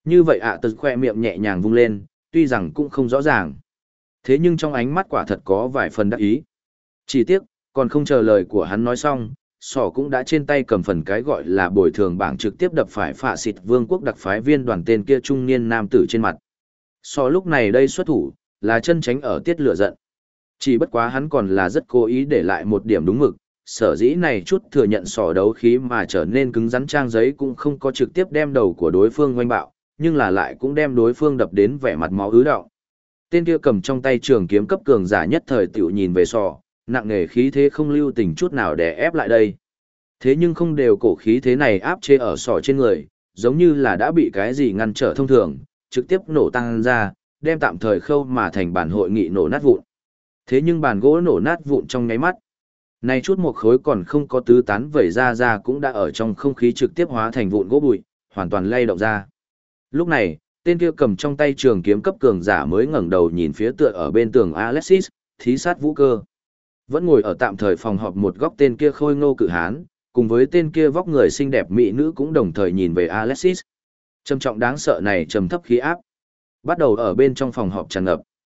Như vậy ạ tật khoe miệng nhẹ nhàng vung lên, tuy rằng cũng không rõ ràng. Thế nhưng trong ánh mắt quả thật có vài phần đắc ý. Chỉ tiếc, còn không chờ lời của hắn nói xong, sỏ cũng đã trên tay cầm phần cái gọi là bồi thường bảng trực tiếp đập phải phạ xịt vương quốc đặc phái viên đoàn tên kia trung niên nam tử trên mặt. Sỏ lúc này đây xuất thủ, là chân tránh ở tiết lửa giận. Chỉ bất quá hắn còn là rất cố ý để lại một điểm đúng mực, sở dĩ này chút thừa nhận sỏ đấu khí mà trở nên cứng rắn trang giấy cũng không có trực tiếp đem đầu của đối phương oanh bạo, nhưng là lại cũng đem đối phương đập đến vẻ mặt máu ứ đọng. Tên kia cầm trong tay trường kiếm cấp cường giả nhất thời tiểu nhìn về sỏ, nặng nề khí thế không lưu tình chút nào để ép lại đây. Thế nhưng không đều cổ khí thế này áp chế ở sỏ trên người, giống như là đã bị cái gì ngăn trở thông thường, trực tiếp nổ tăng ra, đem tạm thời khâu mà thành bản hội nghị nổ nát vụn. Thế nhưng bàn gỗ nổ nát vụn trong nháy mắt. Này chút một khối còn không có tứ tán vẩy ra cũng đã ở trong không khí trực tiếp hóa thành vụn gỗ bụi, hoàn toàn lay động ra. Lúc này, tên kia cầm trong tay trường kiếm cấp cường giả mới ngẩng đầu nhìn phía tựa ở bên tường Alexis, thí sát vũ cơ. Vẫn ngồi ở tạm thời phòng họp một góc tên kia khôi ngô cự hán, cùng với tên kia vóc người xinh đẹp mỹ nữ cũng đồng thời nhìn về Alexis. Trầm trọng đáng sợ này trầm thấp khí áp. Bắt đầu ở bên trong phòng họp tràn ngập.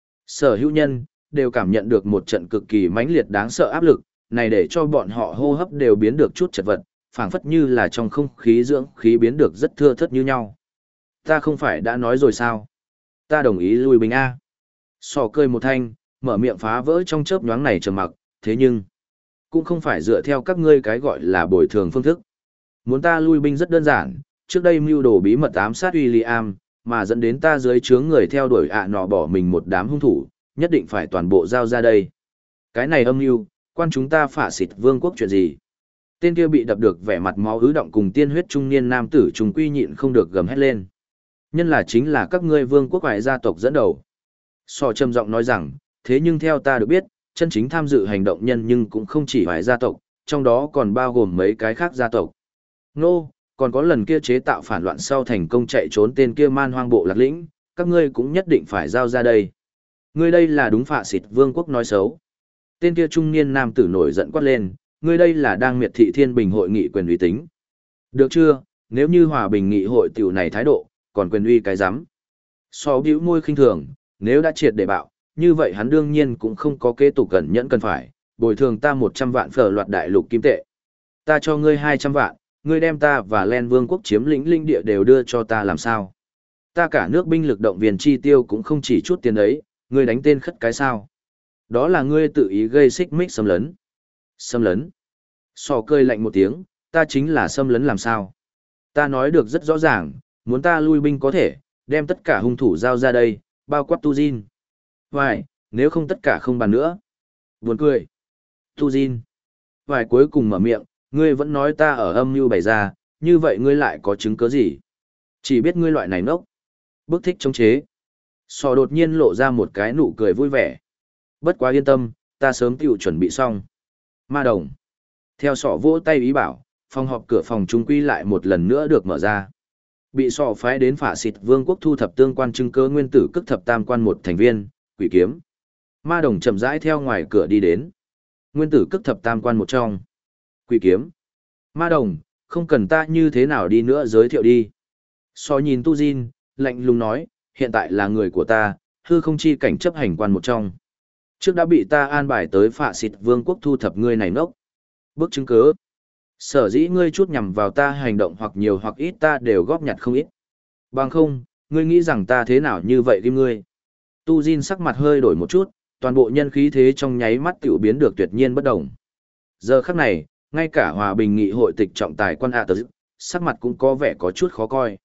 Sở hữu nhân, đều cảm nhận được một trận cực kỳ mãnh liệt đáng sợ áp lực, này để cho bọn họ hô hấp đều biến được chút chật vật, phảng phất như là trong không khí dưỡng khí biến được rất thưa thớt như nhau. Ta không phải đã nói rồi sao? Ta đồng ý lui binh A. Sò cười một thanh, mở miệng phá vỡ trong chớp nhoáng này trầm mặc, thế nhưng, cũng không phải dựa theo các ngươi cái gọi là bồi thường phương thức. Muốn ta lui binh rất đơn giản, trước đây mưu đồ bí mật ám sát William, mà dẫn đến ta dưới trướng người theo đuổi nọ bỏ mình một đám hung thủ, nhất định phải toàn bộ giao ra đây. Cái này âm mưu, quan chúng ta phả xịt vương quốc chuyện gì? Tên kia bị đập được vẻ mặt máu ứ động cùng tiên huyết trung niên nam tử trùng quy nhịn không được gầm hét lên. Nhân là chính là các ngươi vương quốc ngoại gia tộc dẫn đầu. Sò trầm giọng nói rằng, thế nhưng theo ta được biết, chân chính tham dự hành động nhân nhưng cũng không chỉ ngoại gia tộc, trong đó còn bao gồm mấy cái khác gia tộc. Nô, còn có lần kia chế tạo phản loạn sau thành công chạy trốn tên kia man hoang bộ lạc lĩnh, các ngươi cũng nhất định phải giao ra đây. Ngươi đây là đúng phạ xịt vương quốc nói xấu. Tên kia trung niên nam tử nổi giận quát lên, ngươi đây là đang miệt thị thiên bình hội nghị quyền uy tín. Được chưa, nếu như hòa bình nghị hội tiểu này thái độ, còn quyền uy cái rắm. So bĩu môi khinh thường, nếu đã triệt để bạo, như vậy hắn đương nhiên cũng không có kế tục cẩn nhẫn cần phải, bồi thường ta 100 vạn phở loạt đại lục kim tệ. Ta cho ngươi 200 vạn, ngươi đem ta và Len Vương quốc chiếm lĩnh linh địa đều đưa cho ta làm sao? Ta cả nước binh lực động viên chi tiêu cũng không chỉ chút tiền ấy, ngươi đánh tên khất cái sao? Đó là ngươi tự ý gây xích mích xâm lấn. Xâm lấn? Sò cười lạnh một tiếng, ta chính là xâm lấn làm sao? Ta nói được rất rõ ràng, muốn ta lui binh có thể, đem tất cả hung thủ giao ra đây, bao quát Tu Jin. Vài, nếu không tất cả không bàn nữa. Buồn cười. Tu Jin. Vài cuối cùng mở miệng, ngươi vẫn nói ta ở âm mưu bày ra, như vậy ngươi lại có chứng cứ gì? Chỉ biết ngươi loại này nốc. Bức thích chống chế. Sò đột nhiên lộ ra một cái nụ cười vui vẻ. Bất quá yên tâm, ta sớm tiểu chuẩn bị xong. Ma đồng. Theo sọ vỗ tay ý bảo, phòng họp cửa phòng trung quy lại một lần nữa được mở ra. Bị sọ phái đến phả xịt vương quốc thu thập tương quan chứng cứ nguyên tử cức thập tam quan một thành viên, quỷ kiếm. Ma đồng chậm rãi theo ngoài cửa đi đến. Nguyên tử cức thập tam quan một trong. Quỷ kiếm. Ma đồng, không cần ta như thế nào đi nữa giới thiệu đi. So nhìn Tu Jin, lạnh lùng nói, hiện tại là người của ta, hư không chi cảnh chấp hành quan một trong. Trước đã bị ta an bài tới phạ xịt vương quốc thu thập ngươi này ngốc. Bước chứng cứ. Sở dĩ ngươi chút nhằm vào ta hành động hoặc nhiều hoặc ít ta đều góp nhặt không ít. Bằng không, ngươi nghĩ rằng ta thế nào như vậy kim ngươi. Tu Jin sắc mặt hơi đổi một chút, toàn bộ nhân khí thế trong nháy mắt tiểu biến được tuyệt nhiên bất động. Giờ khắc này, ngay cả hòa bình nghị hội tịch trọng tài quan ạ tớ, sắc mặt cũng có vẻ có chút khó coi.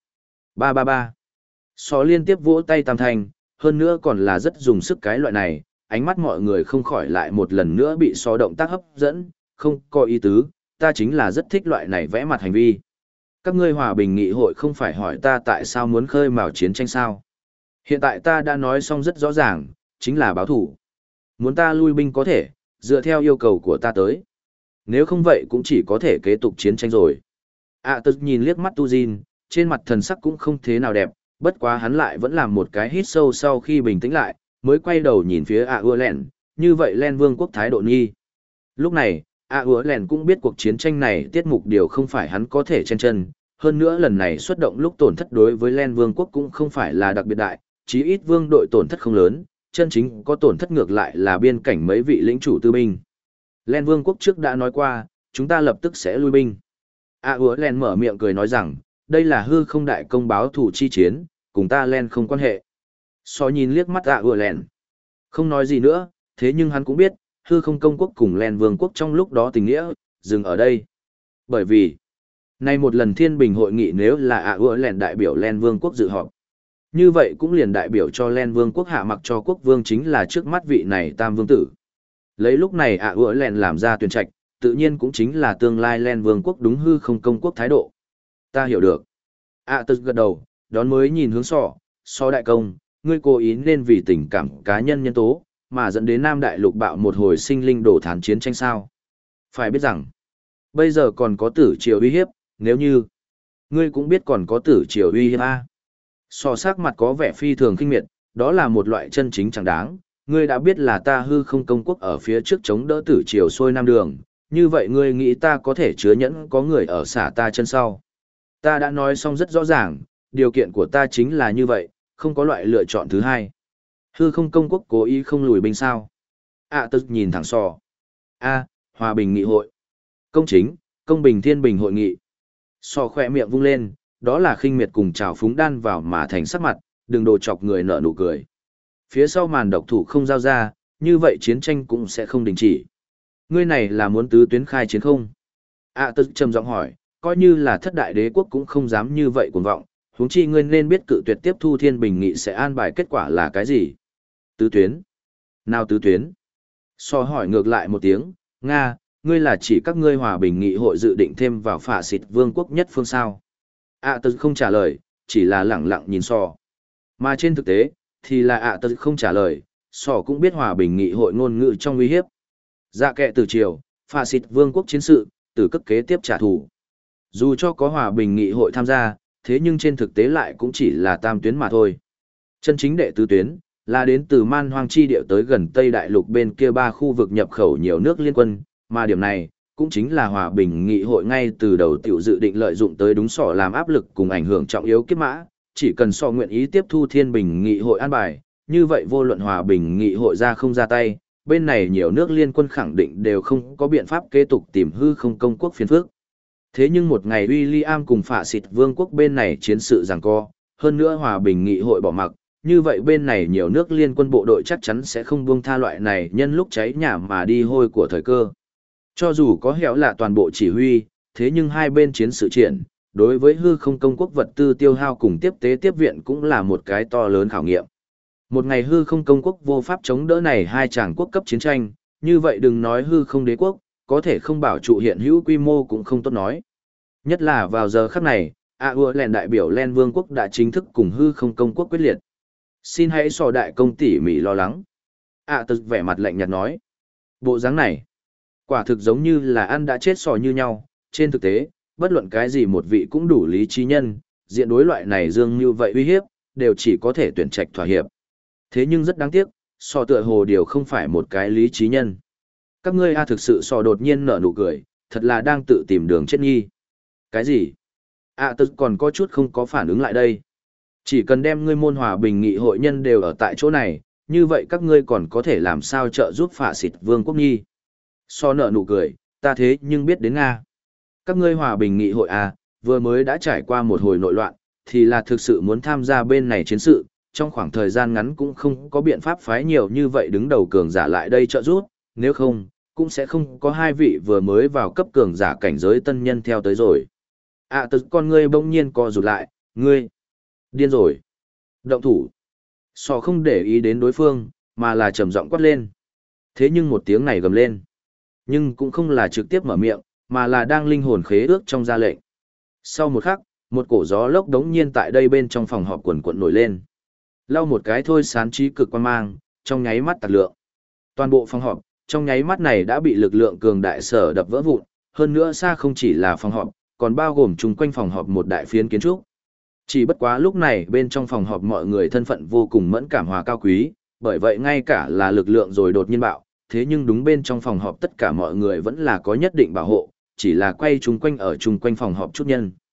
333. Só liên tiếp vỗ tay tam thành, hơn nữa còn là rất dùng sức cái loại này, ánh mắt mọi người không khỏi lại một lần nữa bị só động tác hấp dẫn, không có ý tứ, ta chính là rất thích loại này vẽ mặt hành vi. Các ngươi hòa bình nghị hội không phải hỏi ta tại sao muốn khơi mào chiến tranh sao. Hiện tại ta đã nói xong rất rõ ràng, chính là báo thủ. Muốn ta lui binh có thể, dựa theo yêu cầu của ta tới. Nếu không vậy cũng chỉ có thể kế tục chiến tranh rồi. Tớ nhìn liếc mắt Tu Jin, trên mặt thần sắc cũng không thế nào đẹp, bất quá hắn lại vẫn làm một cái hít sâu sau khi bình tĩnh lại, mới quay đầu nhìn phía Len, như vậy Len vương quốc thái độ nghi. Lúc này, Len cũng biết cuộc chiến tranh này tiết mục điều không phải hắn có thể chen chân, hơn nữa lần này xuất động lúc tổn thất đối với Len Vương quốc cũng không phải là đặc biệt đại, chí ít vương đội tổn thất không lớn, chân chính có tổn thất ngược lại là biên cảnh mấy vị lĩnh chủ tư binh. Len Vương quốc trước đã nói qua, chúng ta lập tức sẽ lui binh. Len mở miệng cười nói rằng, đây là hư không đại công báo thủ chi chiến, cùng ta Len không quan hệ. So nhìn liếc mắt Len. Không nói gì nữa, thế nhưng hắn cũng biết, hư không công quốc cùng Len Vương quốc trong lúc đó tình nghĩa, dừng ở đây. Bởi vì, nay một lần thiên bình hội nghị nếu là Len đại biểu Len Vương quốc dự họp, như vậy cũng liền đại biểu cho Len Vương quốc hạ mặc cho quốc vương chính là trước mắt vị này tam vương tử. Lấy lúc này Len làm ra tuyển trạch, tự nhiên cũng chính là tương lai Len Vương quốc đúng hư không công quốc thái độ. Ta hiểu được. Tức gật đầu, đón mới nhìn hướng so đại công, ngươi cố ý nên vì tình cảm cá nhân nhân tố, mà dẫn đến Nam Đại Lục bạo một hồi sinh linh đổ thán chiến tranh sao. Phải biết rằng, bây giờ còn có tử triều uy hiếp, nếu như, ngươi cũng biết còn có tử triều uy hiếp a. Sắc mặt có vẻ phi thường khinh miệt, đó là một loại chân chính chẳng đáng, ngươi đã biết là ta hư không công quốc ở phía trước chống đỡ tử triều xuôi nam đường, như vậy ngươi nghĩ ta có thể chứa nhẫn có người ở xả ta chân sau. Ta đã nói xong rất rõ ràng, điều kiện của ta chính là như vậy, không có loại lựa chọn thứ hai. Hư không công quốc cố ý không lùi binh sao? Tức nhìn thẳng Hòa bình nghị hội. Công chính, công bình thiên bình hội nghị. Khỏe miệng vung lên, đó là khinh miệt cùng trào phúng đan vào mà thành sắc mặt, đừng đồ chọc người nở nụ cười. Phía sau màn độc thủ không giao ra, như vậy chiến tranh cũng sẽ không đình chỉ. Ngươi này là muốn tứ tuyến khai chiến không? Tức trầm giọng hỏi, coi như là thất đại đế quốc cũng không dám như vậy cuồng vọng, huống chi ngươi nên biết cự tuyệt tiếp thu thiên bình nghị sẽ an bài kết quả là cái gì? Tứ tuyến? Nào tứ tuyến? Hỏi ngược lại một tiếng, Nga, ngươi là chỉ các ngươi hòa bình nghị hội dự định thêm vào phả xịt vương quốc nhất phương sao? Tức không trả lời, chỉ là lẳng lặng nhìn Mà trên thực tế, thì là tức không trả lời, cũng biết hòa bình nghị hội ngôn ngữ trong uy hiếp. Dạ kệ từ chiều, phả xịt vương quốc chiến sự, từ cấp kế tiếp trả thù. Dù cho có hòa bình nghị hội tham gia, thế nhưng trên thực tế lại cũng chỉ là tam tuyến mà thôi. Chân chính đệ tứ tuyến, là đến từ man hoang chi địa tới gần Tây Đại Lục bên kia 3 khu vực nhập khẩu nhiều nước liên quân, mà điểm này, cũng chính là hòa bình nghị hội ngay từ đầu tiểu dự định lợi dụng tới đúng làm áp lực cùng ảnh hưởng trọng yếu kiếp mã, chỉ cần nguyện ý tiếp thu thiên bình nghị hội an bài, như vậy vô luận hòa bình nghị hội ra không ra tay, bên này nhiều nước liên quân khẳng định đều không có biện pháp kế tục tìm hư không công quốc phiền phức. Thế nhưng một ngày William cùng phả xịt vương quốc bên này chiến sự giằng co, hơn nữa hòa bình nghị hội bỏ mặc, như vậy bên này nhiều nước liên quân bộ đội chắc chắn sẽ không buông tha loại này nhân lúc cháy nhà mà đi hôi của thời cơ. Cho dù có hẻo là toàn bộ chỉ huy, thế nhưng hai bên chiến sự triển, đối với hư không công quốc vật tư tiêu hao cùng tiếp tế tiếp viện cũng là một cái to lớn khảo nghiệm. Một ngày hư không công quốc vô pháp chống đỡ này hai chàng quốc cấp chiến tranh, như vậy đừng nói hư không đế quốc, có thể không bảo trụ hiện hữu quy mô cũng không tốt nói. Nhất là vào giờ khắc này, Len đại biểu Len Vương quốc đã chính thức cùng hư không công quốc quyết liệt. Xin hãy đại công tỉ mỉ lo lắng. Tức vẻ mặt lạnh nhạt nói. Bộ dáng này, quả thực giống như là ăn đã chết như nhau. Trên thực tế, bất luận cái gì một vị cũng đủ lý trí nhân, diện đối loại này dương như vậy uy hiếp, đều chỉ có thể tuyển trạch thỏa hiệp. Thế nhưng rất đáng tiếc, tựa hồ điều không phải một cái lý trí nhân. Các ngươi thực sự đột nhiên nở nụ cười, thật là đang tự tìm đường chết nghi. Cái gì? Tức còn có chút không có phản ứng lại đây. Chỉ cần đem ngươi môn hòa bình nghị hội nhân đều ở tại chỗ này, như vậy các ngươi còn có thể làm sao trợ giúp phả xịt vương quốc nghi. Nở nụ cười, ta thế nhưng biết đến Nga. Các ngươi hòa bình nghị hội vừa mới đã trải qua một hồi nội loạn, thì là thực sự muốn tham gia bên này chiến sự, trong khoảng thời gian ngắn cũng không có biện pháp phái nhiều như vậy đứng đầu cường giả lại đây trợ giúp, nếu không, cũng sẽ không có hai vị vừa mới vào cấp cường giả cảnh giới tân nhân theo tới rồi. Tức con ngươi bỗng nhiên co rụt lại, ngươi điên rồi. Động thủ. Không để ý đến đối phương, mà là trầm giọng quát lên. Thế nhưng một tiếng này gầm lên. Nhưng cũng không là trực tiếp mở miệng, mà là đang linh hồn khế ước trong ra lệnh. Sau một khắc, một cổ gió lốc đống nhiên tại đây bên trong phòng họp quần quận nổi lên. Lau một cái thôi sán trí cực quan mang, trong nháy mắt tạc lượng. Toàn bộ phòng họp, trong nháy mắt này đã bị lực lượng cường đại sở đập vỡ vụn, hơn nữa xa không chỉ là phòng họp, còn bao gồm chung quanh phòng họp một đại phiến kiến trúc. Chỉ bất quá lúc này bên trong phòng họp mọi người thân phận vô cùng mẫn cảm hòa cao quý, bởi vậy ngay cả là lực lượng rồi đột nhiên bạo, thế nhưng đúng bên trong phòng họp tất cả mọi người vẫn là có nhất định bảo hộ, chỉ là quay chung quanh ở chung quanh phòng họp chút nhân.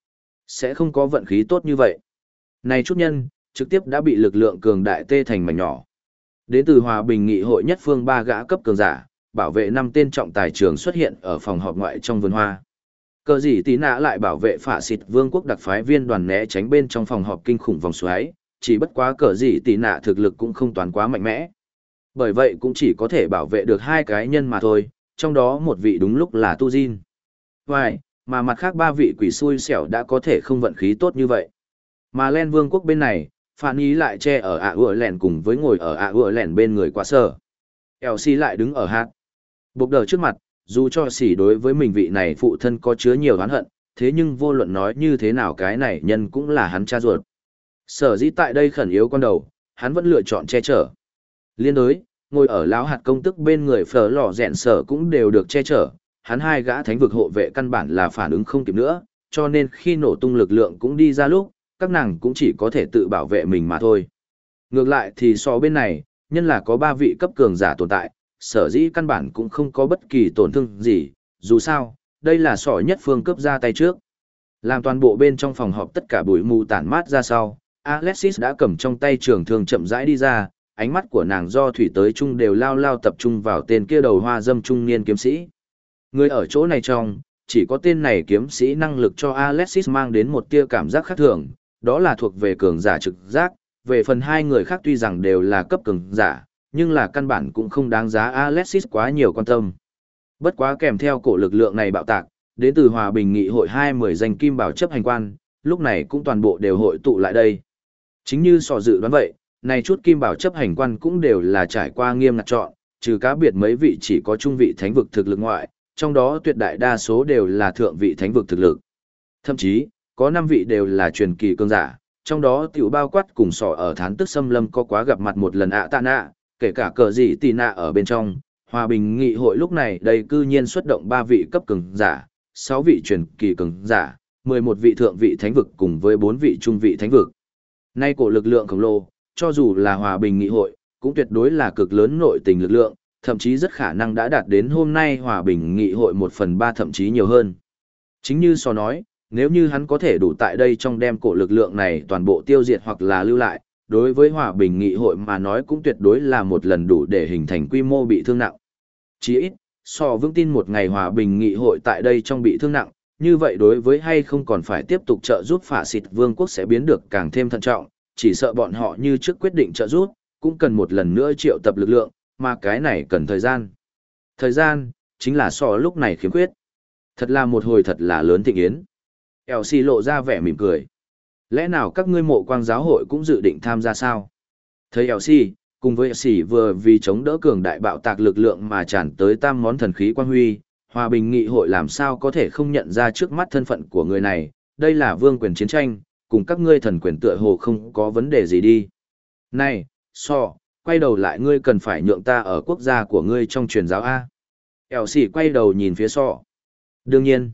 Sẽ không có vận khí tốt như vậy. Này chút nhân, trực tiếp đã bị lực lượng cường đại tê thành mảnh nhỏ. Đến từ Hòa Bình Nghị hội nhất phương 3 gã cấp cường giả, bảo vệ 5 tên trọng tài trường xuất hiện ở phòng họp ngoại trong vườn hoa. Cờ gì tí nã lại bảo vệ phả xịt vương quốc đặc phái viên đoàn né tránh bên trong phòng họp kinh khủng vòng xoáy, chỉ bất quá cờ gì tí nã thực lực cũng không toàn quá mạnh mẽ. Bởi vậy cũng chỉ có thể bảo vệ được 2 cái nhân mà thôi, trong đó một vị đúng lúc là Tu Jin. Vậy, mà mặt khác 3 vị quỷ xui xẻo đã có thể không vận khí tốt như vậy. Mà Len vương quốc bên này, Phản ý lại che ở ạ ựa lẻn cùng với ngồi ở ạ ựa lẻn bên người quá sở. Elsie lại đứng ở hạt. Bộc đờ trước mặt, dù cho sỉ đối với mình vị này phụ thân có chứa nhiều oán hận, thế nhưng vô luận nói như thế nào cái này nhân cũng là hắn cha ruột. Sở dĩ tại đây khẩn yếu con đầu, hắn vẫn lựa chọn che chở. Liên đối, ngồi ở lão hạt công tức bên người phở lò rẹn sở cũng đều được che chở, hắn 2 gã thánh vực hộ vệ căn bản là phản ứng không kịp nữa, cho nên khi nổ tung lực lượng cũng đi ra lúc, các nàng cũng chỉ có thể tự bảo vệ mình mà thôi. Ngược lại thì so bên này, nhân là có 3 vị cấp cường giả tồn tại, sở dĩ căn bản cũng không có bất kỳ tổn thương gì, dù sao, đây là sỏ nhất phương cướp ra tay trước. Làm toàn bộ bên trong phòng họp tất cả bụi mù tản mát ra sau, Alexis đã cầm trong tay trường thương chậm rãi đi ra, ánh mắt của nàng do thủy tới trung đều lao lao tập trung vào tên kia đầu hoa dâm trung niên kiếm sĩ. Người ở chỗ này trong, chỉ có tên này kiếm sĩ năng lực cho Alexis mang đến một tia cảm giác khác thường, đó là thuộc về cường giả trực giác, về phần 2 người khác tuy rằng đều là cấp cường giả, nhưng là căn bản cũng không đáng giá Alexis quá nhiều quan tâm. Bất quá kèm theo cổ lực lượng này bạo tạc, đến từ Hòa Bình Nghị hội 20 danh kim bảo chấp hành quan, lúc này cũng toàn bộ đều hội tụ lại đây. Chính như sò dự đoán vậy, này chút kim bảo chấp hành quan cũng đều là trải qua nghiêm ngặt chọn, trừ cá biệt mấy vị chỉ có trung vị thánh vực thực lực ngoại, trong đó tuyệt đại đa số đều là thượng vị thánh vực thực lực. Thậm chí, có 5 vị đều là truyền kỳ cường giả, trong đó tiểu bao quát cùng sỏ ở thán tức xâm lâm có quá gặp mặt một lần tạ nạ, kể cả cờ gì tì nạ ở bên trong. Hòa Bình Nghị hội lúc này đây cư nhiên xuất động 3 vị cấp cường giả, 6 vị truyền kỳ cường giả, 11 vị thượng vị thánh vực cùng với 4 vị trung vị thánh vực. Nay cổ lực lượng khổng lồ, cho dù là Hòa Bình Nghị hội, cũng tuyệt đối là cực lớn nội tình lực lượng, thậm chí rất khả năng đã đạt đến hôm nay Hòa Bình Nghị hội 1/3 thậm chí nhiều hơn. Chính như so nói, nếu như hắn có thể đủ tại đây trong đem cổ lực lượng này toàn bộ tiêu diệt hoặc là lưu lại, đối với Hòa Bình Nghị hội mà nói cũng tuyệt đối là một lần đủ để hình thành quy mô bị thương nặng. Chỉ ít, so vững tin một ngày Hòa Bình Nghị hội tại đây trong bị thương nặng, như vậy đối với hay không còn phải tiếp tục trợ giúp phả xịt vương quốc sẽ biến được càng thêm thận trọng, chỉ sợ bọn họ như trước quyết định trợ giúp, cũng cần một lần nữa triệu tập lực lượng, mà cái này cần thời gian. Thời gian, chính là so lúc này khiếm khuyết. Thật là một hồi thật là lớn thịnh yến. Elsie lộ ra vẻ mỉm cười. Lẽ nào các ngươi mộ quang giáo hội cũng dự định tham gia sao? Thấy Elsie, cùng với Elsie vừa vì chống đỡ cường đại bạo tạc lực lượng mà tràn tới tam món thần khí quang huy, Hòa Bình Nghị hội làm sao có thể không nhận ra trước mắt thân phận của người này, đây là vương quyền chiến tranh, cùng các ngươi thần quyền tựa hồ không có vấn đề gì đi. Này, quay đầu lại ngươi cần phải nhượng ta ở quốc gia của ngươi trong truyền giáo A. Elsie quay đầu nhìn phía Đương nhiên.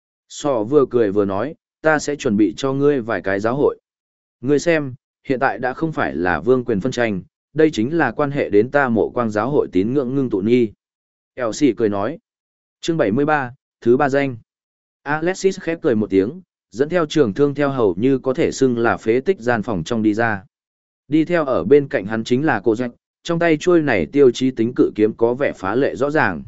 Vừa cười vừa nói, ta sẽ chuẩn bị cho ngươi vài cái giáo hội. Ngươi xem, hiện tại đã không phải là vương quyền phân tranh, đây chính là quan hệ đến ta mộ quang giáo hội tín ngưỡng ngưng tụ nghi. Elsie cười nói. Chương 73, thứ 3 danh. Alexis khép cười một tiếng, dẫn theo trường thương theo hầu như có thể xưng là phế tích gian phòng trong đi ra. Đi theo ở bên cạnh hắn chính là cô Jack, trong tay chuôi này tiêu chí tính cự kiếm có vẻ phá lệ rõ ràng.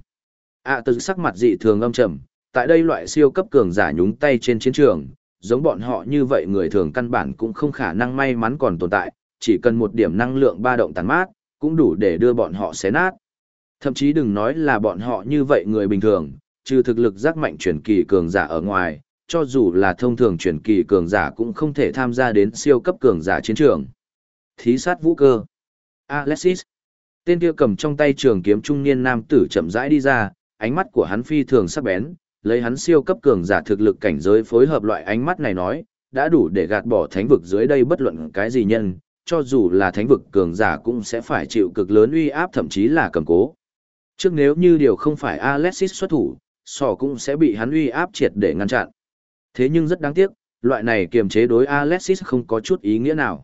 Từ sắc mặt dị thường âm trầm, tại đây loại siêu cấp cường giả nhúng tay trên chiến trường, giống bọn họ như vậy người thường căn bản cũng không khả năng may mắn còn tồn tại, chỉ cần một điểm năng lượng ba động tàn mát, cũng đủ để đưa bọn họ xé nát. Thậm chí đừng nói là bọn họ như vậy người bình thường, trừ thực lực giác mạnh truyền kỳ cường giả ở ngoài, cho dù là thông thường truyền kỳ cường giả cũng không thể tham gia đến siêu cấp cường giả chiến trường. Thí sát vũ cơ. Alexis. Tên kia cầm trong tay trường kiếm trung niên nam tử chậm rãi đi ra, ánh mắt của hắn phi thường sắc bén, lấy hắn siêu cấp cường giả thực lực cảnh giới phối hợp loại ánh mắt này nói, đã đủ để gạt bỏ thánh vực dưới đây bất luận cái gì nhân, cho dù là thánh vực cường giả cũng sẽ phải chịu cực lớn uy áp thậm chí là cầm cố. Trước nếu như điều không phải Alexis xuất thủ, cũng sẽ bị hắn uy áp triệt để ngăn chặn. Thế nhưng rất đáng tiếc, loại này kiềm chế đối Alexis không có chút ý nghĩa nào.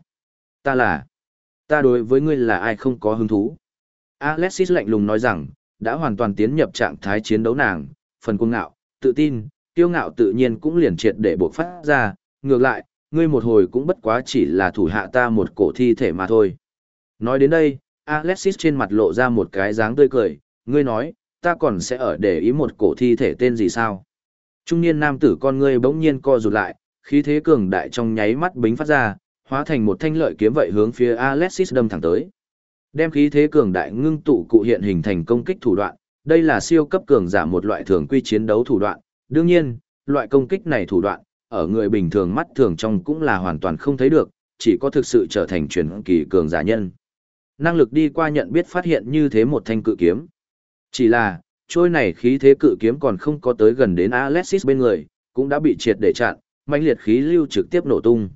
Ta đối với ngươi là ai không có hứng thú. Alexis lạnh lùng nói rằng, đã hoàn toàn tiến nhập trạng thái chiến đấu nàng, phần cuồng ngạo, tự tin, kiêu ngạo tự nhiên cũng liền triệt để buộc phát ra, ngược lại, ngươi một hồi cũng bất quá chỉ là thủ hạ ta một cổ thi thể mà thôi. Nói đến đây, Alexis trên mặt lộ ra một cái dáng tươi cười, ngươi nói, ta còn sẽ ở để ý một cổ thi thể tên gì sao? Trung niên nam tử con ngươi bỗng nhiên co rụt lại, khí thế cường đại trong nháy mắt bính phát ra, hóa thành một thanh lợi kiếm vậy hướng phía Alexis đâm thẳng tới. Đem khí thế cường đại ngưng tụ cụ hiện hình thành công kích thủ đoạn, đây là siêu cấp cường giả một loại thường quy chiến đấu thủ đoạn, đương nhiên, loại công kích này thủ đoạn, ở người bình thường mắt thường trong cũng là hoàn toàn không thấy được, chỉ có thực sự trở thành truyền kỳ cường giả nhân. Năng lực đi qua nhận biết phát hiện như thế một thanh cự kiếm. Chỉ là, trôi này khí thế cự kiếm còn không có tới gần đến Alexis bên người, cũng đã bị triệt để chặn, mãnh liệt khí lưu trực tiếp nổ tung.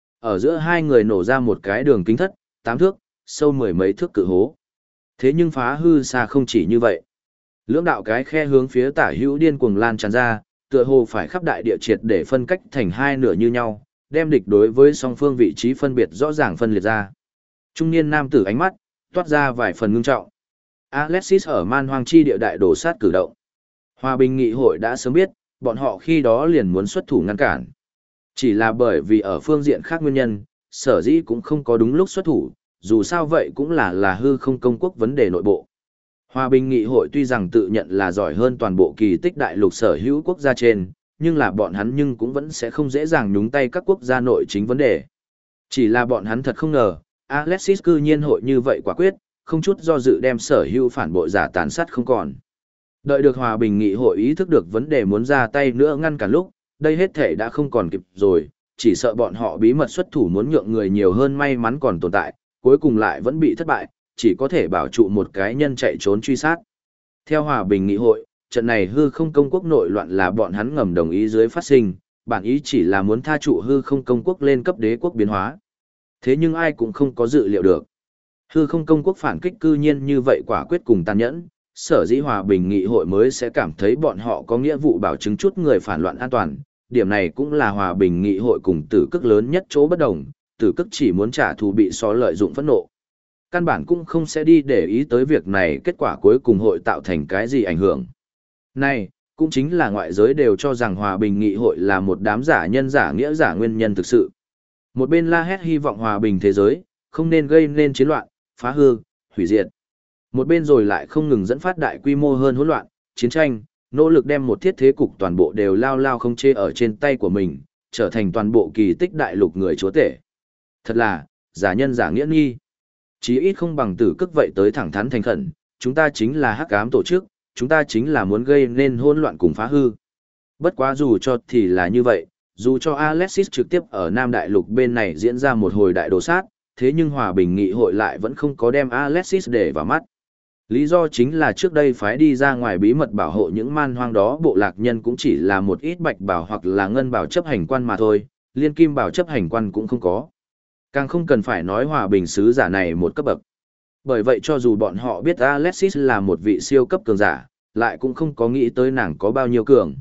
Ở giữa hai người nổ ra một cái đường kính thất, 8 thước, sâu mười mấy thước cự hố. Thế nhưng phá hư xa không chỉ như vậy. Lưỡng đạo cái khe hướng phía tả hữu điên cuồng lan tràn ra, tựa hồ phải khắp đại địa triệt để phân cách thành hai nửa như nhau, đem địch đối với song phương vị trí phân biệt rõ ràng phân liệt ra. Trung niên nam tử ánh mắt toát ra vài phần ngưng trọng. Alexis ở man hoang chi địa đại đổ sát cử động. Hòa bình nghị hội đã sớm biết, bọn họ khi đó liền muốn xuất thủ ngăn cản. Chỉ là bởi vì ở phương diện khác nguyên nhân, sở dĩ cũng không có đúng lúc xuất thủ, dù sao vậy cũng là hư không công quốc vấn đề nội bộ. Hòa bình nghị hội tuy rằng tự nhận là giỏi hơn toàn bộ kỳ tích đại lục sở hữu quốc gia trên, nhưng là bọn hắn nhưng cũng vẫn sẽ không dễ dàng nhúng tay các quốc gia nội chính vấn đề. Chỉ là bọn hắn thật không ngờ, Alexis cư nhiên hội như vậy quả quyết, không chút do dự đem sở hữu phản bội giả tàn sát không còn. Đợi được hòa bình nghị hội ý thức được vấn đề muốn ra tay nữa ngăn cản lúc, đây hết thể đã không còn kịp rồi, chỉ sợ bọn họ bí mật xuất thủ muốn nhượng người nhiều hơn may mắn còn tồn tại, cuối cùng lại vẫn bị thất bại, chỉ có thể bảo trụ một cái nhân chạy trốn truy sát. Theo hòa bình nghị hội, trận này hư không công quốc nội loạn là bọn hắn ngầm đồng ý dưới phát sinh, bản ý chỉ là muốn tha trụ hư không công quốc lên cấp đế quốc biến hóa. Thế nhưng ai cũng không có dự liệu được. Hư không công quốc phản kích cư nhiên như vậy quả quyết cùng tàn nhẫn, sở dĩ hòa bình nghị hội mới sẽ cảm thấy bọn họ có nghĩa vụ bảo chứng chút người phản loạn an toàn. Điểm này cũng là hòa bình nghị hội cùng tử cức lớn nhất chỗ bất đồng, tử cức chỉ muốn trả thù bị xó lợi dụng phẫn nộ. Căn bản cũng không sẽ đi để ý tới việc này kết quả cuối cùng hội tạo thành cái gì ảnh hưởng. Này, cũng chính là ngoại giới đều cho rằng hòa bình nghị hội là một đám giả nhân giả nghĩa giả nguyên nhân thực sự. Một bên la hét hy vọng hòa bình thế giới, không nên gây nên chiến loạn, phá hư, hủy diệt. Một bên rồi lại không ngừng dẫn phát đại quy mô hơn hỗn loạn, chiến tranh, nỗ lực đem một thiết thế cục toàn bộ đều lao lao không chê ở trên tay của mình, trở thành toàn bộ kỳ tích đại lục người chúa tể. Thật là, giả nhân giả nghĩa nghi. Chí ít không bằng tử cức vậy tới thẳng thắn thành khẩn, chúng ta chính là hắc ám tổ chức, chúng ta chính là muốn gây nên hỗn loạn cùng phá hư. Bất quá dù cho thì là như vậy, dù cho Alexis trực tiếp ở Nam Đại Lục bên này diễn ra một hồi đại đồ sát, thế nhưng hòa bình nghị hội lại vẫn không có đem Alexis để vào mắt. Lý do chính là trước đây phái đi ra ngoài bí mật bảo hộ những man hoang đó bộ lạc nhân cũng chỉ là một ít bạch bảo hoặc là ngân bảo chấp hành quan mà thôi, liên kim bảo chấp hành quan cũng không có. Càng không cần phải nói hòa bình sứ giả này một cấp bậc. Bởi vậy cho dù bọn họ biết Alexis là một vị siêu cấp cường giả, lại cũng không có nghĩ tới nàng có bao nhiêu cường.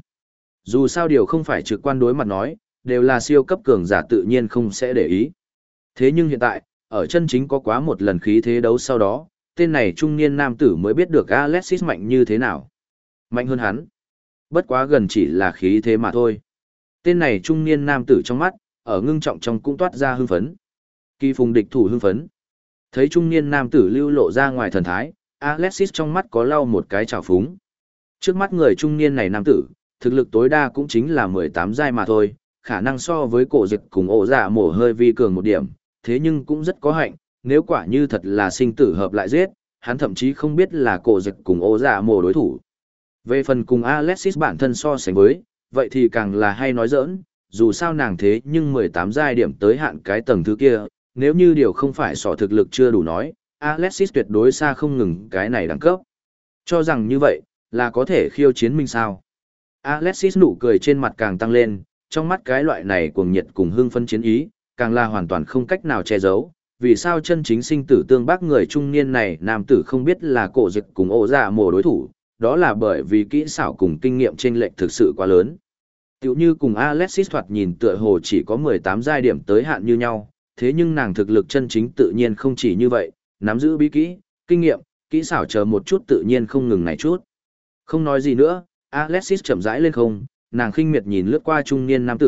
Dù sao điều không phải trực quan đối mặt nói, đều là siêu cấp cường giả tự nhiên không sẽ để ý. Thế nhưng hiện tại, ở chân chính có quá một lần khí thế đấu sau đó, tên này trung niên nam tử mới biết được Alexis mạnh như thế nào. Mạnh hơn hắn. Bất quá gần chỉ là khí thế mà thôi. Tên này trung niên nam tử trong mắt, ở ngưng trọng trong cũng toát ra hưng phấn. Kỳ phùng địch thủ hưng phấn. Thấy trung niên nam tử lưu lộ ra ngoài thần thái, Alexis trong mắt có lau một cái trào phúng. Trước mắt người trung niên này nam tử, thực lực tối đa cũng chính là 18 giai mà thôi, khả năng so với cổ dịch cùng ổ giả mổ hơi vi cường một điểm, thế nhưng cũng rất có hạnh, nếu quả như thật là sinh tử hợp lại giết, hắn thậm chí không biết là cổ dịch cùng ổ giả mổ đối thủ. Về phần cùng Alexis bản thân so sánh với, vậy thì càng là hay nói giỡn, dù sao nàng thế nhưng 18 giai điểm tới hạn cái tầng thứ kia, nếu như điều không phải sỏ thực lực chưa đủ nói, Alexis tuyệt đối xa không ngừng cái này đẳng cấp. Cho rằng như vậy, là có thể khiêu chiến mình sao. Alexis nụ cười trên mặt càng tăng lên, trong mắt cái loại này cuồng nhiệt cùng hưng phấn chiến ý, càng là hoàn toàn không cách nào che giấu. Vì sao chân chính sinh tử tương bác người trung niên này nam tử không biết là cổ dịch cùng ổ dạ mồ đối thủ, đó là bởi vì kỹ xảo cùng kinh nghiệm chênh lệch thực sự quá lớn. Tiểu như cùng Alexis thoạt nhìn tựa hồ chỉ có 18 giai điểm tới hạn như nhau, thế nhưng nàng thực lực chân chính tự nhiên không chỉ như vậy, nắm giữ bí kỹ, kinh nghiệm, kỹ xảo chờ một chút tự nhiên không ngừng này chút. Không nói gì nữa, Alexis chậm rãi lên không, nàng khinh miệt nhìn lướt qua trung niên nam tử,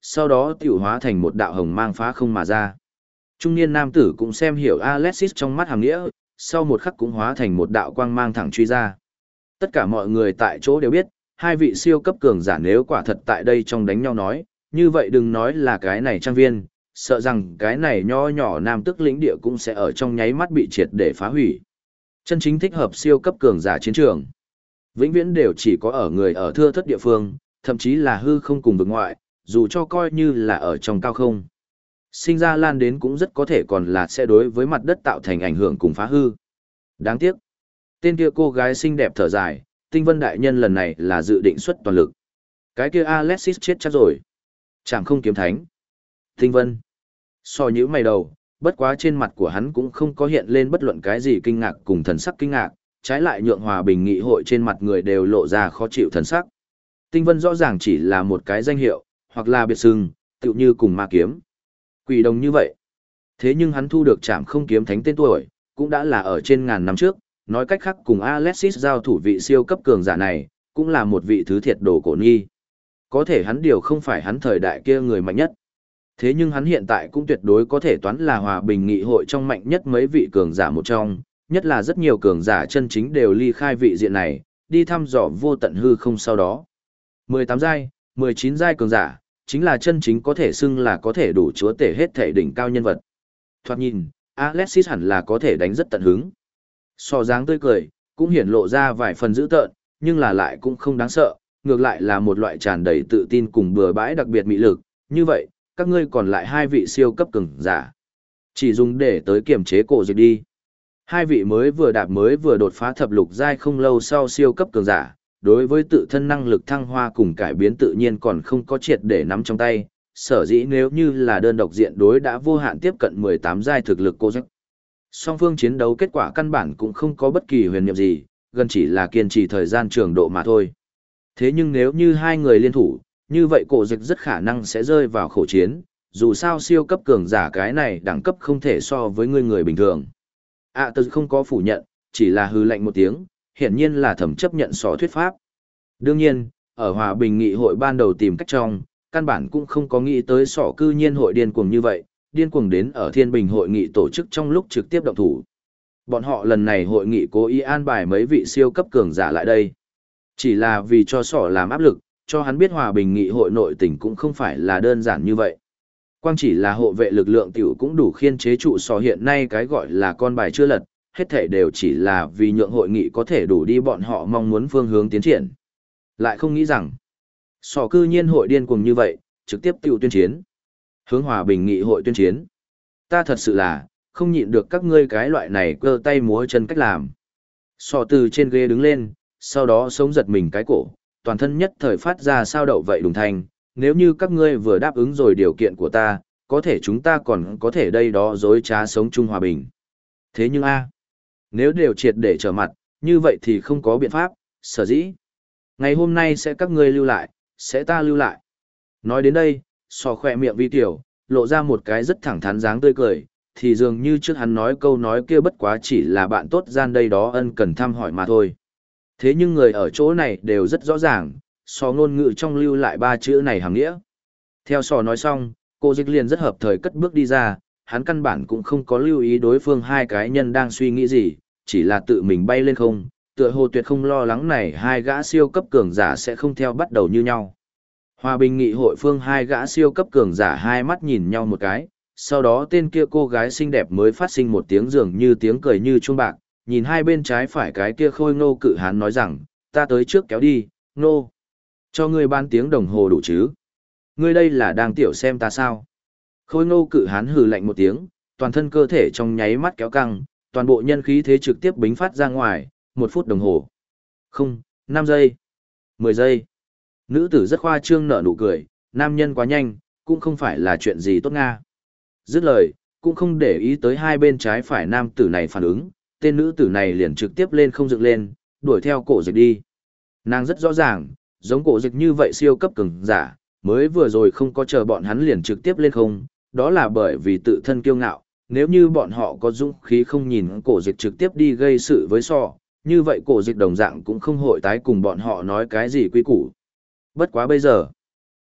sau đó tiểu hóa thành một đạo hồng mang phá không mà ra. Trung niên nam tử cũng xem hiểu Alexis trong mắt hàm nghĩa, sau một khắc cũng hóa thành một đạo quang mang thẳng truy ra. Tất cả mọi người tại chỗ đều biết, hai vị siêu cấp cường giả nếu quả thật tại đây trong đánh nhau nói, như vậy đừng nói là cái này trang viên, sợ rằng cái này nho nhỏ nam tức lĩnh địa cũng sẽ ở trong nháy mắt bị triệt để phá hủy. Chân chính thích hợp siêu cấp cường giả chiến trường, vĩnh viễn đều chỉ có ở người ở thưa thất địa phương, thậm chí là hư không cùng vực ngoại, dù cho coi như là ở trong cao không. Sinh ra lan đến cũng rất có thể còn là sẽ đối với mặt đất tạo thành ảnh hưởng cùng phá hư. Đáng tiếc. Tên kia cô gái xinh đẹp thở dài, Tinh Vân đại nhân lần này là dự định xuất toàn lực. Cái kia Alexis chết chắc rồi. Chẳng không kiếm thánh. Tinh Vân. So nhíu mày đầu, bất quá trên mặt của hắn cũng không có hiện lên bất luận cái gì kinh ngạc cùng thần sắc kinh ngạc, trái lại nhượng hòa bình nghị hội trên mặt người đều lộ ra khó chịu thần sắc. Tinh Vân rõ ràng chỉ là một cái danh hiệu, hoặc là biệt xưng, tựu như cùng ma kiếm. Quỷ đồng như vậy. Thế nhưng hắn thu được Trảm Không Kiếm Thánh tên tuổi, cũng đã là ở trên ngàn năm trước, nói cách khác cùng Alexis giao thủ vị siêu cấp cường giả này, cũng là một vị thứ thiệt đồ cổ nghi. Có thể hắn điều không phải hắn thời đại kia người mạnh nhất. Thế nhưng hắn hiện tại cũng tuyệt đối có thể toán là hòa bình nghị hội trong mạnh nhất mấy vị cường giả một trong, nhất là rất nhiều cường giả chân chính đều ly khai vị diện này, đi thăm dò vô tận hư không sau đó. 18 giai, 19 giai cường giả, chính là chân chính có thể xưng là có thể đủ chúa tể hết thể đỉnh cao nhân vật. Thoạt nhìn, Alexis hẳn là có thể đánh rất tận hứng. So dáng tươi cười, cũng hiển lộ ra vài phần dữ tợn, nhưng là lại cũng không đáng sợ, ngược lại là một loại tràn đầy tự tin cùng bừa bãi đặc biệt mị lực. Như vậy, các ngươi còn lại hai vị siêu cấp cường giả. Chỉ dùng để tới kiểm chế cổ dịch đi. Hai vị mới vừa đột phá thập lục giai không lâu sau siêu cấp cường giả, đối với tự thân năng lực thăng hoa cùng cải biến tự nhiên còn không có triệt để nắm trong tay, sở dĩ nếu như là đơn độc diện đối đã vô hạn tiếp cận 18 giai thực lực cô dịch. Song phương chiến đấu kết quả căn bản cũng không có bất kỳ huyền nhiệm gì, gần chỉ là kiên trì thời gian trường độ mà thôi. Thế nhưng nếu như hai người liên thủ, như vậy cổ dịch rất khả năng sẽ rơi vào khổ chiến, dù sao siêu cấp cường giả cái này đẳng cấp không thể so với người bình thường. Tự không có phủ nhận, chỉ là hư lạnh một tiếng, hiển nhiên là thẩm chấp nhận sỏ thuyết pháp. Đương nhiên, ở hòa bình nghị hội ban đầu tìm cách trong, căn bản cũng không có nghĩ tới sỏ cư nhiên hội điên cuồng như vậy, điên cuồng đến ở thiên bình hội nghị tổ chức trong lúc trực tiếp động thủ. Bọn họ lần này hội nghị cố ý an bài mấy vị siêu cấp cường giả lại đây. Chỉ là vì cho sỏ làm áp lực, cho hắn biết hòa bình nghị hội nội tình cũng không phải là đơn giản như vậy. Quang chỉ là hộ vệ lực lượng tiểu cũng đủ khiên chế trụ sỏ hiện nay cái gọi là con bài chưa lật, hết thể đều chỉ là vì nhượng hội nghị có thể đủ đi bọn họ mong muốn phương hướng tiến triển. Lại không nghĩ rằng, sỏ cư nhiên hội điên cuồng như vậy, trực tiếp tiểu tuyên chiến. Hướng hòa bình nghị hội tuyên chiến. Ta thật sự là, không nhịn được các ngươi cái loại này cơ tay múa chân cách làm. Sỏ từ trên ghế đứng lên, sau đó sống giật mình cái cổ, toàn thân nhất thời phát ra sao đậu vậy đùng thanh, nếu như các ngươi vừa đáp ứng rồi điều kiện của ta, có thể chúng ta còn có thể đây đó dối trá sống chung hòa bình. Thế nhưng nếu đều triệt để trở mặt, như vậy thì không có biện pháp, sở dĩ. Ngày hôm nay sẽ các ngươi lưu lại, sẽ ta lưu lại. Nói đến đây, sò khỏe miệng vi tiểu, lộ ra một cái rất thẳng thắn dáng tươi cười, thì dường như trước hắn nói câu nói kia bất quá chỉ là bạn tốt gian đây đó ân cần thăm hỏi mà thôi. Thế nhưng người ở chỗ này đều rất rõ ràng, sò ngôn ngữ trong lưu lại ba chữ này hàm nghĩa. Theo sò nói xong, cô dịch liền rất hợp thời cất bước đi ra, hắn căn bản cũng không có lưu ý đối phương hai cái nhân đang suy nghĩ gì, chỉ là tự mình bay lên không, tựa hồ tuyệt không lo lắng này hai gã siêu cấp cường giả sẽ không theo bắt đầu như nhau. Hòa bình nghị hội phương hai gã siêu cấp cường giả hai mắt nhìn nhau một cái, sau đó tên kia cô gái xinh đẹp mới phát sinh một tiếng dường như tiếng cười như chuông bạc, nhìn hai bên trái phải cái kia khôi ngô cự hán nói rằng, ta tới trước kéo đi, nô. Cho ngươi ban tiếng đồng hồ đủ chứ? Ngươi đây là đang tiểu xem ta sao? Khôi ngô cự hán hừ lạnh một tiếng, toàn thân cơ thể trong nháy mắt kéo căng, toàn bộ nhân khí thế trực tiếp bính phát ra ngoài, 1 phút đồng hồ. Không, 5 giây, 10 giây. Nữ tử rất khoa trương nở nụ cười, nam nhân quá nhanh, cũng không phải là chuyện gì tốt nga. Dứt lời, cũng không để ý tới hai bên trái phải nam tử này phản ứng, tên nữ tử này liền trực tiếp lên không dựng lên, đuổi theo cổ dịch đi. Nàng rất rõ ràng, giống cổ dịch như vậy siêu cấp cường giả, mới vừa rồi không có chờ bọn hắn liền trực tiếp lên không, đó là bởi vì tự thân kiêu ngạo, nếu như bọn họ có dũng khí không nhìn cổ dịch trực tiếp đi gây sự với sò, như vậy cổ dịch đồng dạng cũng không hội tái cùng bọn họ nói cái gì quy củ. Bất quá bây giờ,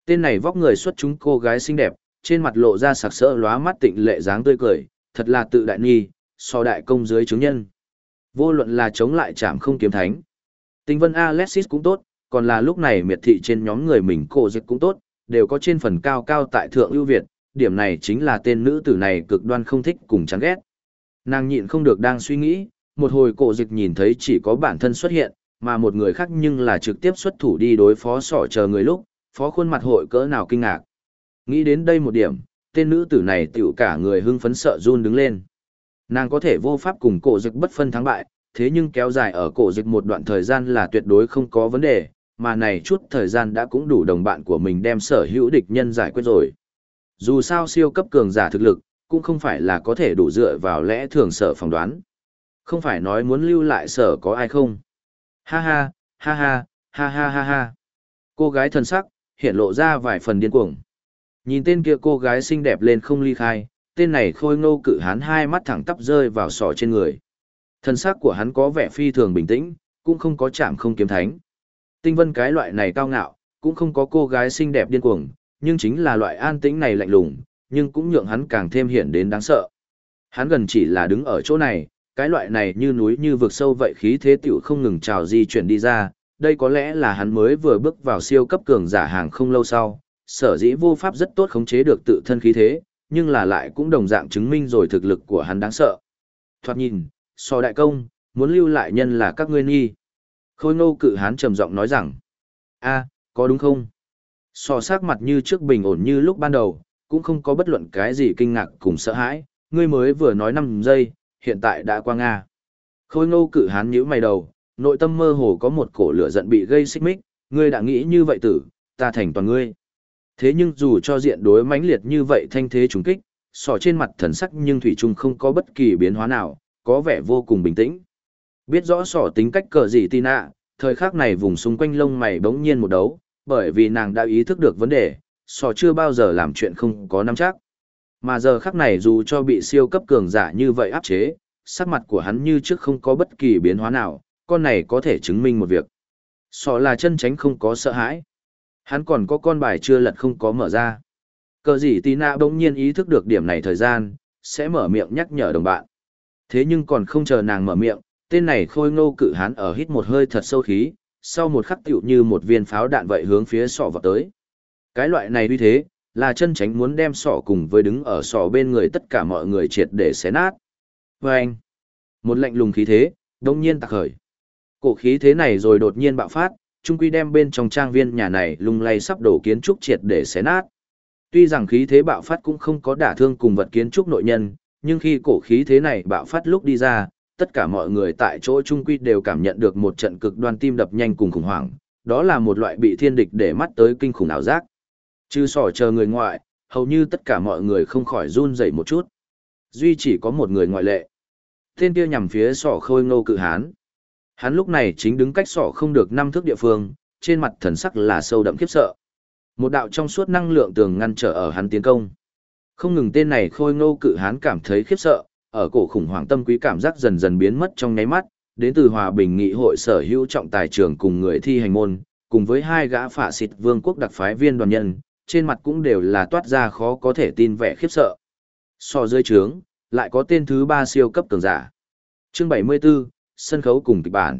Tên này vóc người xuất chúng cô gái xinh đẹp, trên mặt lộ ra sặc sỡ lóa mắt tịnh lệ dáng tươi cười, thật là tự đại nghi, so đại công dưới chứng nhân. Vô luận là chống lại trảm không kiếm thánh. Tinh vân Alexis cũng tốt, còn là lúc này miệt thị trên nhóm người mình cổ dịch cũng tốt, đều có trên phần cao cao tại thượng ưu việt, điểm này chính là tên nữ tử này cực đoan không thích cùng chán ghét. Nàng nhịn không được đang suy nghĩ, một hồi cổ dịch nhìn thấy chỉ có bản thân xuất hiện, mà một người khác nhưng là trực tiếp xuất thủ đi đối phó sỏ chờ người lúc, phó khuôn mặt hội cỡ nào kinh ngạc. Nghĩ đến đây một điểm, tên nữ tử này tiểu cả người hưng phấn sợ run đứng lên. Nàng có thể vô pháp cùng cổ dịch bất phân thắng bại, thế nhưng kéo dài ở cổ dịch một đoạn thời gian là tuyệt đối không có vấn đề, mà này chút thời gian đã cũng đủ đồng bạn của mình đem sở hữu địch nhân giải quyết rồi. Dù sao siêu cấp cường giả thực lực, cũng không phải là có thể đủ dựa vào lẽ thường sở phỏng đoán. Không phải nói muốn lưu lại sở có ai không. Ha ha, ha ha, ha ha ha ha. Cô gái thân sắc, hiện lộ ra vài phần điên cuồng. Nhìn tên kia cô gái xinh đẹp lên không ly khai, tên này khôi ngô cự hán hai mắt thẳng tắp rơi vào sọ trên người. Thân sắc của hắn có vẻ phi thường bình tĩnh, cũng không có chạm không kiếm thánh. Tinh vân cái loại này cao ngạo, cũng không có cô gái xinh đẹp điên cuồng, nhưng chính là loại an tĩnh này lạnh lùng, nhưng cũng nhượng hắn càng thêm hiện đến đáng sợ. Hắn gần chỉ là đứng ở chỗ này, cái loại này như núi như vực sâu vậy khí thế tiểu không ngừng trào di chuyển đi ra, đây có lẽ là hắn mới vừa bước vào siêu cấp cường giả hàng không lâu sau, sở dĩ vô pháp rất tốt khống chế được tự thân khí thế, nhưng là lại cũng đồng dạng chứng minh rồi thực lực của hắn đáng sợ. Thoạt nhìn, so đại công, muốn lưu lại nhân là các ngươi nghi. Khôi ngô cự hán trầm giọng nói rằng, có đúng không? So sắc mặt như trước bình ổn như lúc ban đầu, cũng không có bất luận cái gì kinh ngạc cùng sợ hãi, ngươi mới vừa nói 5 giây, hiện tại đã qua Nga. Khôi ngô cự hán nhíu mày đầu, nội tâm mơ hồ có một cổ lửa giận bị gây xích mích, ngươi đã nghĩ như vậy tử, ta thành toàn ngươi. Thế nhưng dù cho diện đối mãnh liệt như vậy thanh thế trùng kích, sỏ trên mặt thần sắc nhưng thủy chung không có bất kỳ biến hóa nào, có vẻ vô cùng bình tĩnh. Biết rõ sỏ tính cách cờ gì tin ạ, thời khắc này vùng xung quanh lông mày bỗng nhiên một đấu, bởi vì nàng đã ý thức được vấn đề, sỏ chưa bao giờ làm chuyện không có nắm chắc. Mà giờ khắc này dù cho bị siêu cấp cường giả như vậy áp chế, sắc mặt của hắn như trước không có bất kỳ biến hóa nào, con này có thể chứng minh một việc. Sỏ là chân tránh không có sợ hãi. Hắn còn có con bài chưa lật không có mở ra. Cờ gì tí nạ bỗng nhiên ý thức được điểm này thời gian, sẽ mở miệng nhắc nhở đồng bạn. Thế nhưng còn không chờ nàng mở miệng, tên này khôi ngô cự hán ở hít một hơi thật sâu khí, sau một khắc tựu như một viên pháo đạn vậy hướng phía sọ vào tới. Cái loại này uy thế, là chân tránh muốn đem sọ cùng với đứng ở sọ bên người tất cả mọi người triệt để xé nát. Và anh, một lạnh lùng khí thế, đông nhiên tạc khởi. Cổ khí thế này rồi đột nhiên bạo phát, trung quy đem bên trong trang viên nhà này lung lay sắp đổ kiến trúc triệt để xé nát. Tuy rằng khí thế bạo phát cũng không có đả thương cùng vật kiến trúc nội nhân, nhưng khi cổ khí thế này bạo phát lúc đi ra, tất cả mọi người tại chỗ trung quy đều cảm nhận được một trận cực đoan tim đập nhanh cùng khủng hoảng, đó là một loại bị thiên địch để mắt tới kinh khủng ảo giác. Chứ sỏ chờ người ngoại, hầu như tất cả mọi người không khỏi run rẩy một chút. Duy chỉ có một người ngoại lệ. Tên kia nhằm phía sỏ khôi ngô cự hán. Hắn lúc này chính đứng cách sỏ không được 5 thước địa phương, trên mặt thần sắc là sâu đậm khiếp sợ. Một đạo trong suốt năng lượng tường ngăn trở ở hắn tiến công. Không ngừng tên này khôi ngô cự hán cảm thấy khiếp sợ, ở cổ khủng hoảng tâm quý cảm giác dần dần biến mất trong nháy mắt, đến từ Hòa Bình Nghị hội sở hữu trọng tài trường cùng người thi hành môn, cùng với 2 gã phạ xịt vương quốc đặc phái viên đoàn nhân, trên mặt cũng đều là toát ra khó có thể tin vẻ khiếp sợ. So dưới trướng, lại có tên thứ 3 siêu cấp cường giả. Chương 74, sân khấu cùng kịch bản.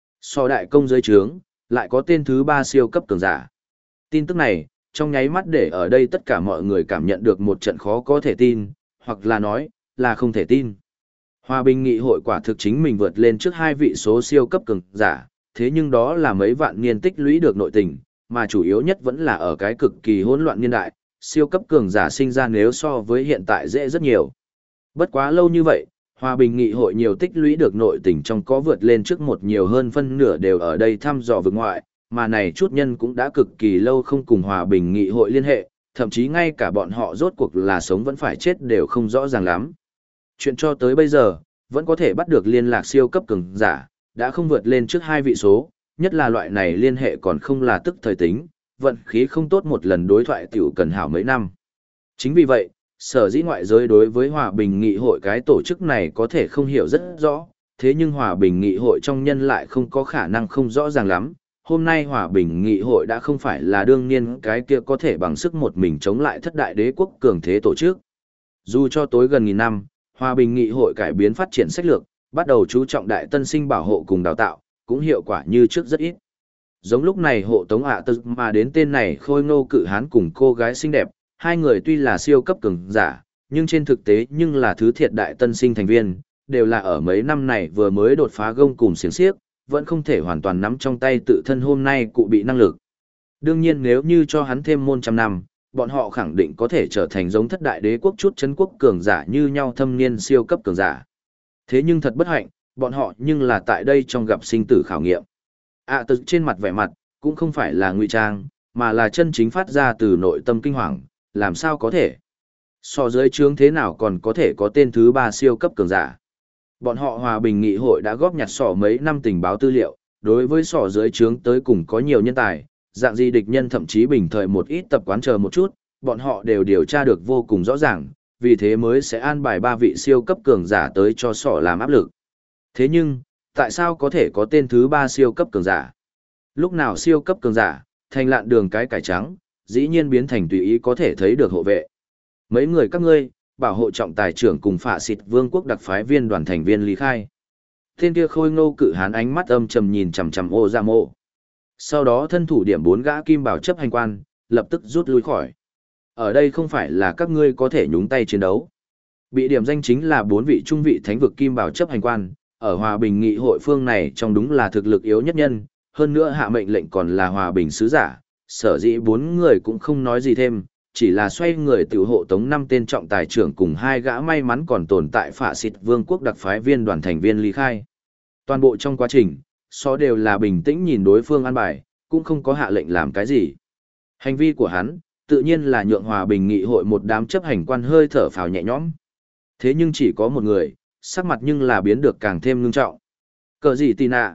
So đại công dưới trướng, lại có tên thứ 3 siêu cấp cường giả. Tin tức này, trong nháy mắt để ở đây tất cả mọi người cảm nhận được một trận khó có thể tin, hoặc là nói, là không thể tin. Hòa Bình Nghị hội quả thực chính mình vượt lên trước 2 vị số siêu cấp cường giả, thế nhưng đó là mấy vạn niên tích lũy được nội tình, mà chủ yếu nhất vẫn là ở cái cực kỳ hỗn loạn niên đại, siêu cấp cường giả sinh ra nếu so với hiện tại dễ rất nhiều. Bất quá lâu như vậy, Hòa Bình Nghị hội nhiều tích lũy được nội tình trong có vượt lên trước một nhiều hơn phân nửa đều ở đây thăm dò vực ngoại, mà này chút nhân cũng đã cực kỳ lâu không cùng Hòa Bình Nghị hội liên hệ, thậm chí ngay cả bọn họ rốt cuộc là sống vẫn phải chết đều không rõ ràng lắm. Chuyện cho tới bây giờ, vẫn có thể bắt được liên lạc siêu cấp cường giả, đã không vượt lên trước 2 vị số, nhất là loại này liên hệ còn không là tức thời tính, vận khí không tốt một lần đối thoại tiểu cần hảo mấy năm. Chính vì vậy, sở dĩ ngoại giới đối với Hòa Bình Nghị hội cái tổ chức này có thể không hiểu rất rõ, thế nhưng Hòa Bình Nghị hội trong nhân lại không có khả năng không rõ ràng lắm, hôm nay hòa bình nghị hội đã không phải là đương nhiên cái kia có thể bằng sức một mình chống lại thất đại đế quốc cường thế tổ chức. Dù cho tối gần nghìn năm, hòa bình nghị hội cải biến phát triển sách lược, bắt đầu chú trọng đại tân sinh bảo hộ cùng đào tạo, cũng hiệu quả như trước rất ít. Giống lúc này hộ tống tật mà đến tên này khôi ngô cự hán cùng cô gái xinh đẹp, hai người tuy là siêu cấp cường giả, nhưng trên thực tế nhưng là thứ thiệt đại tân sinh thành viên, đều là ở mấy năm này vừa mới đột phá gông cùng xiềng xiếc, vẫn không thể hoàn toàn nắm trong tay tự thân hôm nay cụ bị năng lực. Đương nhiên nếu như cho hắn thêm môn trăm năm, bọn họ khẳng định có thể trở thành giống thất đại đế quốc chút chấn quốc cường giả như nhau thâm niên siêu cấp cường giả. Thế nhưng thật bất hạnh, bọn họ nhưng là tại đây trong gặp sinh tử khảo nghiệm. Tật trên mặt vẻ mặt, cũng không phải là ngụy trang, mà là chân chính phát ra từ nội tâm kinh hoàng, làm sao có thể. So dưới trướng thế nào còn có thể có tên thứ 3 siêu cấp cường giả. Bọn họ hòa bình nghị hội đã góp nhặt sỏ mấy năm tình báo tư liệu, đối với sỏ dưới trướng tới cùng có nhiều nhân tài, dạng gì địch nhân thậm chí bình thời một ít tập quán chờ một chút, bọn họ đều điều tra được vô cùng rõ ràng, vì thế mới sẽ an bài 3 vị siêu cấp cường giả tới cho sỏ làm áp lực. Thế nhưng, tại sao có thể có tên thứ 3 siêu cấp cường giả? Lúc nào siêu cấp cường giả, thành lạn đường cái cải trắng, dĩ nhiên biến thành tùy ý có thể thấy được hộ vệ. Mấy người các ngươi, bảo hộ trọng tài trưởng cùng phạ xịt vương quốc đặc phái viên đoàn thành viên lý khai. Tên kia khôi ngô cự hán ánh mắt âm trầm nhìn chằm chằm ô ra mộ. Sau đó thân thủ điểm 4 gã kim bảo chấp hành quan, lập tức rút lui khỏi. Ở đây không phải là các ngươi có thể nhúng tay chiến đấu. Bị điểm danh chính là 4 vị trung vị thánh vực kim bảo chấp hành quan, ở hòa bình nghị hội phương này trong đúng là thực lực yếu nhất nhân, hơn nữa hạ mệnh lệnh còn là hòa bình sứ giả, sở dĩ 4 người cũng không nói gì thêm, chỉ là xoay người tiểu hộ tống 5 tên trọng tài trưởng cùng 2 gã may mắn còn tồn tại phạ xịt vương quốc đặc phái viên đoàn thành viên ly khai. Toàn bộ trong quá trình, đều là bình tĩnh nhìn đối phương an bài, cũng không có hạ lệnh làm cái gì. Hành vi của hắn, tự nhiên là nhượng hòa bình nghị hội một đám chấp hành quan hơi thở phào nhẹ nhõm. Thế nhưng chỉ có một người, sắc mặt nhưng là biến được càng thêm ngưng trọng. Cờ gì tì nạ?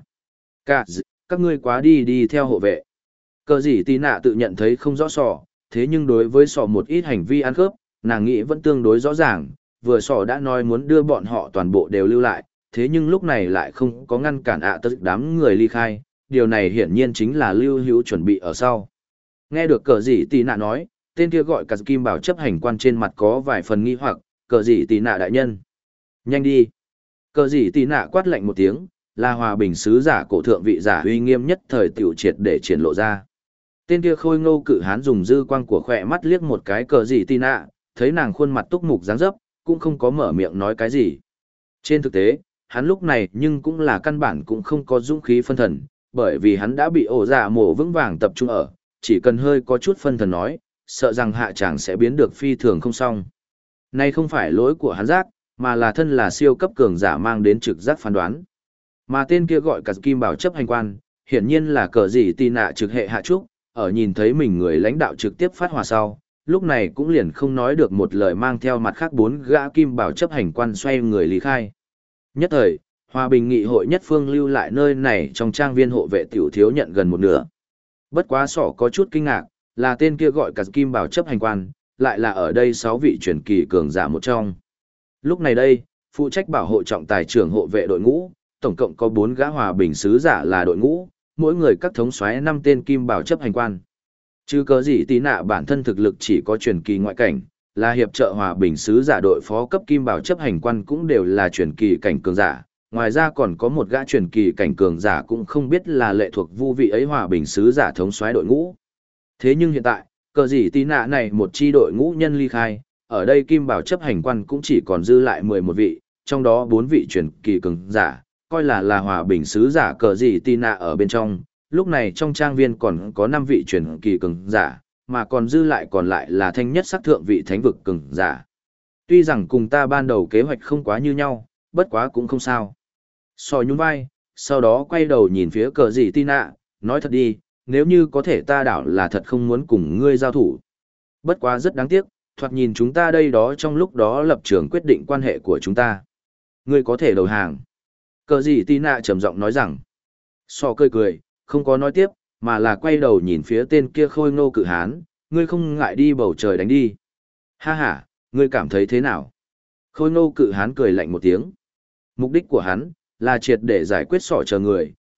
Các ngươi quá đi theo hộ vệ. Cờ gì tì nạ tự nhận thấy không rõ sỏ, thế nhưng đối với sỏ một ít hành vi ăn khớp, nàng nghĩ vẫn tương đối rõ ràng, vừa sỏ đã nói muốn đưa bọn họ toàn bộ đều lưu lại, thế nhưng lúc này lại không có ngăn cản tất đám người ly khai, điều này hiển nhiên chính là lưu hữu chuẩn bị ở sau. Nghe được cờ gì tì nạ nói, tên kia gọi cả kim bảo chấp hành quan trên mặt có vài phần nghi hoặc, cờ gì tì nạ đại nhân. Nhanh đi. Cờ gì tì nạ quát lạnh một tiếng, là hòa bình sứ giả cổ thượng vị giả uy nghiêm nhất thời tiểu triệt để triển lộ ra. Tên kia khôi ngô cự hán dùng dư quang của khỏe mắt liếc một cái cờ gì tì nạ, thấy nàng khuôn mặt túc mục dáng dấp, cũng không có mở miệng nói cái gì. Trên thực tế, hắn lúc này nhưng cũng là căn bản cũng không có dũng khí phân thần, bởi vì hắn đã bị ổ dạ mổ vững vàng tập trung ở, chỉ cần hơi có chút phân thần nói, sợ rằng hạ chàng sẽ biến được phi thường không xong. Này không phải lỗi của hắn giác, mà là thân là siêu cấp cường giả mang đến trực giác phán đoán. Mà tên kia gọi cả kim bảo chấp hành quan, hiển nhiên là cờ gì tì nạ trực hệ hạ trúc, ở nhìn thấy mình người lãnh đạo trực tiếp phát hòa sau, lúc này cũng liền không nói được một lời mang theo mặt khác 4 gã kim bảo chấp hành quan xoay người lý khai. Nhất thời, hòa bình nghị hội nhất phương lưu lại nơi này trong trang viên hộ vệ tiểu thiếu nhận gần một nửa. Bất quá sỏ có chút kinh ngạc, là tên kia gọi cả kim bảo chấp hành quan, lại là ở đây 6 vị truyền kỳ cường giả một trong. Lúc này đây, phụ trách bảo hộ trọng tài trưởng hộ vệ đội ngũ, tổng cộng có 4 gã hòa bình sứ giả là đội ngũ, mỗi người các thống soái 5 tên kim bảo chấp hành quan. Chứ cớ gì tí nạ bản thân thực lực chỉ có truyền kỳ ngoại cảnh, là hiệp trợ hòa bình sứ giả đội phó cấp kim bảo chấp hành quan cũng đều là truyền kỳ cảnh cường giả. Ngoài ra còn có một gã truyền kỳ cảnh cường giả cũng không biết là lệ thuộc vu vị ấy hòa bình sứ giả thống soái đội ngũ. Thế nhưng hiện tại, cờ gì tí nạ này một chi đội ngũ nhân ly khai, ở đây kim bảo chấp hành quan cũng chỉ còn dư lại 11 vị, trong đó 4 vị truyền kỳ cường giả, coi là hòa bình sứ giả cờ gì tí nạ ở bên trong. Lúc này trong trang viên còn có 5 vị truyền kỳ cường giả, mà còn dư lại còn lại là thanh nhất sắc thượng vị thánh vực cường giả. Tuy rằng cùng ta ban đầu kế hoạch không quá như nhau, bất quá cũng không sao. Sò nhún vai, sau đó quay đầu nhìn phía cờ gì tin ạ, nói thật đi, nếu như có thể ta đảo là thật không muốn cùng ngươi giao thủ. Bất quá rất đáng tiếc, thoạt nhìn chúng ta đây đó trong lúc đó lập trường quyết định quan hệ của chúng ta. Ngươi có thể đầu hàng. Cờ gì tin ạ trầm giọng nói rằng. Sò cười cười, không có nói tiếp, mà là quay đầu nhìn phía tên kia khôi ngô cự hán, ngươi không ngại đi bầu trời đánh đi. Ha ha, ngươi cảm thấy thế nào? Khôi ngô cự hán cười lạnh một tiếng. Mục đích của hắn, là triệt để giải quyết sọ chờ người,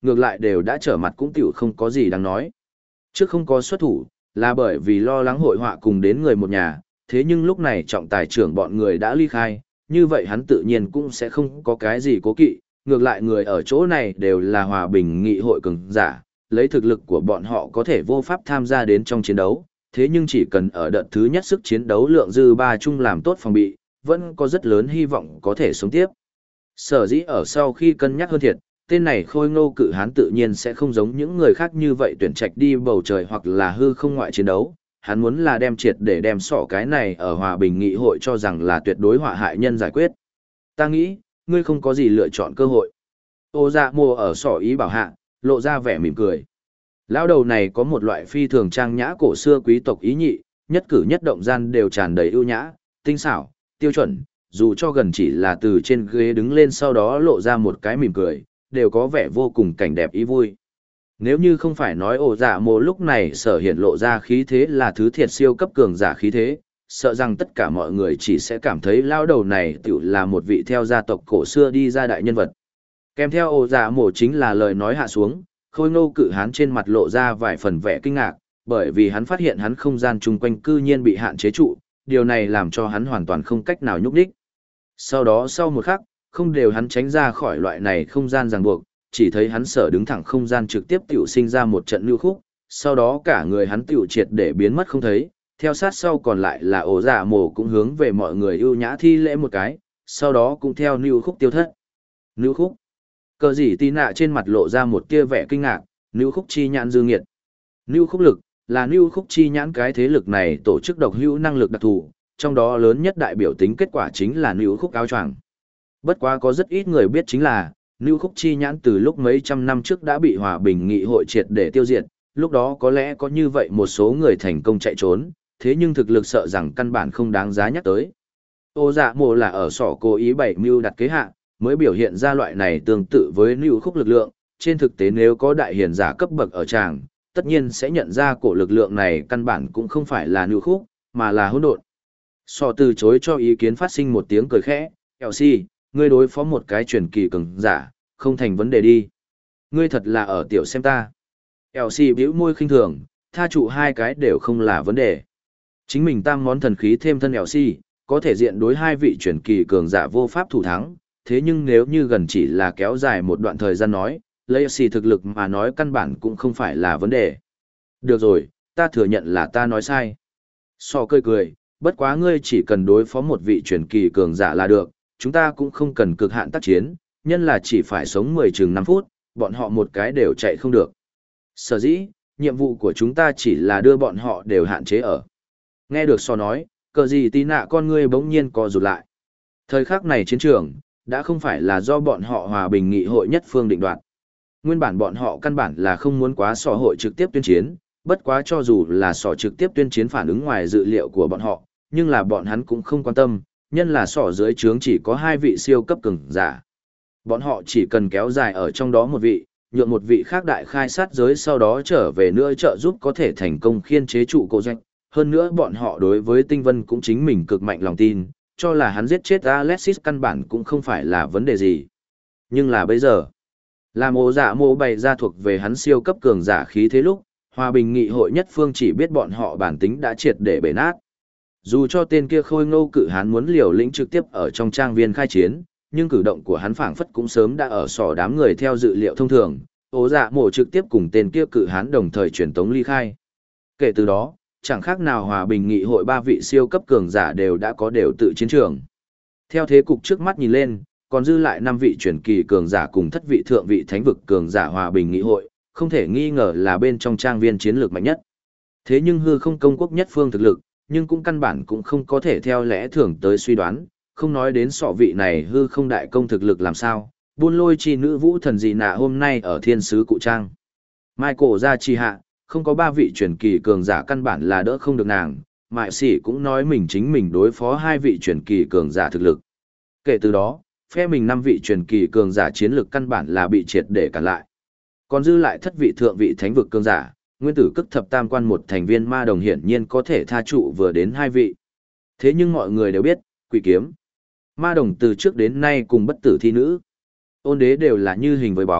ngược lại đều đã trở mặt cũng tiểu không có gì đáng nói. Trước không có xuất thủ, là bởi vì lo lắng hội họa cùng đến người một nhà, thế nhưng lúc này trọng tài trưởng bọn người đã ly khai, như vậy hắn tự nhiên cũng sẽ không có cái gì cố kỵ, ngược lại người ở chỗ này đều là hòa bình nghị hội cường giả, lấy thực lực của bọn họ có thể vô pháp tham gia đến trong chiến đấu, thế nhưng chỉ cần ở đợt thứ nhất sức chiến đấu lượng dư ba chung làm tốt phòng bị, vẫn có rất lớn hy vọng có thể sống tiếp. Sở dĩ ở sau khi cân nhắc hơn thiệt, tên này Khôi Ngô Cự Hán tự nhiên sẽ không giống những người khác như vậy tuyển trạch đi bầu trời hoặc là hư không ngoại chiến đấu, hắn muốn là đem triệt để đem sỏ cái này ở hòa bình nghị hội cho rằng là tuyệt đối họa hại nhân giải quyết. Ta nghĩ, ngươi không có gì lựa chọn cơ hội. Ô dạ mồ ở sỏ ý bảo hạ, lộ ra vẻ mỉm cười. Lão đầu này có một loại phi thường trang nhã cổ xưa quý tộc ý nhị, nhất cử nhất động gian đều tràn đầy ưu nhã, tinh xảo, tiêu chuẩn, dù cho gần chỉ là từ trên ghế đứng lên sau đó lộ ra một cái mỉm cười, đều có vẻ vô cùng cảnh đẹp ý vui. Nếu như không phải nói ổ dạ mồ lúc này sở hiện lộ ra khí thế là thứ thiệt siêu cấp cường giả khí thế, sợ rằng tất cả mọi người chỉ sẽ cảm thấy lao đầu này tự là một vị theo gia tộc cổ xưa đi ra đại nhân vật. Kèm theo ổ dạ mồ chính là lời nói hạ xuống, Khôi Ngô Cự Hán trên mặt lộ ra vài phần vẻ kinh ngạc, bởi vì hắn phát hiện hắn không gian chung quanh cư nhiên bị hạn chế trụ, điều này làm cho hắn hoàn toàn không cách nào nhúc nhích. Sau đó sau một khắc, không đều hắn tránh ra khỏi loại này không gian ràng buộc, chỉ thấy hắn sở đứng thẳng không gian trực tiếp tiểu sinh ra một trận lưu khúc, sau đó cả người hắn tiểu triệt để biến mất không thấy, theo sát sau còn lại là ổ dạ mồ cũng hướng về mọi người ưu nhã thi lễ một cái, sau đó cũng theo lưu khúc tiêu thất. Lưu khúc. Cờ gì tí nạ trên mặt lộ ra một tia vẻ kinh ngạc, lưu khúc chi nhãn dư nghiệt. Lưu khúc lực, là lưu khúc chi nhãn cái thế lực này tổ chức độc hữu năng lực đặc thù, trong đó lớn nhất đại biểu tính kết quả chính là lưu khúc áo choàng. Bất quá có rất ít người biết chính là, lưu khúc chi nhãn từ lúc mấy trăm năm trước đã bị hòa bình nghị hội triệt để tiêu diệt, lúc đó có lẽ có như vậy một số người thành công chạy trốn, thế nhưng thực lực sợ rằng căn bản không đáng giá nhắc tới. Ô dạ mồ là ở sỏ cố ý bày mưu đặt kế hạ, mới biểu hiện ra loại này tương tự với lưu khúc lực lượng, trên thực tế nếu có đại hiền giả cấp bậc ở tràng, tất nhiên sẽ nhận ra cổ lực lượng này căn bản cũng không phải là lưu khúc, mà là hỗn độn. Sỏ từ chối cho ý kiến phát sinh một tiếng cười khẽ, Elsie, ngươi đối phó một cái truyền kỳ cường giả, không thành vấn đề đi. Ngươi thật là ở tiểu xem ta. Elsie bĩu môi khinh thường, tha trụ hai cái đều không là vấn đề. Chính mình tam món thần khí thêm thân Elsie, có thể diện đối hai vị truyền kỳ cường giả vô pháp thủ thắng, thế nhưng nếu như gần chỉ là kéo dài một đoạn thời gian nói, lấy Elsie thực lực mà nói căn bản cũng không phải là vấn đề. Được rồi, ta thừa nhận là ta nói sai. So cười cười, bất quá ngươi chỉ cần đối phó một vị truyền kỳ cường giả là được, chúng ta cũng không cần cực hạn tác chiến, nhân là chỉ phải sống 10 chừng 5 phút, bọn họ một cái đều chạy không được. Sở dĩ, nhiệm vụ của chúng ta chỉ là đưa bọn họ đều hạn chế ở. Nghe được so nói, cờ gì tí nạ con ngươi bỗng nhiên co rụt lại. Thời khắc này chiến trường, đã không phải là do bọn họ hòa bình nghị hội nhất phương định đoạt. Nguyên bản bọn họ căn bản là không muốn quá sò hội trực tiếp tuyên chiến, bất quá cho dù là sò trực tiếp tuyên chiến phản ứng ngoài dự liệu của bọn họ, nhưng là bọn hắn cũng không quan tâm, nhân là sỏ dưới trướng chỉ có hai vị siêu cấp cường giả. Bọn họ chỉ cần kéo dài ở trong đó một vị, nhượng một vị khác đại khai sát giới sau đó trở về nữa trợ giúp có thể thành công khiên chế trụ cổ doanh. Hơn nữa bọn họ đối với Tinh Vân cũng chính mình cực mạnh lòng tin, cho là hắn giết chết Alexis căn bản cũng không phải là vấn đề gì. Nhưng là bây giờ, làm ổ dạ mô bày ra thuộc về hắn siêu cấp cường giả khí thế lúc, hòa bình nghị hội nhất phương chỉ biết bọn họ bản tính đã triệt để bể nát. Dù cho tên kia Khôi Ngô Cự Hán muốn liều lĩnh trực tiếp ở trong trang viên khai chiến, nhưng cử động của hắn phảng phất cũng sớm đã ở sỏ đám người theo dự liệu thông thường, ổ dạ mổ trực tiếp cùng tên kia Cự Hán đồng thời truyền tống ly khai. Kể từ đó, chẳng khác nào hòa bình nghị hội ba vị siêu cấp cường giả đều đã có đều tự chiến trường. Theo thế cục trước mắt nhìn lên, còn dư lại 5 vị truyền kỳ cường giả cùng thất vị thượng vị thánh vực cường giả hòa bình nghị hội, không thể nghi ngờ là bên trong trang viên chiến lược mạnh nhất. Thế nhưng hư không công quốc nhất phương thực lực, nhưng cũng căn bản cũng không có thể theo lẽ thường tới suy đoán, không nói đến sọ vị này hư không đại công thực lực làm sao, buôn lôi chi nữ vũ thần gì nạ hôm nay ở thiên sứ cụ trang. Michael ra chi hạ, không có 3 vị truyền kỳ cường giả căn bản là đỡ không được nàng, mại sĩ cũng nói mình chính mình đối phó 2 vị truyền kỳ cường giả thực lực. Kể từ đó, phe mình 5 vị truyền kỳ cường giả chiến lực căn bản là bị triệt để cản lại. Còn dư lại thất vị thượng vị thánh vực cường giả, nguyên tử cức thập tam quan một thành viên ma đồng hiển nhiên có thể tha trụ vừa đến 2 vị. Thế nhưng mọi người đều biết, quỷ kiếm, ma đồng từ trước đến nay cùng bất tử thi nữ, ôn đế đều là như hình với bóng,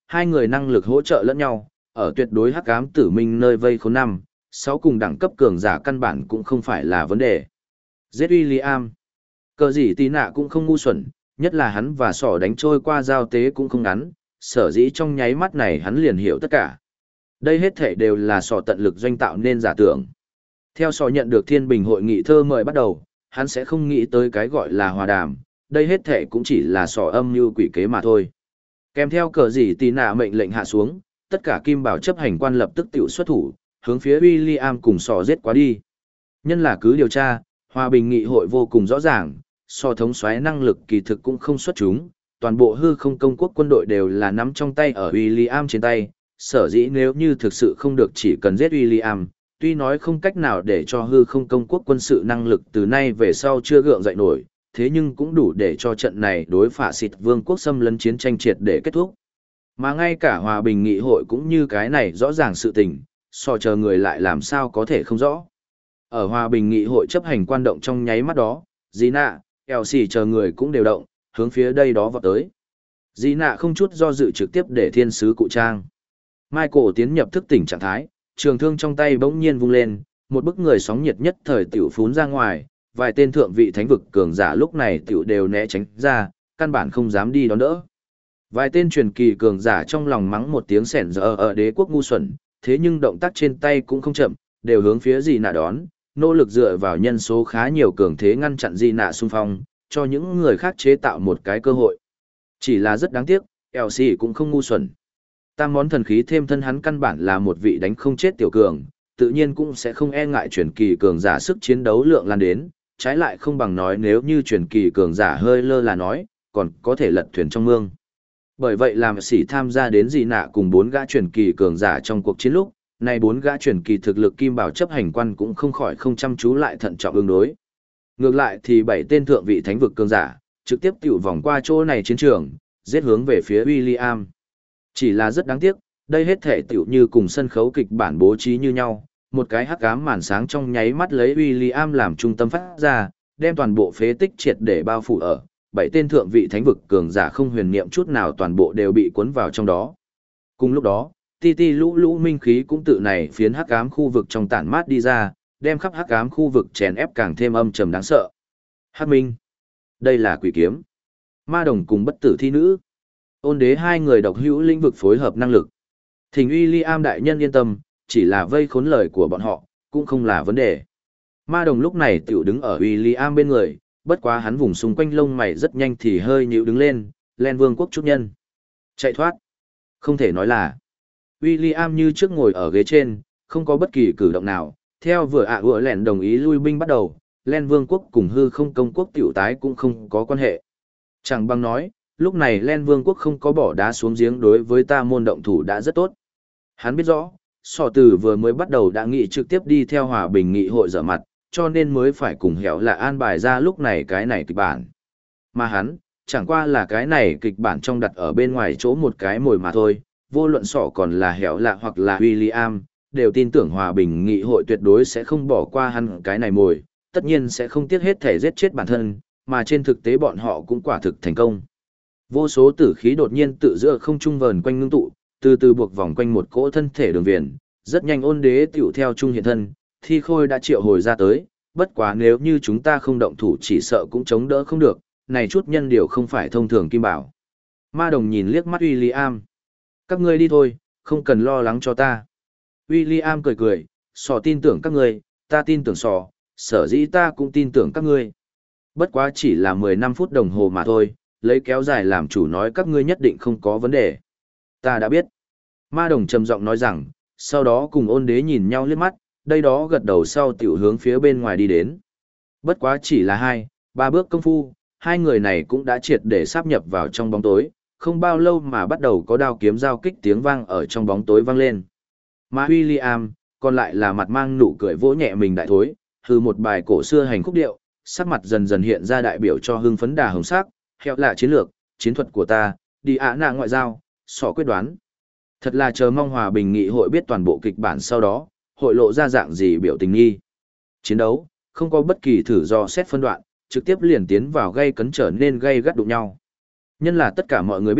hai người năng lực hỗ trợ lẫn nhau, ở tuyệt đối hắc ám tử minh nơi vây khốn năm, 6 cùng đẳng cấp cường giả căn bản cũng không phải là vấn đề. Giết William. Cờ gì tí nạ cũng không ngu xuẩn, nhất là hắn và sỏ đánh trôi qua giao tế cũng không ngắn, sở dĩ trong nháy mắt này hắn liền hiểu tất cả. Đây hết thể đều là sỏ tận lực doanh tạo nên giả tưởng. Theo sỏ nhận được thiên bình hội nghị thơ mời bắt đầu, hắn sẽ không nghĩ tới cái gọi là hòa đàm, đây hết thể cũng chỉ là sỏ âm mưu quỷ kế mà thôi. Kèm theo cờ gì tí nạ mệnh lệnh hạ xuống, tất cả kim bảo chấp hành quan lập tức tiểu xuất thủ, hướng phía William cùng sỏ giết quá đi. Nhân là cứ điều tra, hòa bình nghị hội vô cùng rõ ràng, so thống soái năng lực kỳ thực cũng không xuất chúng, toàn bộ hư không công quốc quân đội đều là nắm trong tay ở William trên tay, sở dĩ nếu như thực sự không được chỉ cần giết William, tuy nói không cách nào để cho hư không công quốc quân sự năng lực từ nay về sau chưa gượng dậy nổi, thế nhưng cũng đủ để cho trận này đối phá xịt vương quốc xâm lấn chiến tranh triệt để kết thúc. Mà ngay cả hòa bình nghị hội cũng như cái này rõ ràng sự tình, so chờ người lại làm sao có thể không rõ. Ở hòa bình nghị hội chấp hành quan động trong nháy mắt đó, Gina, Elsie chờ người cũng đều động, hướng phía đây đó vọt tới. Gina không chút do dự trực tiếp để thiên sứ cụ trang. Michael tiến nhập thức tỉnh trạng thái, trường thương trong tay bỗng nhiên vung lên, một bức người sóng nhiệt nhất thời tiểu phún ra ngoài, vài tên thượng vị thánh vực cường giả lúc này tiểu đều né tránh ra, căn bản không dám đi đón đỡ. Vài tên truyền kỳ cường giả trong lòng mắng một tiếng sẻn giờ ở đế quốc ngu xuẩn, thế nhưng động tác trên tay cũng không chậm, đều hướng phía Gina đón, nỗ lực dựa vào nhân số khá nhiều cường thế ngăn chặn Gina xung phong, cho những người khác chế tạo một cái cơ hội. Chỉ là rất đáng tiếc, Elsie cũng không ngu xuẩn. Tam món thần khí thêm thân hắn căn bản là một vị đánh không chết tiểu cường, tự nhiên cũng sẽ không e ngại truyền kỳ cường giả sức chiến đấu lượng lan đến, trái lại không bằng nói nếu như truyền kỳ cường giả hơi lơ là nói, còn có thể lật thuyền trong mương. Bởi vậy làm sĩ tham gia đến Gina cùng 4 gã truyền kỳ cường giả trong cuộc chiến lúc, này 4 gã truyền kỳ thực lực kim bảo chấp hành quan cũng không khỏi không chăm chú lại thận trọng ứng đối. Ngược lại thì 7 tên thượng vị thánh vực cường giả, trực tiếp tiểu vòng qua chỗ này chiến trường, giết hướng về phía William. Chỉ là rất đáng tiếc, đây hết thể tiểu như cùng sân khấu kịch bản bố trí như nhau, một cái hắc ám màn sáng trong nháy mắt lấy William làm trung tâm phát ra, đem toàn bộ phế tích triệt để bao phủ ở, 7 tên thượng vị thánh vực cường giả không huyền niệm chút nào toàn bộ đều bị cuốn vào trong đó. Cùng lúc đó, ti lũ lũ minh khí cũng tự này phiến hắc ám khu vực trong tản mát đi ra, đem khắp hắc ám khu vực chèn ép càng thêm âm trầm đáng sợ. Hắc Minh, đây là quỷ kiếm. Ma đồng cùng bất tử thi nữ. Ôn đế hai người độc hữu lĩnh vực phối hợp năng lực. Thỉnh William đại nhân yên tâm, chỉ là vây khốn lời của bọn họ, cũng không là vấn đề. Ma đồng lúc này tiểu đứng ở William bên người, bất quá hắn vùng xung quanh lông mày rất nhanh thì hơi nhíu đứng lên, Len Vương quốc chút nhân. Chạy thoát. Không thể nói là. William như trước ngồi ở ghế trên, không có bất kỳ cử động nào, theo vừa vừa lẹn đồng ý lui binh bắt đầu, Len Vương quốc cùng hư không công quốc tiểu tái cũng không có quan hệ. Chẳng bằng nói, lúc này Len Vương quốc không có bỏ đá xuống giếng đối với ta môn động thủ đã rất tốt. Hắn biết rõ, sọ tử vừa mới bắt đầu đã nghị trực tiếp đi theo hòa bình nghị hội dở mặt, cho nên mới phải cùng hẻo là an bài ra lúc này cái này kịch bản. Mà hắn, chẳng qua là cái này kịch bản trong đặt ở bên ngoài chỗ một cái mồi mà thôi, vô luận sọ còn là hẻo lạ hoặc là William, đều tin tưởng hòa bình nghị hội tuyệt đối sẽ không bỏ qua hắn cái này mồi, tất nhiên sẽ không tiếc hết thể giết chết bản thân, mà trên thực tế bọn họ cũng quả thực thành công. Vô số tử khí đột nhiên tự giữa không trung vờn quanh ngưng tụ, từ từ buộc vòng quanh một cỗ thân thể đường viền, rất nhanh ôn đế tiểu theo trung hiện thân, thi khôi đã triệu hồi ra tới, bất quá nếu như chúng ta không động thủ chỉ sợ cũng chống đỡ không được, này chút nhân điều không phải thông thường kim bảo. Ma đồng nhìn liếc mắt William. Các ngươi đi thôi, không cần lo lắng cho ta. William cười cười, sò tin tưởng các ngươi, ta tin tưởng sò, sở dĩ ta cũng tin tưởng các ngươi. Bất quá chỉ là 15 phút đồng hồ mà thôi, lấy kéo dài làm chủ nói các ngươi nhất định không có vấn đề. Ta đã biết. Ma đồng trầm giọng nói rằng, sau đó cùng ôn đế nhìn nhau liếc mắt, đây đó gật đầu sau tiểu hướng phía bên ngoài đi đến. Bất quá chỉ là 2-3 bước công phu, hai người này cũng đã triệt để sáp nhập vào trong bóng tối, không bao lâu mà bắt đầu có đao kiếm giao kích tiếng vang ở trong bóng tối vang lên. Mà William, còn lại là mặt mang nụ cười vỗ nhẹ mình đại thối, hừ một bài cổ xưa hành khúc điệu, sắc mặt dần dần hiện ra đại biểu cho hưng phấn đà hồng sắc, hẹo lạ chiến lược, chiến thuật của ta, đi ạ nạ ngoại giao, sỏ quyết đoán. Thật là chờ mong hòa bình nghị hội biết toàn bộ kịch bản sau đó, hội lộ ra dạng gì biểu tình nghi. Chiến đấu, không có bất kỳ thử do xét phân đoạn, trực tiếp liền tiến vào gây cấn trở nên gây gắt đụng nhau. Nhân là tất cả mọi người biết,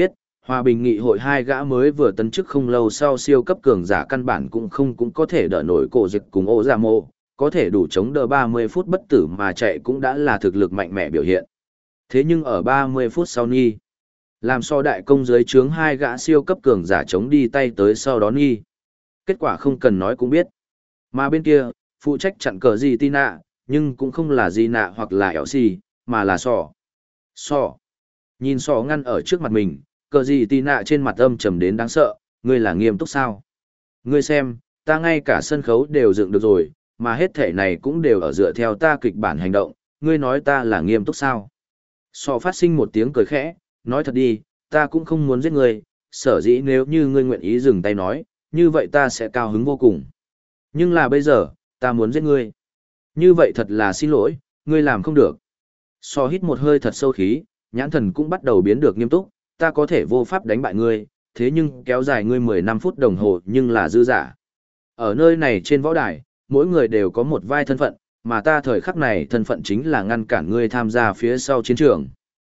Hòa bình nghị hội hai gã mới vừa tấn chức không lâu sau siêu cấp cường giả căn bản cũng có thể đỡ nổi cổ dịch cùng ổ giả mộ, có thể đủ chống đỡ 30 phút bất tử mà chạy cũng đã là thực lực mạnh mẽ biểu hiện. Thế nhưng ở 30 phút sau Nhi, làm so đại công dưới trướng hai gã siêu cấp cường giả chống đi tay tới sau đó Nhi. Kết quả không cần nói cũng biết. Mà bên kia, phụ trách chặn cờ gì Tina, nhưng cũng không là Gina hoặc là Elsie, mà là sò. Sò. Nhìn sò ngăn ở trước mặt mình, cờ gì Tina trên mặt âm trầm đến đáng sợ, ngươi là nghiêm túc sao? Ngươi xem, ta ngay cả sân khấu đều dựng được rồi, mà hết thể này cũng đều ở dựa theo ta kịch bản hành động, ngươi nói ta là nghiêm túc sao? Sò phát sinh một tiếng cười khẽ, nói thật đi, ta cũng không muốn giết ngươi, sở dĩ nếu như ngươi nguyện ý dừng tay nói, như vậy ta sẽ cao hứng vô cùng. Nhưng là bây giờ, ta muốn giết ngươi. Như vậy thật là xin lỗi, ngươi làm không được. Sò hít một hơi thật sâu khí, nhãn thần cũng bắt đầu biến được nghiêm túc, ta có thể vô pháp đánh bại ngươi, thế nhưng kéo dài ngươi 15 phút đồng hồ nhưng là dư giả. Ở nơi này trên võ đài, mỗi người đều có một vai thân phận, mà ta thời khắc này thân phận chính là ngăn cản ngươi tham gia phía sau chiến trường.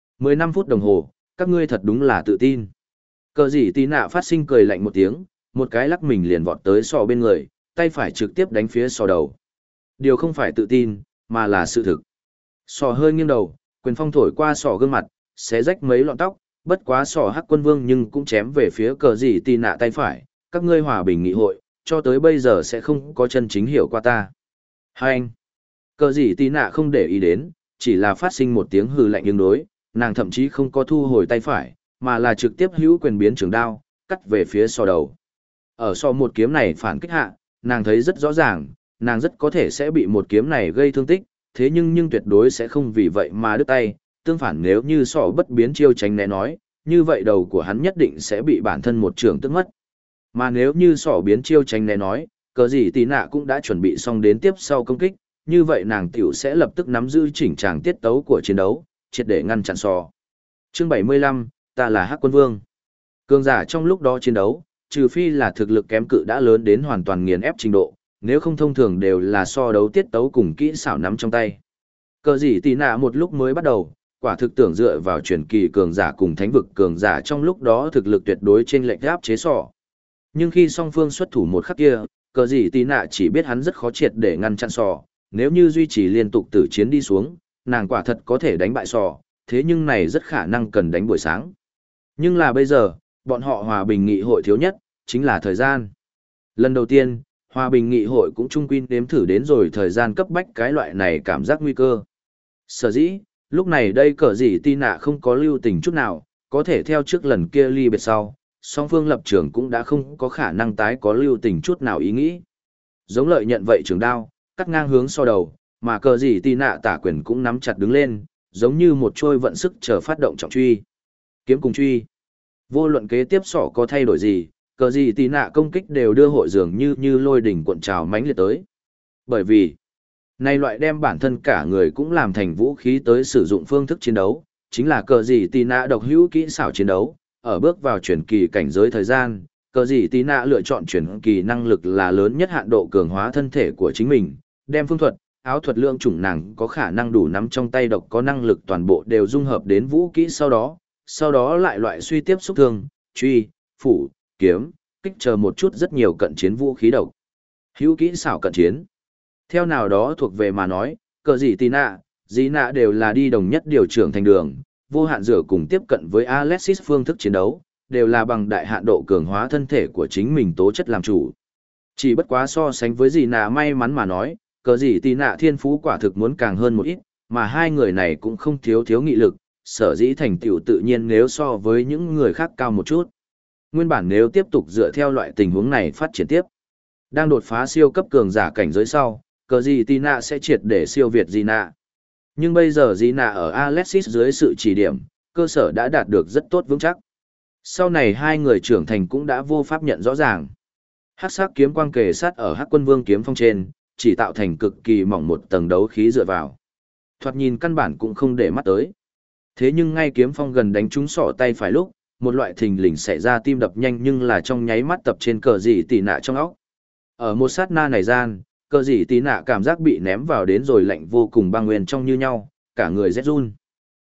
15 phút đồng hồ, các ngươi thật đúng là tự tin. Cờ gì tí nạ phát sinh cười lạnh một tiếng, một cái lắc mình liền vọt tới sò bên người, tay phải trực tiếp đánh phía sò đầu. Điều không phải tự tin, mà là sự thực. Sò hơi nghiêng đầu, quyền phong thổi qua sò gương mặt, xé rách mấy lọn tóc, bất quá sò hắc quân vương nhưng cũng chém về phía cờ gì tí nạ tay phải, các ngươi hòa bình nghị hội, cho tới bây giờ sẽ không có chân chính hiểu qua ta. Hai anh, cờ gì tí nạ không để ý đến, chỉ là phát sinh một tiếng hừ lạnh ứng đối, nàng thậm chí không có thu hồi tay phải, mà là trực tiếp hữu quyền biến trường đao, cắt về phía sò đầu. Ở sò một kiếm này phản kích hạ, nàng thấy rất rõ ràng, nàng rất có thể sẽ bị một kiếm này gây thương tích, thế nhưng tuyệt đối sẽ không vì vậy mà đứt tay, tương phản nếu như sò bất biến chiêu tránh né nói, như vậy đầu của hắn nhất định sẽ bị bản thân một trường tức mất. Mà nếu như sò biến chiêu tránh né nói, cờ gì tí nạ cũng đã chuẩn bị xong đến tiếp sau công kích, như vậy nàng tiểu sẽ lập tức nắm giữ chỉnh tràng tiết tấu của chiến đấu, triệt để ngăn chặn sò. Chương 75, ta là Hắc Quân Vương. Cường giả trong lúc đó chiến đấu, trừ phi là thực lực kém cự đã lớn đến hoàn toàn nghiền ép trình độ, nếu không thông thường đều là so đấu tiết tấu cùng kỹ xảo nắm trong tay. Cờ gì tì nạ một lúc mới bắt đầu, quả thực tưởng dựa vào truyền kỳ cường giả cùng thánh vực cường giả trong lúc đó thực lực tuyệt đối trên lệch áp chế sọ. Nhưng khi song phương xuất thủ một khắc kia, cờ gì tì nạ chỉ biết hắn rất khó triệt để ngăn chặn sọ, nếu như duy trì liên tục tử chiến đi xuống, nàng quả thật có thể đánh bại sọ, thế nhưng này rất khả năng cần đánh buổi sáng. Nhưng là bây giờ, bọn họ hòa bình nghị hội thiếu nhất, chính là thời gian. Lần đầu tiên, hòa bình nghị hội cũng trung quy nếm thử đến rồi thời gian cấp bách cái loại này cảm giác nguy cơ. Sở dĩ, lúc này đây cờ gì tì nạ không có lưu tình chút nào, có thể theo trước lần kia ly biệt sau, song phương lập trường cũng đã không có khả năng tái có lưu tình chút nào ý nghĩ. Giống lợi nhận vậy trường đao, cắt ngang hướng so đầu, mà cờ gì tì nạ tả quyền cũng nắm chặt đứng lên, giống như một trôi vận sức chờ phát động trọng truy. Kiếm cùng truy. Vô luận kế tiếp sỏ có thay đổi gì, cờ gì tì nạ công kích đều đưa hội dường như lôi đỉnh cuộn trào mãnh liệt tới. Bởi vì, này loại đem bản thân cả người cũng làm thành vũ khí tới sử dụng phương thức chiến đấu, chính là cờ gì tì nạ độc hữu kỹ xảo chiến đấu, ở bước vào chuyển kỳ cảnh giới thời gian, cờ gì tì nạ lựa chọn chuyển kỳ năng lực là lớn nhất hạn độ cường hóa thân thể của chính mình, đem phương thuật, áo thuật lượng chủng nàng có khả năng đủ nắm trong tay độc có năng lực toàn bộ đều dung hợp đến vũ kỹ sau đó lại loại suy tiếp xúc thương, truy, phủ, kiếm, kích chờ một chút rất nhiều cận chiến vũ khí độc. Hữu kỹ xảo cận chiến. Theo nào đó thuộc về mà nói, cờ gì tì nạ, dĩ nạ đều là đi đồng nhất điều trưởng thành đường, vô hạn rửa cùng tiếp cận với Alexis phương thức chiến đấu, đều là bằng đại hạn độ cường hóa thân thể của chính mình tố chất làm chủ. Chỉ bất quá so sánh với dĩ nạ may mắn mà nói, cờ gì tì nạ thiên phú quả thực muốn càng hơn một ít, mà hai người này cũng không thiếu nghị lực, sở dĩ thành tựu tự nhiên nếu so với những người khác cao một chút. Nguyên bản nếu tiếp tục dựa theo loại tình huống này phát triển tiếp, đang đột phá siêu cấp cường giả cảnh giới sau, cờ gì tì nạ sẽ triệt để siêu việt Gina. Nhưng bây giờ Gina ở Alexis dưới sự chỉ điểm, cơ sở đã đạt được rất tốt vững chắc. Sau này hai người trưởng thành cũng đã vô pháp nhận rõ ràng. Hắc sắc kiếm quang kề sát ở Hắc Quân Vương kiếm phong trên, chỉ tạo thành cực kỳ mỏng một tầng đấu khí dựa vào. Thoạt nhìn căn bản cũng không để mắt tới. Thế nhưng ngay kiếm phong gần đánh trúng sọ tay phải lúc, một loại thình lình xảy ra tim đập nhanh nhưng là trong nháy mắt tập trên cờ gì tì nạ trong óc. Ở một sát na này gian, cờ gì tì nạ cảm giác bị ném vào đến rồi lạnh vô cùng băng nguyên trong như nhau, cả người rét run.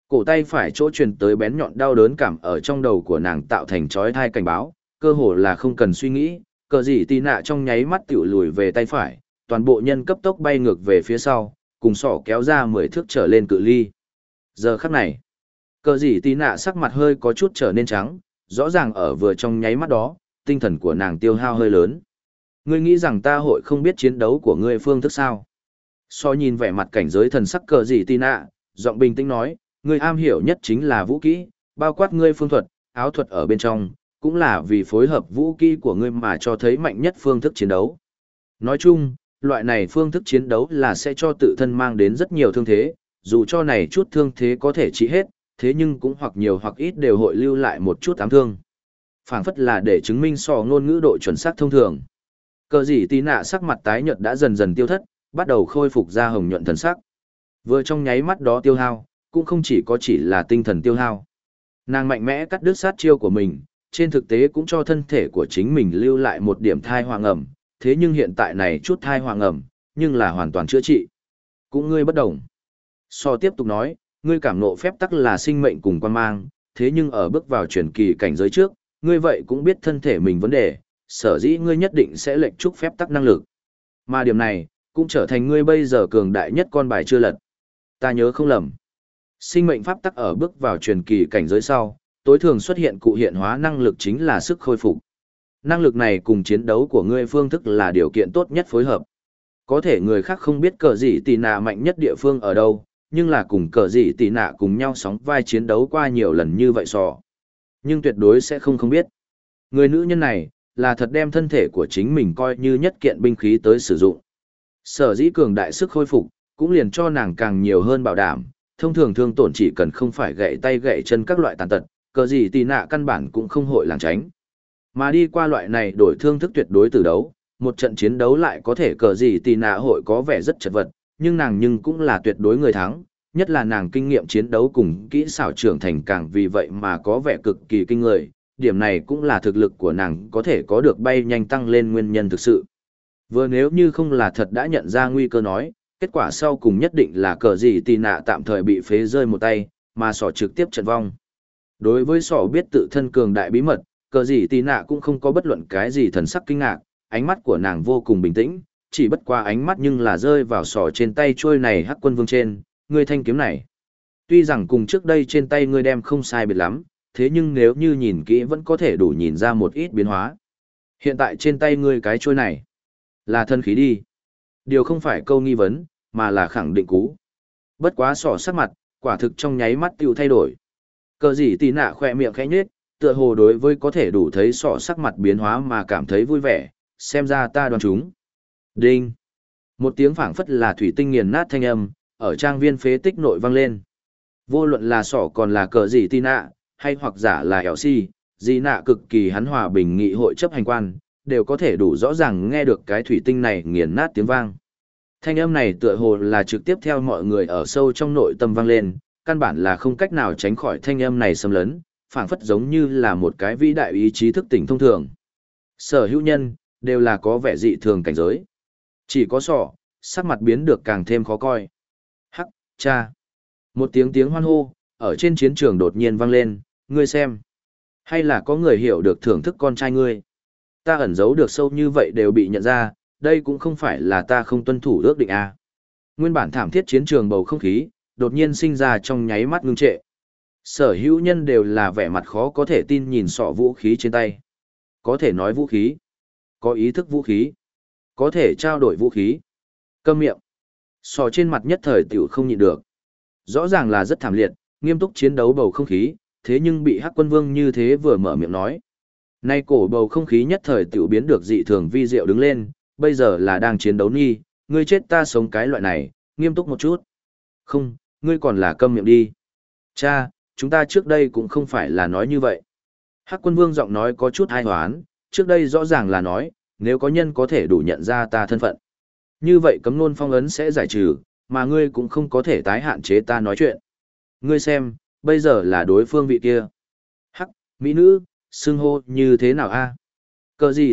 Cổ tay phải chỗ truyền tới bén nhọn đau đớn cảm ở trong đầu của nàng tạo thành chói tai cảnh báo, cơ hồ là không cần suy nghĩ, cờ gì tì nạ trong nháy mắt tiểu lùi về tay phải, toàn bộ nhân cấp tốc bay ngược về phía sau, cùng sỏ kéo ra 10 thước trở lên cự ly. Giờ khắc này, cờ gì tì nạ sắc mặt hơi có chút trở nên trắng, rõ ràng ở vừa trong nháy mắt đó, tinh thần của nàng tiêu hao hơi lớn. Ngươi nghĩ rằng ta hội không biết chiến đấu của ngươi phương thức sao? So nhìn vẻ mặt cảnh giới thần sắc cờ gì tì nạ, giọng bình tĩnh nói, ngươi am hiểu nhất chính là vũ kỹ, bao quát ngươi phương thuật, áo thuật ở bên trong, cũng là vì phối hợp vũ kỹ của ngươi mà cho thấy mạnh nhất phương thức chiến đấu. Nói chung, loại này phương thức chiến đấu là sẽ cho tự thân mang đến rất nhiều thương thế, dù cho này chút thương thế có thể trị hết, thế nhưng cũng hoặc nhiều hoặc ít đều hội lưu lại một chút ám thương. Phảng phất là để chứng minh so ngôn ngữ độ chuẩn xác thông thường. Cờ gì tí nạ sắc mặt tái nhợt đã dần dần tiêu thất, bắt đầu khôi phục ra hồng nhuận thần sắc. Vừa trong nháy mắt đó tiêu hao, cũng không chỉ là tinh thần tiêu hao. Nàng mạnh mẽ cắt đứt sát chiêu của mình, trên thực tế cũng cho thân thể của chính mình lưu lại một điểm thai hoang ẩm, thế nhưng hiện tại này chút thai hoang ẩm, nhưng là hoàn toàn chữa trị. Cũng ngươi bất đồng. So tiếp tục nói, ngươi cảm ngộ phép tắc là sinh mệnh cùng quan mang, thế nhưng ở bước vào chuyển kỳ cảnh giới trước, ngươi vậy cũng biết thân thể mình vấn đề, sở dĩ ngươi nhất định sẽ lệnh trúc phép tắc năng lực. Mà điểm này, cũng trở thành ngươi bây giờ cường đại nhất con bài chưa lật. Ta nhớ không lầm. Sinh mệnh pháp tắc ở bước vào truyền kỳ cảnh giới sau, tối thường xuất hiện cụ hiện hóa năng lực chính là sức khôi phục. Năng lực này cùng chiến đấu của ngươi phương thức là điều kiện tốt nhất phối hợp. Có thể người khác không biết cờ gì tì nạ mạnh nhất địa phương ở đâu, nhưng là cùng cờ gì tì nạ cùng nhau sóng vai chiến đấu qua nhiều lần như vậy sò. Nhưng tuyệt đối sẽ không biết. Người nữ nhân này, là thật đem thân thể của chính mình coi như nhất kiện binh khí tới sử dụng. Sở dĩ cường đại sức khôi phục, cũng liền cho nàng càng nhiều hơn bảo đảm, thông thường thương tổn chỉ cần không phải gãy tay gãy chân các loại tàn tật, cờ gì tì nạ căn bản cũng không hội làng tránh. Mà đi qua loại này đổi thương thức tuyệt đối từ đấu, một trận chiến đấu lại có thể cờ gì tì nạ hội có vẻ rất chật vật, nhưng nàng cũng là tuyệt đối người thắng, nhất là nàng kinh nghiệm chiến đấu cùng kỹ xảo trưởng thành càng vì vậy mà có vẻ cực kỳ kinh người, điểm này cũng là thực lực của nàng có thể có được bay nhanh tăng lên nguyên nhân thực sự. Vừa nếu như không là thật đã nhận ra nguy cơ nói, kết quả sau cùng nhất định là cờ gì tì nạ tạm thời bị phế rơi một tay, mà sỏ trực tiếp trận vong. Đối với sỏ biết tự thân cường đại bí mật, cờ gì tì nạ cũng không có bất luận cái gì thần sắc kinh ngạc, ánh mắt của nàng vô cùng bình tĩnh, chỉ bất qua ánh mắt nhưng là rơi vào sỏ trên tay trôi này hắc quân vương trên, người thanh kiếm này. Tuy rằng cùng trước đây trên tay ngươi đem không sai biệt lắm, thế nhưng nếu như nhìn kỹ vẫn có thể đủ nhìn ra một ít biến hóa. Hiện tại trên tay ngươi cái trôi này, là thân khí đi. Điều không phải câu nghi vấn, mà là khẳng định cú. Bất quá sỏ sắc mặt, quả thực trong nháy mắt tiêu thay đổi. Cờ gì tì nạ khỏe miệng khẽ nhếch, tựa hồ đối với có thể đủ thấy sỏ sắc mặt biến hóa mà cảm thấy vui vẻ, xem ra ta đoán chúng. Đinh. Một tiếng phảng phất là thủy tinh nghiền nát thanh âm, ở trang viên phế tích nội vang lên. Vô luận là sỏ còn là cờ gì tì nạ, hay hoặc giả là ẻo si, gì nạ cực kỳ hắn hòa bình nghị hội chấp hành quan, đều có thể đủ rõ ràng nghe được cái thủy tinh này nghiền nát tiếng vang. Thanh âm này tựa hồ là trực tiếp theo mọi người ở sâu trong nội tâm vang lên, căn bản là không cách nào tránh khỏi thanh âm này xâm lấn, phảng phất giống như là một cái vĩ đại ý chí thức tỉnh thông thường. Sở hữu nhân, đều là có vẻ dị thường cảnh giới. Chỉ có sỏ, sắc mặt biến được càng thêm khó coi. Hắc, cha. Một tiếng hoan hô, ở trên chiến trường đột nhiên vang lên, ngươi xem. Hay là có người hiểu được thưởng thức con trai ngươi. Ta ẩn giấu được sâu như vậy đều bị nhận ra, đây cũng không phải là ta không tuân thủ ước định à. Nguyên bản thảm thiết chiến trường bầu không khí, đột nhiên sinh ra trong nháy mắt ngưng trệ. Sở hữu nhân đều là vẻ mặt khó có thể tin nhìn sọ vũ khí trên tay. Có thể nói vũ khí, có ý thức vũ khí, có thể trao đổi vũ khí. Câm miệng. Sọ trên mặt nhất thời tiểu không nhịn được. Rõ ràng là rất thảm liệt, nghiêm túc chiến đấu bầu không khí, thế nhưng bị Hắc Quân Vương như thế vừa mở miệng nói. Nay cổ bầu không khí nhất thời tiểu biến được dị thường vi diệu đứng lên, bây giờ là đang chiến đấu nghi, ngươi chết ta sống cái loại này, nghiêm túc một chút. Không, ngươi còn là câm miệng đi. Cha, chúng ta trước đây cũng không phải là nói như vậy. Hắc Quân Vương giọng nói có chút ai hoán, trước đây rõ ràng là nói, nếu có nhân có thể đủ nhận ra ta thân phận. Như vậy cấm nôn phong ấn sẽ giải trừ, mà ngươi cũng không có thể tái hạn chế ta nói chuyện. Ngươi xem, bây giờ là đối phương vị kia. Hắc, mỹ nữ, xưng hô như thế nào a? Cờ gì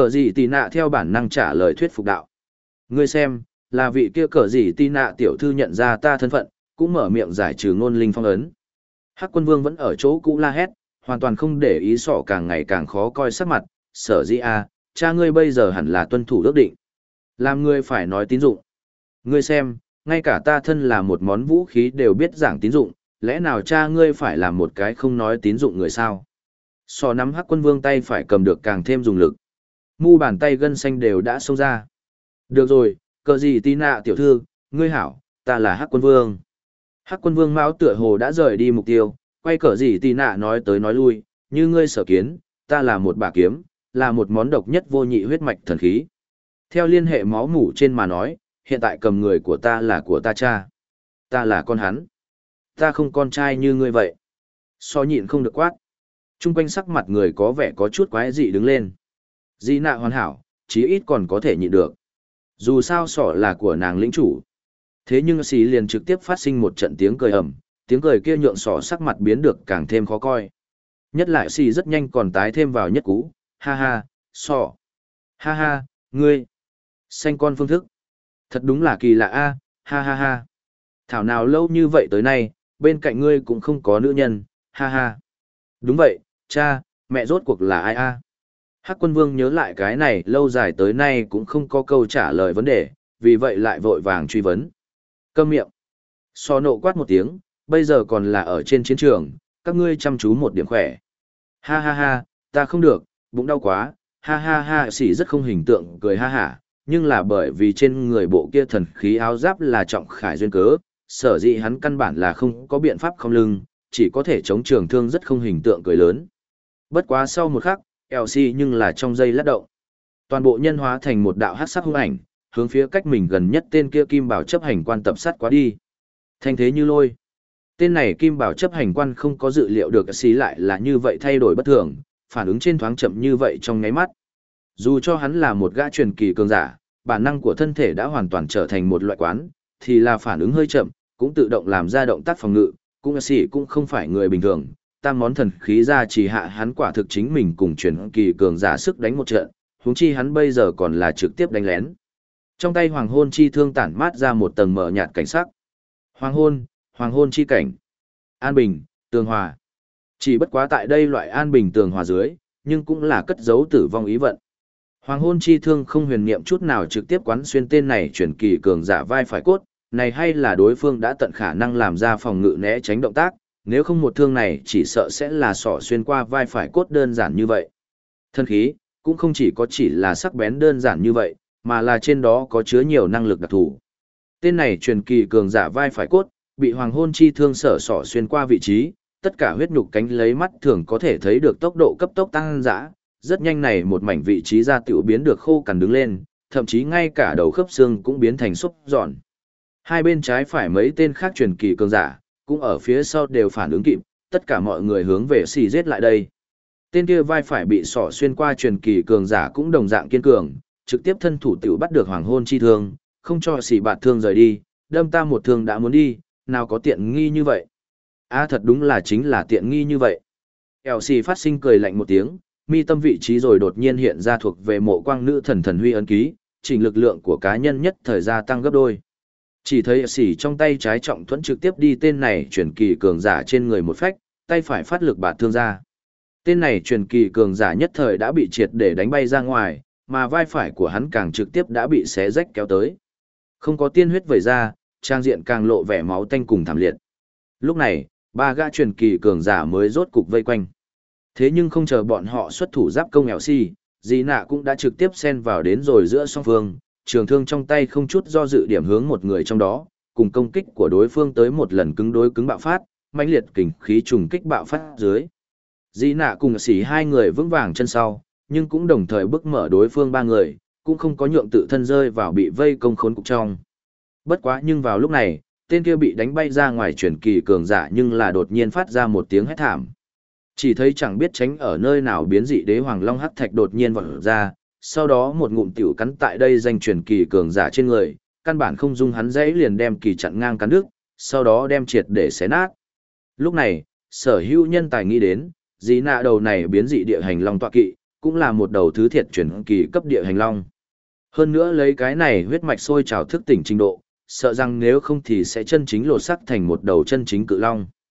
tì nạ theo bản năng trả lời thuyết phục đạo. Ngươi xem, là vị kia cờ gì tì nạ tiểu thư nhận ra ta thân phận, cũng mở miệng giải trừ ngôn linh phong ấn. Hắc Quân Vương vẫn ở chỗ cũ la hét, hoàn toàn không để ý sọ càng ngày càng khó coi sắc mặt, sở dĩ a, cha ngươi bây giờ hẳn là tuân thủ ước định. Làm ngươi phải nói tín dụng. Ngươi xem, ngay cả ta thân là một món vũ khí đều biết giảng tín dụng, lẽ nào cha ngươi phải làm một cái không nói tín dụng người sao? Sọ nắm Hắc Quân Vương tay phải cầm được càng thêm dùng lực. Mu bàn tay gân xanh đều đã xông ra. Được rồi, cờ gì tí nạ tiểu thư, ngươi hảo, ta là Hắc Quân Vương. Hắc Quân Vương Mão tựa hồ đã rời đi mục tiêu, quay cờ gì tí nạ nói tới nói lui, như ngươi sở kiến, ta là một bà kiếm, là một món độc nhất vô nhị huyết mạch thần khí. Theo liên hệ máu mủ trên mà nói, hiện tại cầm người của ta là của ta cha. Ta là con hắn. Ta không con trai như ngươi vậy. So nhịn không được quát. Trung quanh sắc mặt người có vẻ có chút quái dị đứng lên. Di nạ hoàn hảo, chí ít còn có thể nhịn được. Dù sao sỏ là của nàng lĩnh chủ. Thế nhưng xì liền trực tiếp phát sinh một trận tiếng cười ầm, tiếng cười kia nhượng sỏ sắc mặt biến được càng thêm khó coi. Nhất lại xì rất nhanh còn tái thêm vào nhất cú, ha ha, sỏ. Ha ha, ngươi. Xanh con phương thức. Thật đúng là kỳ lạ a, ha ha ha. Thảo nào lâu như vậy tới nay, bên cạnh ngươi cũng không có nữ nhân, ha ha. Đúng vậy, cha, mẹ rốt cuộc là ai a? Hắc Quân Vương nhớ lại cái này lâu dài tới nay cũng không có câu trả lời vấn đề, vì vậy lại vội vàng truy vấn. Câm miệng. So nộ quát một tiếng, bây giờ còn là ở trên chiến trường, các ngươi chăm chú một điểm khỏe. Ha ha ha, ta không được, bụng đau quá, ha ha ha, xỉ rất không hình tượng cười ha hả, nhưng là bởi vì trên người bộ kia thần khí áo giáp là trọng khải duyên cớ, sở dĩ hắn căn bản là không có biện pháp không lưng, chỉ có thể chống trường thương rất không hình tượng cười lớn. Bất quá sau một khắc, Elsie nhưng là trong giây lát động. Toàn bộ nhân hóa thành một đạo hắc sắc hung ảnh, hướng phía cách mình gần nhất tên kia Kim Bảo chấp hành quan tập sát quá đi. Thanh thế như lôi. Tên này Kim Bảo chấp hành quan không có dự liệu được Elsie lại là như vậy thay đổi bất thường, phản ứng trên thoáng chậm như vậy trong nháy mắt. Dù cho hắn là một gã truyền kỳ cường giả, bản năng của thân thể đã hoàn toàn trở thành một loại quán, thì là phản ứng hơi chậm, cũng tự động làm ra động tác phòng ngự, cũng Elsie cũng không phải người bình thường. Tam món thần khí ra chỉ hạ hắn quả thực chính mình cùng truyền kỳ cường giả sức đánh một trận, huống chi hắn bây giờ còn là trực tiếp đánh lén. Trong tay hoàng hôn chi thương tản mát ra một tầng mờ nhạt cảnh sắc. Hoàng hôn chi cảnh. An bình, tường hòa. Chỉ bất quá tại đây loại an bình tường hòa dưới, nhưng cũng là cất giấu tử vong ý vận. Hoàng hôn chi thương không huyền niệm chút nào trực tiếp quán xuyên tên này truyền kỳ cường giả vai phải cốt, này hay là đối phương đã tận khả năng làm ra phòng ngự né tránh động tác, nếu không một thương này chỉ sợ sẽ là sỏ xuyên qua vai phải cốt đơn giản như vậy. Thân khí, cũng không chỉ là sắc bén đơn giản như vậy, mà là trên đó có chứa nhiều năng lực đặc thù. Tên này truyền kỳ cường giả vai phải cốt, bị hoàng hôn chi thương sở sỏ xuyên qua vị trí, tất cả huyết nhục cánh lấy mắt thường có thể thấy được tốc độ cấp tốc tăng dã, rất nhanh này một mảnh vị trí da tiểu biến được khô cằn đứng lên, thậm chí ngay cả đầu khớp xương cũng biến thành xúc giòn. Hai bên trái phải mấy tên khác truyền kỳ cường giả, cũng ở phía sau đều phản ứng kịp, tất cả mọi người hướng về xì giết lại đây. Tên kia vai phải bị sỏ xuyên qua truyền kỳ cường giả cũng đồng dạng kiên cường, trực tiếp thân thủ tiểu bắt được hoàng hôn chi thương, không cho xì bạt thương rời đi, đâm ta một thương đã muốn đi, nào có tiện nghi như vậy. Thật đúng là chính là tiện nghi như vậy. Elsie phát sinh cười lạnh một tiếng, mi tâm vị trí rồi đột nhiên hiện ra thuộc về mộ quang nữ thần thần huy ấn ký, chỉnh lực lượng của cá nhân nhất thời gia tăng gấp đôi. Chỉ thấy xỉ trong tay trái trọng thuẫn trực tiếp đi tên này truyền kỳ cường giả trên người một phách, tay phải phát lực bạt thương ra. Tên này truyền kỳ cường giả nhất thời đã bị triệt để đánh bay ra ngoài, mà vai phải của hắn càng trực tiếp đã bị xé rách kéo tới. Không có tiên huyết vẩy ra, trang diện càng lộ vẻ máu tanh cùng thảm liệt. Lúc này, ba gã truyền kỳ cường giả mới rốt cục vây quanh. Thế nhưng không chờ bọn họ xuất thủ giáp công Elsie, Dĩ Nạ cũng đã trực tiếp xen vào đến rồi giữa song phương, trường thương trong tay không chút do dự điểm hướng một người trong đó, cùng công kích của đối phương tới một lần cứng đối cứng bạo phát, mãnh liệt kình khí trùng kích bạo phát dưới. Dĩ Nạ cùng Xỉ hai người vững vàng chân sau, nhưng cũng đồng thời bước mở đối phương ba người, cũng không có nhượng tự thân rơi vào bị vây công khốn cục trong. Bất quá nhưng vào lúc này, tên kia bị đánh bay ra ngoài truyền kỳ cường giả nhưng là đột nhiên phát ra một tiếng hét thảm. Chỉ thấy chẳng biết tránh ở nơi nào biến dị đế hoàng long hắc thạch đột nhiên vọt ra, sau đó một ngụm tiểu cắn tại đây danh truyền kỳ cường giả trên người, căn bản không dung hắn dãy liền đem kỳ chặn ngang cắn đứt, sau đó đem triệt để xé nát. Lúc này, sở hữu nhân tài nghĩ đến, Dĩ Nạ đầu này biến dị địa hành long tọa kỵ, cũng là một đầu thứ thiệt truyền kỳ cấp địa hành long. Hơn nữa lấy cái này huyết mạch sôi trào thức tỉnh trình độ, sợ rằng nếu không thì sẽ chân chính lột sắc thành một đầu chân chính cự long.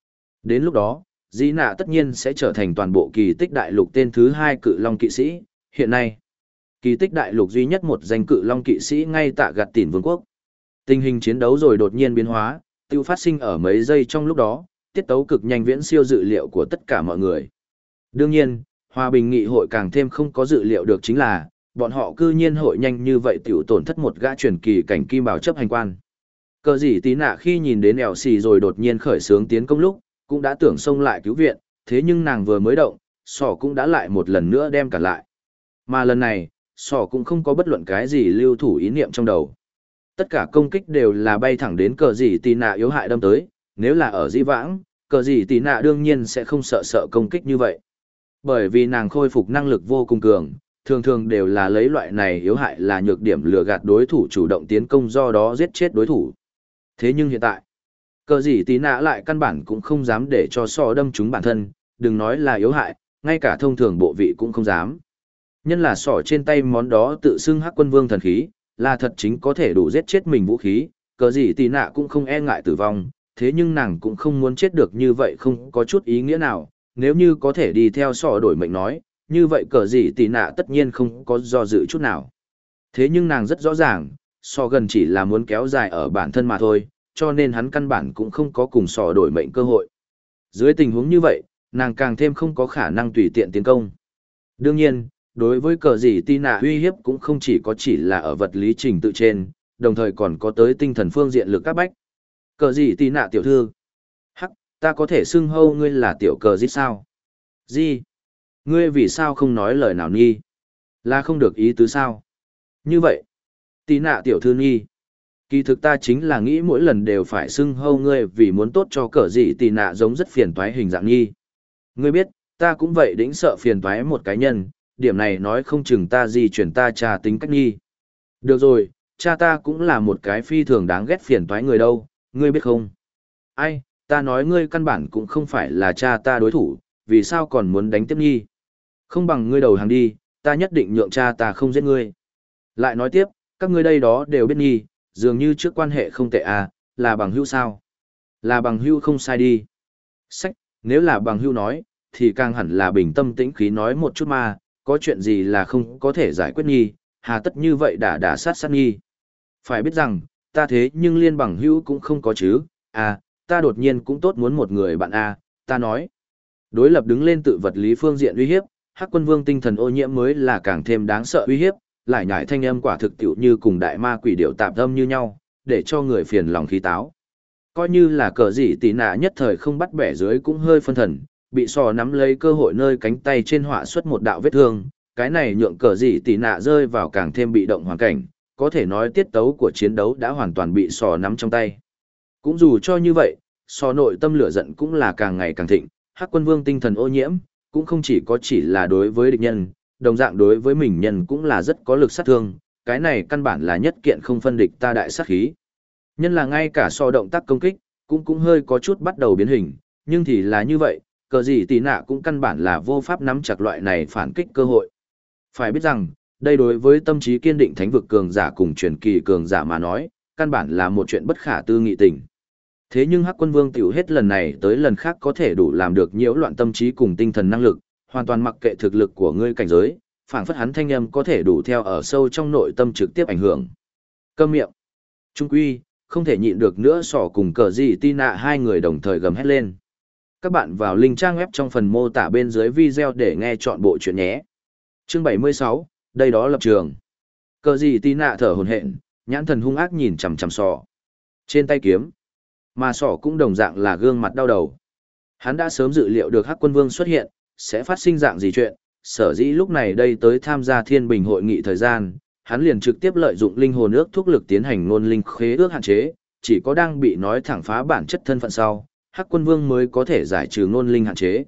Đến lúc đó, Di Nạ tất nhiên sẽ trở thành toàn bộ kỳ tích đại lục tên thứ 2 cự long kỵ sĩ. Hiện nay, kỳ tích đại lục duy nhất một danh cự long kỵ sĩ ngay tại Gạt Tỉn Vương quốc. Tình hình chiến đấu rồi đột nhiên biến hóa, tiêu phát sinh ở mấy giây trong lúc đó, tiết tấu cực nhanh viễn siêu dự liệu của tất cả mọi người. Đương nhiên, Hòa bình nghị hội càng thêm không có dự liệu được chính là, bọn họ cư nhiên hội nhanh như vậy tiểu tổn thất một gã truyền kỳ cảnh kim bảo chấp hành quan. Cờ gì tí nạ khi nhìn đến ẻo xì rồi đột nhiên khởi xướng tiến công lúc, cũng đã tưởng xông lại cứu viện, thế nhưng nàng vừa mới động, sỏ cũng đã lại một lần nữa đem cản lại. Mà lần này, sỏ cũng không có bất luận cái gì lưu thủ ý niệm trong đầu. Tất cả công kích đều là bay thẳng đến cờ gì tí nạ yếu hại đâm tới, nếu là ở di vãng, cờ gì tí nạ đương nhiên sẽ không sợ công kích như vậy. Bởi vì nàng khôi phục năng lực vô cùng cường, thường thường đều là lấy loại này yếu hại là nhược điểm lừa gạt đối thủ chủ động tiến công do đó giết chết đối thủ. Thế nhưng hiện tại, cờ gì tí nạ lại căn bản cũng không dám để cho sỏ đâm chúng bản thân, đừng nói là yếu hại, ngay cả thông thường bộ vị cũng không dám. Nhân là sỏ trên tay món đó tự xưng Hắc Quân Vương thần khí, là thật chính có thể đủ giết chết mình vũ khí, cờ gì tí nạ cũng không e ngại tử vong, thế nhưng nàng cũng không muốn chết được như vậy không có chút ý nghĩa nào, nếu như có thể đi theo sỏ đổi mệnh nói, như vậy cờ gì tí nạ tất nhiên không có do dự chút nào. Thế nhưng nàng rất rõ ràng, sỏ gần chỉ là muốn kéo dài ở bản thân mà thôi, cho nên hắn căn bản cũng không có cùng sỏ đổi mệnh cơ hội. Dưới tình huống như vậy, nàng càng thêm không có khả năng tùy tiện tiến công. Đương nhiên, đối với cờ gì tí nạ uy hiếp cũng không chỉ là ở vật lý trình tự trên, đồng thời còn có tới tinh thần phương diện lực các bách. Cờ gì tí nạ tiểu thư? Hắc, ta có thể xưng hô ngươi là tiểu cờ gì sao? Gì? Ngươi vì sao không nói lời nào nghi? Là không được ý tứ sao? Như vậy, tí nạ tiểu thư nghi. Kỳ thực ta chính là nghĩ mỗi lần đều phải xưng hô ngươi vì muốn tốt cho cờ gì tí nạ giống rất phiền toái hình dạng nghi. Ngươi biết, ta cũng vậy đĩnh sợ phiền toái một cái nhân, điểm này nói không chừng ta gì chuyển ta cha tính cách nghi. Được rồi, cha ta cũng là một cái phi thường đáng ghét phiền toái người đâu, ngươi biết không? Ai, ta nói ngươi căn bản cũng không phải là cha ta đối thủ, vì sao còn muốn đánh tiếp nghi? Không bằng ngươi đầu hàng đi, ta nhất định nhượng cha ta không giết ngươi. Lại nói tiếp, các ngươi đây đó đều biết nghi, dường như trước quan hệ không tệ à, là bằng hữu sao? Là bằng hữu không sai đi. Sách, nếu là bằng hữu nói, thì càng hẳn là bình tâm tĩnh khí nói một chút mà, có chuyện gì là không có thể giải quyết nghi, hà tất như vậy đả sát nghi. Phải biết rằng, ta thế nhưng liên bằng hữu cũng không có chứ, à, ta đột nhiên cũng tốt muốn một người bạn à, ta nói. Đối lập đứng lên tự vật lý phương diện uy hiếp, Hắc Quân Vương tinh thần ô nhiễm mới là càng thêm đáng sợ uy hiếp, lại nhải thanh âm quả thực tiểu như cùng đại ma quỷ điệu tạp âm như nhau, để cho người phiền lòng khí táo. Coi như là cờ gì tí nạ nhất thời không bắt bẻ dưới cũng hơi phân thần, bị sò nắm lấy cơ hội nơi cánh tay trên họa xuất một đạo vết thương, cái này nhượng cờ gì tí nạ rơi vào càng thêm bị động hoàn cảnh, có thể nói tiết tấu của chiến đấu đã hoàn toàn bị sò nắm trong tay. Cũng dù cho như vậy, sò nội tâm lửa giận cũng là càng ngày càng thịnh, Hắc Quân Vương tinh thần ô nhiễm, cũng không chỉ là đối với địch nhân, đồng dạng đối với mình nhân cũng là rất có lực sát thương, cái này căn bản là nhất kiện không phân địch ta đại sát khí. Nhân là ngay cả sò động tác công kích, cũng hơi có chút bắt đầu biến hình, nhưng thì là như vậy, cờ gì tí nạ cũng căn bản là vô pháp nắm chặt loại này phản kích cơ hội. Phải biết rằng, đây đối với tâm trí kiên định thánh vực cường giả cùng truyền kỳ cường giả mà nói, căn bản là một chuyện bất khả tư nghị tình. Thế nhưng Hắc Quân Vương tiểu hết lần này tới lần khác có thể đủ làm được nhiễu loạn tâm trí cùng tinh thần năng lực, hoàn toàn mặc kệ thực lực của ngươi cảnh giới, phảng phất hắn thanh âm có thể đủ theo ở sâu trong nội tâm trực tiếp ảnh hưởng. Câm miệng. Trung quy, không thể nhịn được nữa sỏ cùng cờ gì tí nạ hai người đồng thời gầm hét lên. Các bạn vào link trang web trong phần mô tả bên dưới video để nghe chọn bộ chuyện nhé. Chương 76, đây đó lập trường. Cờ gì tí nạ thở hổn hển, nhãn thần hung ác nhìn chằm chằm sỏ. Trên tay kiếm, mà sỏ cũng đồng dạng là gương mặt đau đầu. Hắn đã sớm dự liệu được Hắc Quân Vương xuất hiện, sẽ phát sinh dạng gì chuyện, sở dĩ lúc này đây tới tham gia Thiên Bình hội nghị thời gian, hắn liền trực tiếp lợi dụng linh hồn ước thúc lực tiến hành ngôn linh khế ước hạn chế, chỉ có đang bị nói thẳng phá bản chất thân phận sau, Hắc Quân Vương mới có thể giải trừ ngôn linh hạn chế.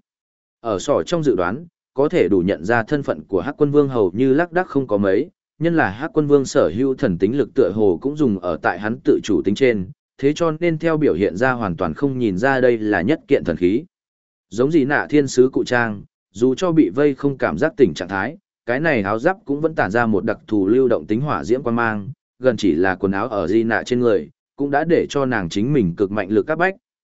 Ở sỏ trong dự đoán, có thể đủ nhận ra thân phận của Hắc Quân Vương hầu như lác đác không có mấy, nhân là Hắc Quân Vương sở hữu thần tính lực tựa hồ cũng dùng ở tại hắn tự chủ tính trên, thế cho nên theo biểu hiện ra hoàn toàn không nhìn ra đây là nhất kiện thần khí. Giống gì nạ thiên sứ cụ trang, dù cho bị vây không cảm giác tỉnh trạng thái, cái này áo giáp cũng vẫn tản ra một đặc thù lưu động tính hỏa diễm quan mang, gần chỉ là quần áo ở di nạ trên người, cũng đã để cho nàng chính mình cực mạnh lực các bách,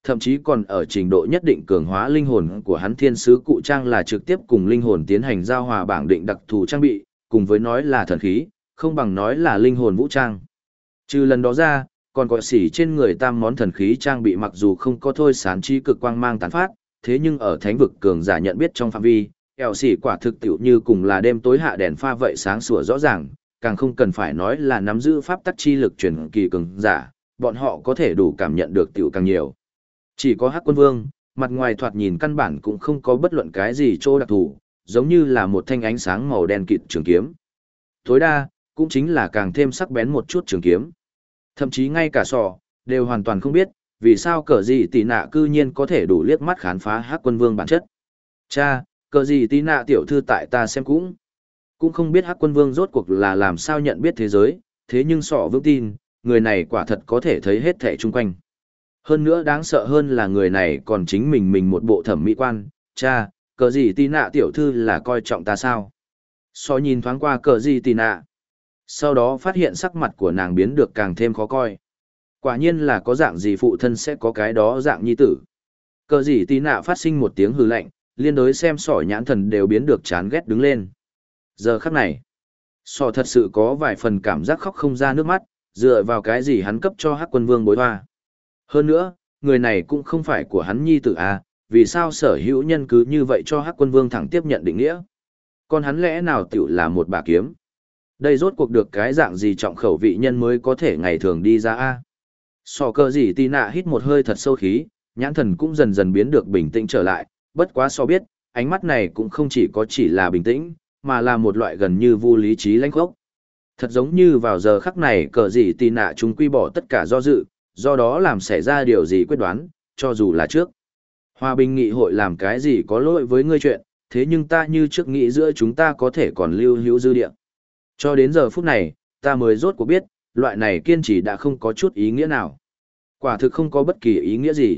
thậm chí còn ở trình độ nhất định cường hóa linh hồn của hắn thiên sứ cụ trang là trực tiếp cùng linh hồn tiến hành giao hòa bảng định đặc thù trang bị, cùng với nói là thần khí, không bằng nói là linh hồn vũ trang. Trừ lần đó ra, còn có xỉ trên người tam món thần khí trang bị mặc dù không có thôi sán chi cực quang mang tán phát, thế nhưng ở thánh vực cường giả nhận biết trong phạm vi, eo xỉ quả thực tiểu như cùng là đêm tối hạ đèn pha vậy sáng sủa rõ ràng, càng không cần phải nói là nắm giữ pháp tắc chi lực truyền kỳ cường giả, bọn họ có thể đủ cảm nhận được tiểu càng nhiều. Chỉ có Hắc Quân Vương, mặt ngoài thoạt nhìn căn bản cũng không có bất luận cái gì chỗ đặc thù, giống như là một thanh ánh sáng màu đen kịt trường kiếm. Tối đa, cũng chính là càng thêm sắc bén một chút trường kiếm. Thậm chí ngay cả sọ, đều hoàn toàn không biết, vì sao cờ gì tỷ nạ cư nhiên có thể đủ liếc mắt khám phá Hắc Quân Vương bản chất. Cha, cờ gì tỷ nạ tiểu thư tại ta xem cũng không biết Hắc Quân Vương rốt cuộc là làm sao nhận biết thế giới, thế nhưng sọ vững tin, người này quả thật có thể thấy hết thảy chung quanh. Hơn nữa đáng sợ hơn là người này còn chính mình một bộ thẩm mỹ quan, cha, cờ gì tỷ nạ tiểu thư là coi trọng ta sao? Sọ nhìn thoáng qua cờ gì tỷ nạ, sau đó phát hiện sắc mặt của nàng biến được càng thêm khó coi. Quả nhiên là có dạng gì phụ thân sẽ có cái đó dạng nhi tử. Cờ gì tỷ nạ phát sinh một tiếng hừ lạnh, liên đối xem sỏ nhãn thần đều biến được chán ghét đứng lên. Giờ khắc này, sỏ thật sự có vài phần cảm giác khóc không ra nước mắt, dựa vào cái gì hắn cấp cho Hắc Quân Vương bối hoa. Hơn nữa, người này cũng không phải của hắn nhi tử à, vì sao sở hữu nhân cứ như vậy cho Hắc Quân Vương thẳng tiếp nhận định nghĩa. Còn hắn lẽ nào tiểu là một bà kiếm. Đây rốt cuộc được cái dạng gì trọng khẩu vị nhân mới có thể ngày thường đi ra a. Sò cờ gì tì nạ hít một hơi thật sâu khí, nhãn thần cũng dần dần biến được bình tĩnh trở lại, bất quá so biết, ánh mắt này cũng không chỉ là bình tĩnh, mà là một loại gần như vô lý trí lãnh khốc. Thật giống như vào giờ khắc này cờ gì tì nạ chúng quy bỏ tất cả do dự, do đó làm xảy ra điều gì quyết đoán, cho dù là trước. Hòa bình nghị hội làm cái gì có lỗi với ngươi chuyện, thế nhưng ta như trước nghĩ giữa chúng ta có thể còn lưu hữu dư địa. Cho đến giờ phút này, ta mới rốt cuộc biết, loại này kiên trì đã không có chút ý nghĩa nào. Quả thực không có bất kỳ ý nghĩa gì.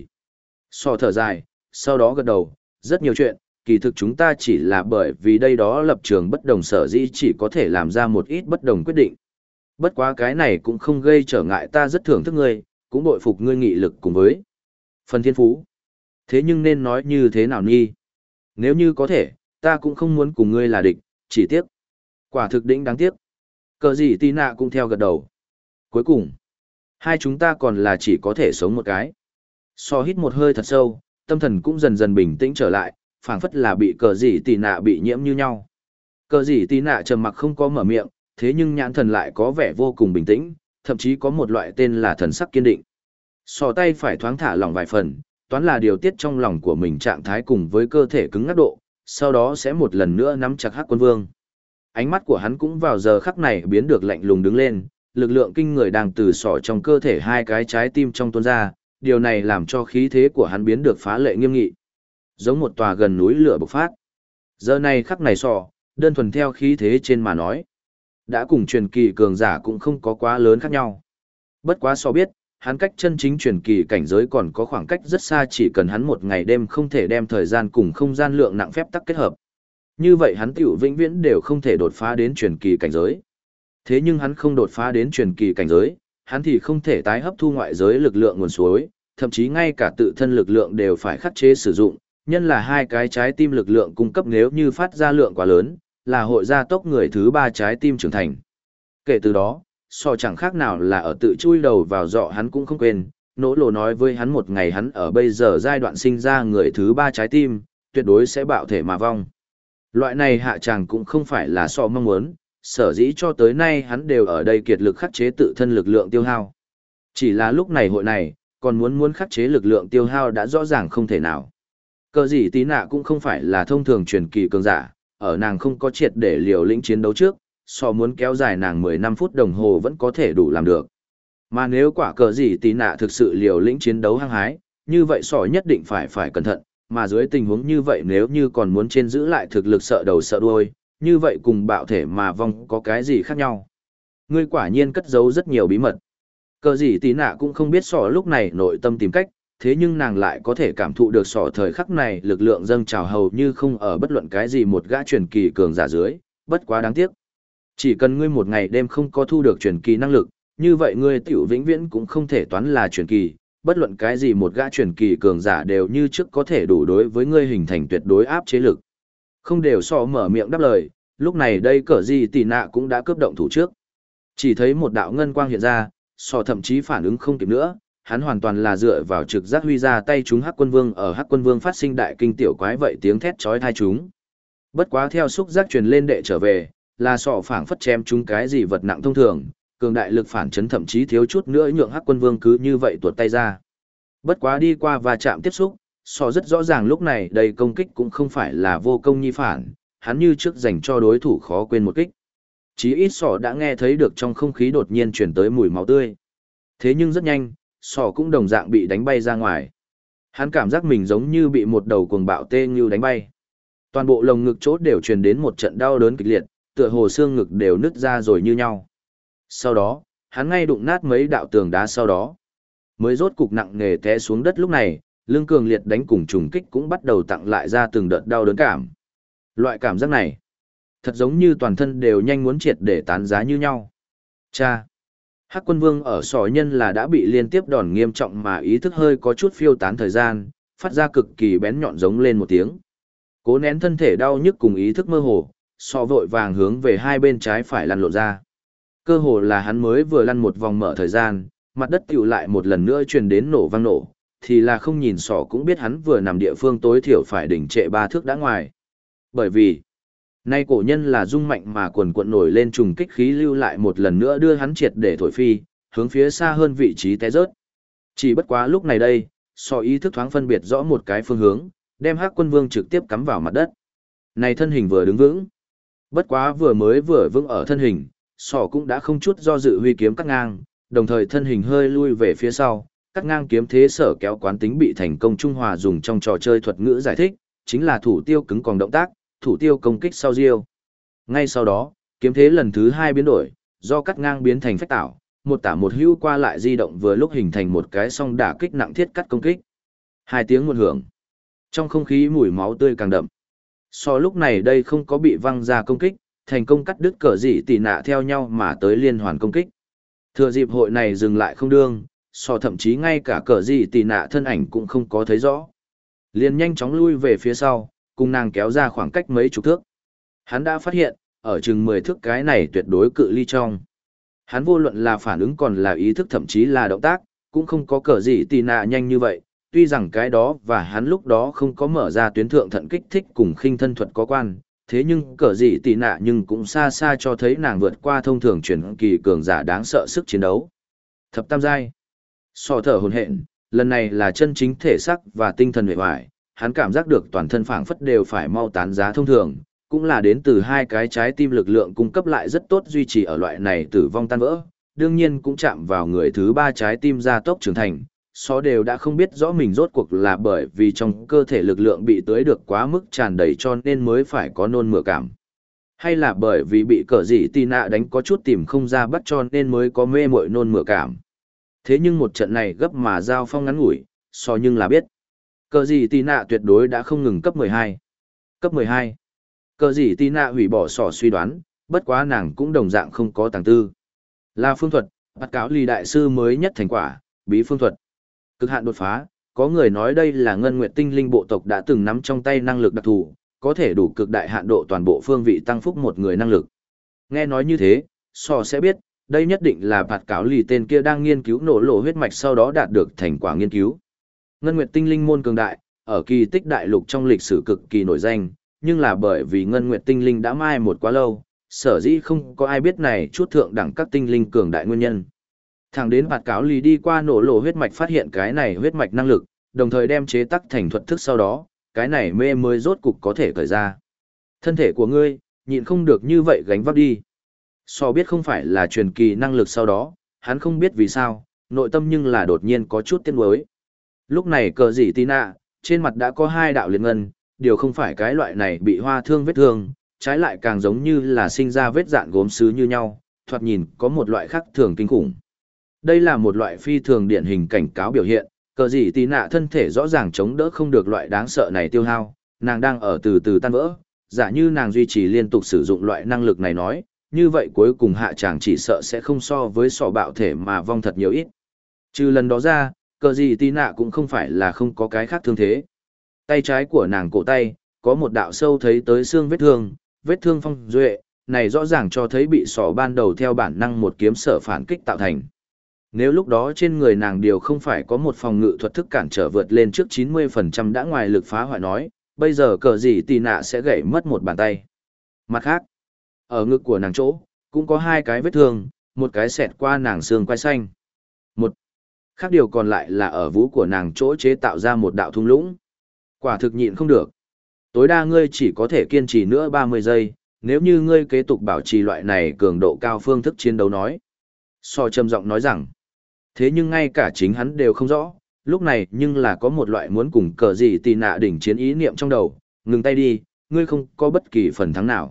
Sò thở dài, sau đó gật đầu, rất nhiều chuyện, kỳ thực chúng ta chỉ là bởi vì đây đó lập trường bất đồng sở dĩ chỉ có thể làm ra một ít bất đồng quyết định. Bất quá cái này cũng không gây trở ngại, ta rất thưởng thức ngươi, cũng bội phục ngươi nghị lực cùng với phần thiên phú. Thế nhưng nên nói như thế nào nhi? Nếu như có thể, ta cũng không muốn cùng ngươi là địch, chỉ tiếc. Quả thực đỉnh đáng tiếc. Cờ gì tì nạ cũng theo gật đầu. Cuối cùng, hai chúng ta còn là chỉ có thể sống một cái. So hít một hơi thật sâu, tâm thần cũng dần dần bình tĩnh trở lại, phảng phất là bị cờ gì tì nạ bị nhiễm như nhau. Cờ gì tì nạ trầm mặc không có mở miệng, thế nhưng nhãn thần lại có vẻ vô cùng bình tĩnh, thậm chí có một loại tên là thần sắc kiên định. So tay phải thoáng thả lỏng vài phần, toán là điều tiết trong lòng của mình trạng thái cùng với cơ thể cứng ngắc độ, sau đó sẽ một lần nữa nắm chặt Hắc Quân Vương. Ánh mắt của hắn cũng vào giờ khắc này biến được lạnh lùng đứng lên, lực lượng kinh người đang từ sọ trong cơ thể hai cái trái tim trong tuôn ra, điều này làm cho khí thế của hắn biến được phá lệ nghiêm nghị. Giống một tòa gần núi lửa bộc phát. Giờ này khắc này sọ, đơn thuần theo khí thế trên mà nói. Đã cùng truyền kỳ cường giả cũng không có quá lớn khác nhau. Bất quá so biết, hắn cách chân chính truyền kỳ cảnh giới còn có khoảng cách rất xa, chỉ cần hắn một ngày đêm không thể đem thời gian cùng không gian lượng nặng phép tắc kết hợp. Như vậy hắn tiểu vĩnh viễn đều không thể đột phá đến truyền kỳ cảnh giới. Thế nhưng hắn không đột phá đến truyền kỳ cảnh giới, hắn thì không thể tái hấp thu ngoại giới lực lượng nguồn suối, thậm chí ngay cả tự thân lực lượng đều phải khắc chế sử dụng, nhân là hai cái trái tim lực lượng cung cấp nếu như phát ra lượng quá lớn, là hội gia tốc người thứ ba trái tim trưởng thành. Kể từ đó, so chẳng khác nào là ở tự chui đầu vào dọ hắn cũng không quên, nỗ lộ nói với hắn một ngày hắn ở bây giờ giai đoạn sinh ra người thứ ba trái tim, tuyệt đối sẽ bạo thể mà vong. Loại này hạ tràng cũng không phải là so mong muốn, sở dĩ cho tới nay hắn đều ở đây kiệt lực khắc chế tự thân lực lượng tiêu hao. Chỉ là lúc này hội này, còn muốn khắc chế lực lượng tiêu hao đã rõ ràng không thể nào. Cờ gì tí nạ cũng không phải là thông thường truyền kỳ cường giả, ở nàng không có triệt để liều lĩnh chiến đấu trước, so muốn kéo dài nàng 15 phút đồng hồ vẫn có thể đủ làm được. Mà nếu quả cờ gì tí nạ thực sự liều lĩnh chiến đấu hăng hái, như vậy sỏ nhất định phải cẩn thận, mà dưới tình huống như vậy nếu như còn muốn trên giữ lại thực lực sợ đầu sợ đuôi, như vậy cùng bạo thể mà vong có cái gì khác nhau. Ngươi quả nhiên cất giấu rất nhiều bí mật. Cờ gì tí nạ cũng không biết sỏ lúc này nội tâm tìm cách, thế nhưng nàng lại có thể cảm thụ được sỏ thời khắc này lực lượng dâng trào hầu như không ở bất luận cái gì một gã truyền kỳ cường giả dưới, bất quá đáng tiếc. Chỉ cần ngươi một ngày đêm không có thu được truyền kỳ năng lực, như vậy ngươi tiểu vĩnh viễn cũng không thể toán là truyền kỳ, bất luận cái gì một gã truyền kỳ cường giả đều như trước có thể đủ đối với ngươi hình thành tuyệt đối áp chế lực. Không đều sọ mở miệng đáp lời, lúc này đây cờ gì tì nạ cũng đã cướp động thủ trước. Chỉ thấy một đạo ngân quang hiện ra, sọ thậm chí phản ứng không kịp nữa, hắn hoàn toàn là dựa vào trực giác huy ra tay chúng Hắc Quân Vương ở Hắc Quân Vương phát sinh đại kinh tiểu quái vậy tiếng thét chói tai chúng. Bất quá theo xúc giác truyền lên đệ trở về, là sọ phảng phất chém chúng cái gì vật nặng thông thường, cường đại lực phản chấn thậm chí thiếu chút nữa nhượng Hắc Quân Vương cứ như vậy tuột tay ra. Bất quá đi qua và chạm tiếp xúc, sọ rất rõ ràng lúc này đây công kích cũng không phải là vô công nhi phản, hắn như trước dành cho đối thủ khó quên một kích. Chí ít sọ đã nghe thấy được trong không khí đột nhiên truyền tới mùi máu tươi. Thế nhưng rất nhanh, sọ cũng đồng dạng bị đánh bay ra ngoài. Hắn cảm giác mình giống như bị một đầu cuồng bạo tê như đánh bay. Toàn bộ lồng ngực chốt đều truyền đến một trận đau đớn kịch liệt, tựa hồ xương ngực đều nứt ra rồi như nhau. Sau đó, hắn ngay đụng nát mấy đạo tường đá sau đó. Mới rốt cục nặng nề té xuống đất lúc này, lưng cường liệt đánh cùng trùng kích cũng bắt đầu tặng lại ra từng đợt đau đớn cảm. Loại cảm giác này, thật giống như toàn thân đều nhanh muốn triệt để tán giá như nhau. Cha! Hắc Quân Vương ở sỏ nhân là đã bị liên tiếp đòn nghiêm trọng mà ý thức hơi có chút phiêu tán thời gian, phát ra cực kỳ bén nhọn giống lên một tiếng. Cố nén thân thể đau nhức cùng ý thức mơ hồ, sọ vội vàng hướng về hai bên trái phải lăn lộn ra. Cơ hồ là hắn mới vừa lăn một vòng mở thời gian, mặt đất tựu lại một lần nữa truyền đến nổ vang nổ, thì là không nhìn sọ cũng biết hắn vừa nằm địa phương tối thiểu phải đỉnh trệ 3 thước đã ngoài. Bởi vì, nay cổ nhân là rung mạnh mà quần cuộn nổi lên trùng kích khí lưu lại một lần nữa đưa hắn triệt để thổi phi, hướng phía xa hơn vị trí té rớt. Chỉ bất quá lúc này đây, sọ ý thức thoáng phân biệt rõ một cái phương hướng, đem Hắc Quân Vương trực tiếp cắm vào mặt đất. Này thân hình vừa đứng vững. Bất quá vừa vững ở thân hình, sọ cũng đã không chút do dự huy kiếm cắt ngang, đồng thời thân hình hơi lui về phía sau, cắt ngang kiếm thế sở kéo quán tính bị thành công trung hòa dùng trong trò chơi thuật ngữ giải thích, chính là thủ tiêu cứng còn động tác, thủ tiêu công kích sau diêu. Ngay sau đó, kiếm thế lần thứ 2 biến đổi, do cắt ngang biến thành phách tảo, một tả một hữu qua lại di động vừa lúc hình thành một cái song đả kích nặng thiết cắt công kích. 2 tiếng một hưởng. Trong không khí mùi máu tươi càng đậm. So lúc này đây không có bị văng ra công kích, thành công cắt đứt cờ dị tỉ nạ theo nhau mà tới liên hoàn công kích. Thừa dịp hội này dừng lại không đương, so thậm chí ngay cả cờ dị tỉ nạ thân ảnh cũng không có thấy rõ. Liền nhanh chóng lui về phía sau, cùng nàng kéo ra khoảng cách mấy chục thước. Hắn đã phát hiện, ở chừng 10 thước cái này tuyệt đối cự ly trong. Hắn vô luận là phản ứng còn là ý thức thậm chí là động tác, cũng không có cờ gì tì nạ nhanh như vậy. Tuy rằng cái đó và hắn lúc đó không có mở ra tuyến thượng thận kích thích cùng khinh thân thuật có quan, thế nhưng cờ gì tì nạ nhưng cũng xa xa cho thấy nàng vượt qua thông thường truyền kỳ cường giả đáng sợ sức chiến đấu. Thập tam giai. So thở hồn hện, lần này là chân chính thể xác và tinh thần huệ hoài, hắn cảm giác được toàn thân phảng phất đều phải mau tán giá thông thường, cũng là đến từ hai cái trái tim lực lượng cung cấp lại rất tốt duy trì ở loại này tử vong tan vỡ, đương nhiên cũng chạm vào người thứ 3 trái tim gia tốc trưởng thành, so đều đã không biết rõ mình rốt cuộc là bởi vì trong cơ thể lực lượng bị tưới được quá mức tràn đầy cho nên mới phải có nôn mửa cảm. Hay là bởi vì bị cờ dị tì nạ đánh có chút tìm không ra bắt cho nên mới có mê muội nôn mửa cảm. Thế nhưng một trận này gấp mà giao phong ngắn ngủi, so nhưng là biết. Cờ gì tì nạ tuyệt đối đã không ngừng cấp 12. Cấp 12. Cờ gì tì nạ hủy bỏ sỏ suy đoán, bất quá nàng cũng đồng dạng không có tàng tư. Là phương thuật, bắt cáo lì đại sư mới nhất thành quả, bí phương thuật. Cực hạn đột phá, có người nói đây là ngân nguyệt tinh linh bộ tộc đã từng nắm trong tay năng lực đặc thù, có thể đủ cực đại hạn độ toàn bộ phương vị tăng phúc một người năng lực. Nghe nói như thế, sỏ sẽ biết, đây nhất định là bạt cáo lì tên kia đang nghiên cứu nổ lộ huyết mạch sau đó đạt được thành quả nghiên cứu. Ngân Nguyệt Tinh Linh môn cường đại, ở kỳ tích đại lục trong lịch sử cực kỳ nổi danh, nhưng là bởi vì Ngân Nguyệt Tinh Linh đã mai một quá lâu, sở dĩ không có ai biết này chút thượng đẳng các tinh linh cường đại nguyên nhân. Thẳng đến bạt cáo lì đi qua nổ lộ huyết mạch phát hiện cái này huyết mạch năng lực, đồng thời đem chế tắc thành thuật thức sau đó, cái này mê mới rốt cục có thể cởi ra. Thân thể của ngươi, nhịn không được như vậy gánh vác đi. So biết không phải là truyền kỳ năng lực sau đó, hắn không biết vì sao, nội tâm nhưng là đột nhiên có chút tiếc nuối. Lúc này cờ dị tì nạ, trên mặt đã có 2 đạo liệt ngân, điều không phải cái loại này bị hoa thương vết thương, trái lại càng giống như là sinh ra vết dạn gốm sứ như nhau, thoạt nhìn có một loại khác thường kinh khủng. Đây là một loại phi thường điển hình cảnh cáo biểu hiện, cờ dị tì nạ thân thể rõ ràng chống đỡ không được loại đáng sợ này tiêu hao, nàng đang ở từ từ tan vỡ, giả như nàng duy trì liên tục sử dụng loại năng lực này nói, như vậy cuối cùng hạ tràng chỉ sợ sẽ không so với sọ bạo thể mà vong thật nhiều ít. Trừ lần đó ra, Cờ gì tí nạ cũng không phải là không có cái khác thương thế. Tay trái của nàng cổ tay, có một đạo sâu thấy tới xương vết thương phong duệ, này rõ ràng cho thấy bị sỏ ban đầu theo bản năng một kiếm sở phản kích tạo thành. Nếu lúc đó trên người nàng điều không phải có một phòng ngự thuật thức cản trở vượt lên trước 90% đã ngoài lực phá hoại nói, bây giờ cờ gì tì nạ sẽ gãy mất một bàn tay. Mặt khác, ở ngực của nàng chỗ, cũng có hai cái vết thương, một cái xẹt qua nàng xương quai xanh. Một khác điều còn lại là ở vú của nàng chỗ chế tạo ra một đạo thung lũng. Quả thực nhịn không được. Tối đa ngươi chỉ có thể kiên trì nữa 30 giây, nếu như ngươi kế tục bảo trì loại này cường độ cao phương thức chiến đấu nói. So trầm giọng nói rằng, thế nhưng ngay cả chính hắn đều không rõ, lúc này nhưng là có một loại muốn cùng cờ gì tì nạ đỉnh chiến ý niệm trong đầu, ngừng tay đi, ngươi không có bất kỳ phần thắng nào.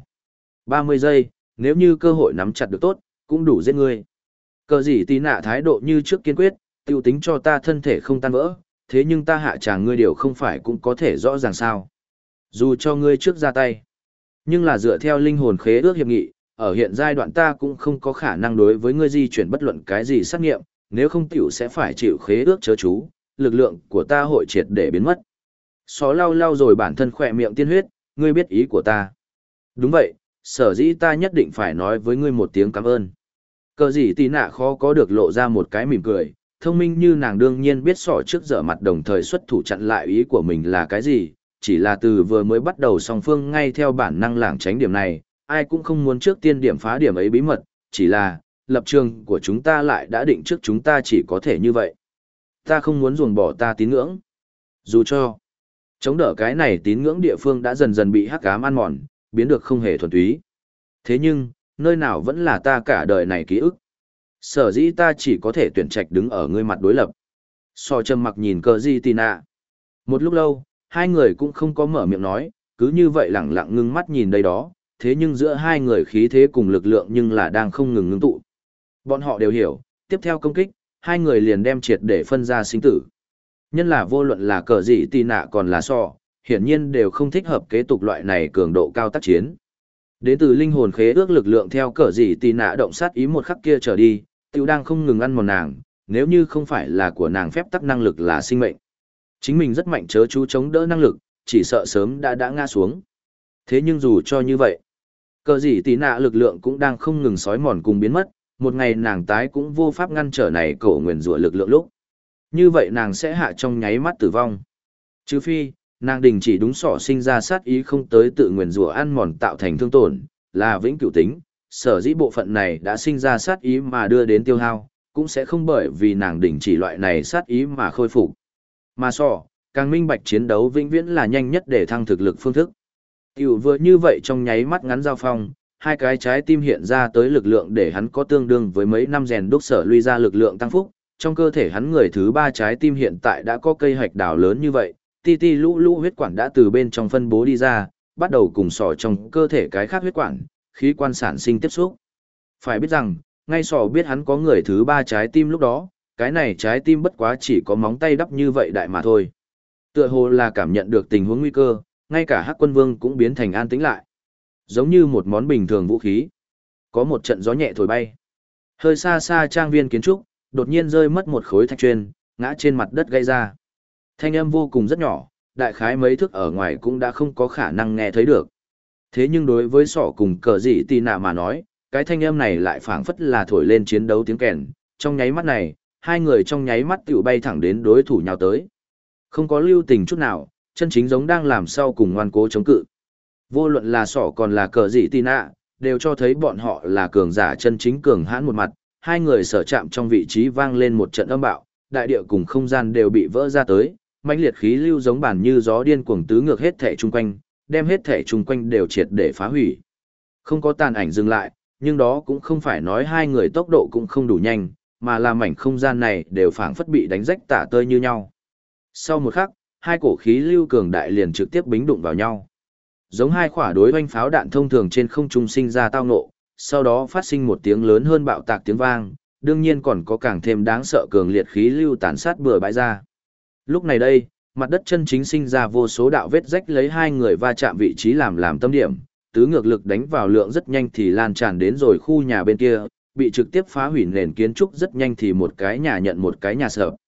30 giây, nếu như cơ hội nắm chặt được tốt, cũng đủ giết ngươi. Cờ gì tì nạ thái độ như trước kiên quyết, tiêu tính cho ta thân thể không tan vỡ, thế nhưng ta hạ tràng ngươi điều không phải cũng có thể rõ ràng sao. Dù cho ngươi trước ra tay, nhưng là dựa theo linh hồn khế ước hiệp nghị, ở hiện giai đoạn ta cũng không có khả năng đối với ngươi di chuyển bất luận cái gì xét nghiệm, nếu không tiểu sẽ phải chịu khế ước chớ chú, lực lượng của ta hội triệt để biến mất. Xó lau lau rồi bản thân khỏe miệng tiên huyết, ngươi biết ý của ta. Đúng vậy, sở dĩ ta nhất định phải nói với ngươi một tiếng cảm ơn. Cờ gì tí nạ khó có được lộ ra một cái mỉm cười, thông minh như nàng đương nhiên biết sỏ trước dở mặt đồng thời xuất thủ chặn lại ý của mình là cái gì, chỉ là từ vừa mới bắt đầu song phương ngay theo bản năng lảng tránh điểm này, ai cũng không muốn trước tiên điểm phá điểm ấy bí mật, chỉ là, lập trường của chúng ta lại đã định trước chúng ta chỉ có thể như vậy. Ta không muốn ruồng bỏ ta tín ngưỡng. Dù cho, chống đỡ cái này tín ngưỡng địa phương đã dần dần bị hắc ám ăn mòn, biến được không hề thuần túy. Thế nhưng, nơi nào vẫn là ta cả đời này ký ức. Sở dĩ ta chỉ có thể tuyển trạch đứng ở ngươi mặt đối lập. So trầm mặc nhìn cờ di tì nạ. Một lúc lâu, hai người cũng không có mở miệng nói, cứ như vậy lẳng lặng ngưng mắt nhìn đây đó, thế nhưng giữa hai người khí thế cùng lực lượng nhưng là đang không ngừng ngưng tụ. Bọn họ đều hiểu, tiếp theo công kích, hai người liền đem triệt để phân ra sinh tử. Nhân là vô luận là cờ gì tì nạ còn là so, hiển nhiên đều không thích hợp kế tục loại này cường độ cao tác chiến. Đến từ linh hồn khế ước lực lượng theo cờ gì tì nạ động sát ý một khắc kia trở đi, tiêu đang không ngừng ăn mòn nàng, nếu như không phải là của nàng phép tắc năng lực là sinh mệnh. Chính mình rất mạnh chớ chú chống đỡ năng lực, chỉ sợ sớm đã ngã xuống. Thế nhưng dù cho như vậy, cờ gì tì nạ lực lượng cũng đang không ngừng sói mòn cùng biến mất, một ngày nàng tái cũng vô pháp ngăn trở này cổ nguyền rủa lực lượng lúc. Như vậy nàng sẽ hạ trong nháy mắt tử vong. Trừ phi, nàng đình chỉ đúng sỏ sinh ra sát ý không tới tự nguyền rủa ăn mòn tạo thành thương tổn, là vĩnh cửu tính, sở dĩ bộ phận này đã sinh ra sát ý mà đưa đến tiêu hao, cũng sẽ không bởi vì nàng đình chỉ loại này sát ý mà khôi phục. Mà sỏ, càng minh bạch chiến đấu vĩnh viễn là nhanh nhất để thăng thực lực phương thức. Tiểu vừa như vậy trong nháy mắt ngắn giao phong, hai cái trái tim hiện ra tới lực lượng để hắn có tương đương với mấy năm rèn đúc sở luy ra lực lượng tăng phúc, trong cơ thể hắn người thứ ba trái tim hiện tại đã có cây hạch đào lớn như vậy, ti ti lũ lũ huyết quản đã từ bên trong phân bố đi ra, bắt đầu cùng sỏ trong cơ thể cái khác huyết quản, khí quan sản sinh tiếp xúc. Phải biết rằng, ngay sỏ biết hắn có người thứ ba trái tim lúc đó, cái này trái tim bất quá chỉ có móng tay đắp như vậy đại mà thôi. Tựa hồ là cảm nhận được tình huống nguy cơ, ngay cả Hắc Quân Vương cũng biến thành an tĩnh lại. Giống như một món bình thường vũ khí. Có một trận gió nhẹ thổi bay. Hơi xa xa trang viên kiến trúc, đột nhiên rơi mất một khối thạch chuyên, ngã trên mặt đất gây ra. Thanh âm vô cùng rất nhỏ, đại khái mấy thước ở ngoài cũng đã không có khả năng nghe thấy được. Thế nhưng đối với sỏ cùng cờ dị tì nạ mà nói, cái thanh âm này lại phảng phất là thổi lên chiến đấu tiếng kèn. Trong nháy mắt này, hai người trong nháy mắt tiểu bay thẳng đến đối thủ nhào tới. Không có lưu tình chút nào, chân chính giống đang làm sau cùng ngoan cố chống cự. Vô luận là sỏ còn là cờ dị tì nạ, đều cho thấy bọn họ là cường giả chân chính cường hãn một mặt. Hai người sở chạm trong vị trí vang lên một trận âm bạo, đại địa cùng không gian đều bị vỡ ra tới, mãnh liệt khí lưu giống bản như gió điên cuồng tứ ngược hết thể chung quanh, đem hết thể chung quanh đều triệt để phá hủy. Không có tàn ảnh dừng lại, nhưng đó cũng không phải nói hai người tốc độ cũng không đủ nhanh, mà là mảnh không gian này đều phảng phất bị đánh rách tả tơi như nhau. Sau một khắc, hai cổ khí lưu cường đại liền trực tiếp bính đụng vào nhau. Giống hai quả đối oanh pháo đạn thông thường trên không trung sinh ra tao ngộ, sau đó phát sinh một tiếng lớn hơn bạo tạc tiếng vang, đương nhiên còn có càng thêm đáng sợ cường liệt khí lưu tàn sát bừa bãi ra. Lúc này đây, mặt đất chân chính sinh ra vô số đạo vết rách lấy hai người va chạm vị trí làm tâm điểm, tứ ngược lực đánh vào lượng rất nhanh thì lan tràn đến rồi khu nhà bên kia, bị trực tiếp phá hủy nền kiến trúc rất nhanh thì một cái nhà nhận một cái nhà sợ.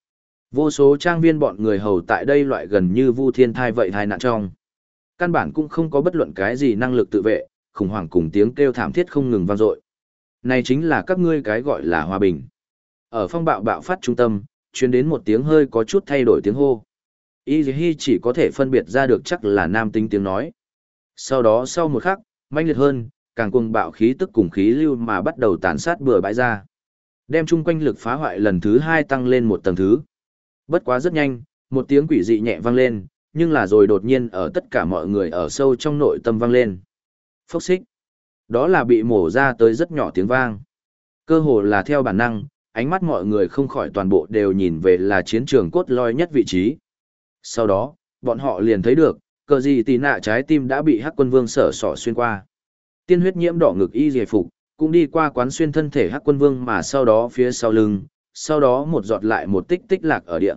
Vô số trang viên bọn người hầu tại đây loại gần như vu thiên thai vậy thai nạn trong. Căn bản cũng không có bất luận cái gì năng lực tự vệ, khủng hoảng cùng tiếng kêu thảm thiết không ngừng vang dội. Này chính là các ngươi cái gọi là hòa bình. Ở phong bạo bạo phát trung tâm, truyền đến một tiếng hơi có chút thay đổi tiếng hô. Y chỉ có thể phân biệt ra được chắc là nam tính tiếng nói. Sau đó sau một khắc, mãnh liệt hơn, càng cuồng bạo khí tức cùng khí lưu mà bắt đầu tàn sát bừa bãi ra. Đem chung quanh lực phá hoại lần thứ 2 tăng lên một tầng thứ. Bất quá rất nhanh, một tiếng quỷ dị nhẹ vang lên, nhưng là rồi đột nhiên ở tất cả mọi người ở sâu trong nội tâm vang lên. Phốc xích. Đó là bị mổ ra tới rất nhỏ tiếng vang. Cơ hồ là theo bản năng, ánh mắt mọi người không khỏi toàn bộ đều nhìn về là chiến trường cốt lõi nhất vị trí. Sau đó, bọn họ liền thấy được, cờ gì tì nạ trái tim đã bị Hắc Quân Vương sở sọ xuyên qua. Tiên huyết nhiễm đỏ ngực y giải phục, cũng đi qua quán xuyên thân thể Hắc Quân Vương mà sau đó phía sau lưng, sau đó một giọt lại một tích tích lạc ở địa.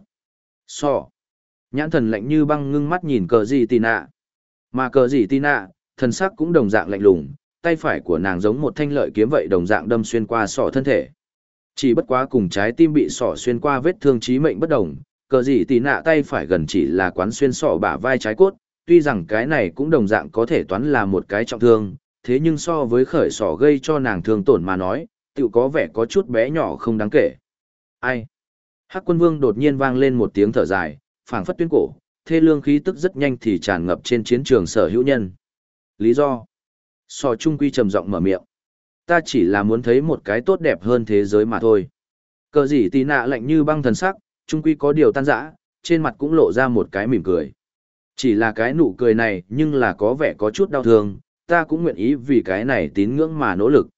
Nhãn thần lạnh như băng ngưng mắt nhìn cờ gì tì nạ. Mà cờ gì tì nạ, thần sắc cũng đồng dạng lạnh lùng, tay phải của nàng giống một thanh lợi kiếm vậy đồng dạng đâm xuyên qua sọ thân thể. Chỉ bất quá cùng trái tim bị sọ xuyên qua vết thương chí mệnh bất đồng, cờ gì tì nạ tay phải gần chỉ là quán xuyên sọ bả vai trái cốt, tuy rằng cái này cũng đồng dạng có thể toán là một cái trọng thương, thế nhưng so với khởi sọ gây cho nàng thương tổn mà nói, tự có vẻ có chút bé nhỏ không đáng kể. Ai? Hắc Quân Vương đột nhiên vang lên một tiếng thở dài, phảng phất tuyên cổ, thê lương khí tức rất nhanh thì tràn ngập trên chiến trường sở hữu nhân. Lý do? Sọ trung quy trầm giọng mở miệng. Ta chỉ là muốn thấy một cái tốt đẹp hơn thế giới mà thôi. Cờ gì tì nạ lạnh như băng thần sắc, trung quy có điều tan rã, trên mặt cũng lộ ra một cái mỉm cười. Chỉ là cái nụ cười này nhưng là có vẻ có chút đau thương, ta cũng nguyện ý vì cái này tín ngưỡng mà nỗ lực,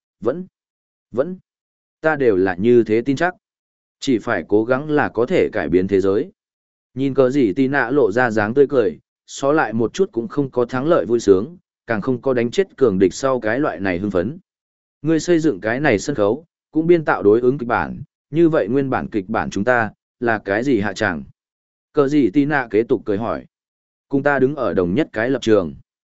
vẫn, ta đều là như thế tin chắc. Chỉ phải cố gắng là có thể cải biến thế giới. Nhìn cờ gì tì nạ lộ ra dáng tươi cười, xó lại một chút cũng không có thắng lợi vui sướng, càng không có đánh chết cường địch sau cái loại này hưng phấn. Ngươi xây dựng cái này sân khấu, cũng biên tạo đối ứng kịch bản, như vậy nguyên bản kịch bản chúng ta, là cái gì hạ chẳng? Cờ gì tì nạ kế tục cười hỏi. Cùng ta đứng ở đồng nhất cái lập trường.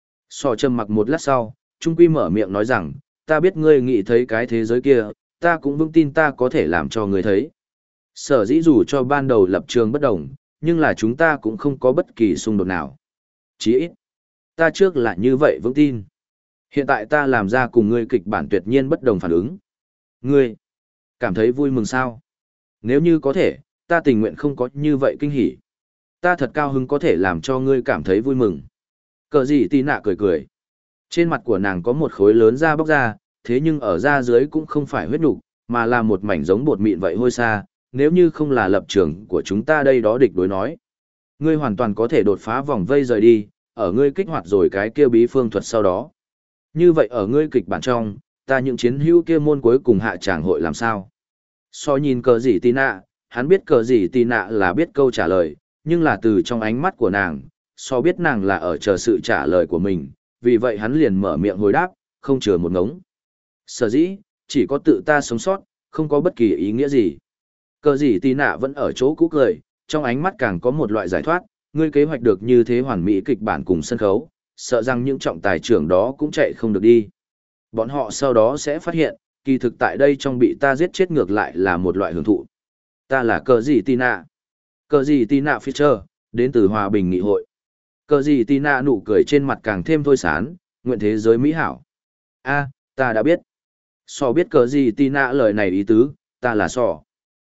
Sò trầm mặc một lát sau, Trung Quy mở miệng nói rằng, ta biết ngươi nghĩ thấy cái thế giới kia, ta cũng vững tin ta có thể làm cho ngươi thấy. Sở dĩ dù cho ban đầu lập trường bất đồng, nhưng là chúng ta cũng không có bất kỳ xung đột nào. Chỉ ít, ta trước là như vậy vững tin. Hiện tại ta làm ra cùng ngươi kịch bản tuyệt nhiên bất đồng phản ứng. Ngươi, cảm thấy vui mừng sao? Nếu như có thể, ta tình nguyện không có như vậy kinh hỉ. Ta thật cao hứng có thể làm cho ngươi cảm thấy vui mừng. Cờ gì tì nạ cười cười. Trên mặt của nàng có một khối lớn da bóc ra, thế nhưng ở da dưới cũng không phải huyết nục, mà là một mảnh giống bột mịn vậy hôi xa, nếu như không là lập trường của chúng ta đây đó địch đối nói. Ngươi hoàn toàn có thể đột phá vòng vây rời đi, ở ngươi kích hoạt rồi cái kia bí phương thuật sau đó. Như vậy ở ngươi kịch bản trong, ta những chiến hữu kia môn cuối cùng hạ tràng hội làm sao? So nhìn cờ gì tì nạ, hắn biết cờ gì tì nạ là biết câu trả lời, nhưng là từ trong ánh mắt của nàng, so biết nàng là ở chờ sự trả lời của mình, vì vậy hắn liền mở miệng hồi đáp, không chừa một ngống. Sở dĩ, chỉ có tự ta sống sót, không có bất kỳ ý nghĩa gì. Cờ gì tì nạ vẫn ở chỗ cũ cười, trong ánh mắt càng có một loại giải thoát, ngươi kế hoạch được như thế hoàn mỹ kịch bản cùng sân khấu, sợ rằng những trọng tài trưởng đó cũng chạy không được đi. Bọn họ sau đó sẽ phát hiện, kỳ thực tại đây trong bị ta giết chết ngược lại là một loại hưởng thụ. Ta là cờ gì tì nạ. Cờ gì tì nạ Fisher, đến từ Hòa Bình Nghị hội. Cờ gì tì nạ nụ cười trên mặt càng thêm thôi sán, nguyện thế giới mỹ hảo. A, ta đã biết. So biết cờ gì tì nạ lời này ý tứ, ta là So.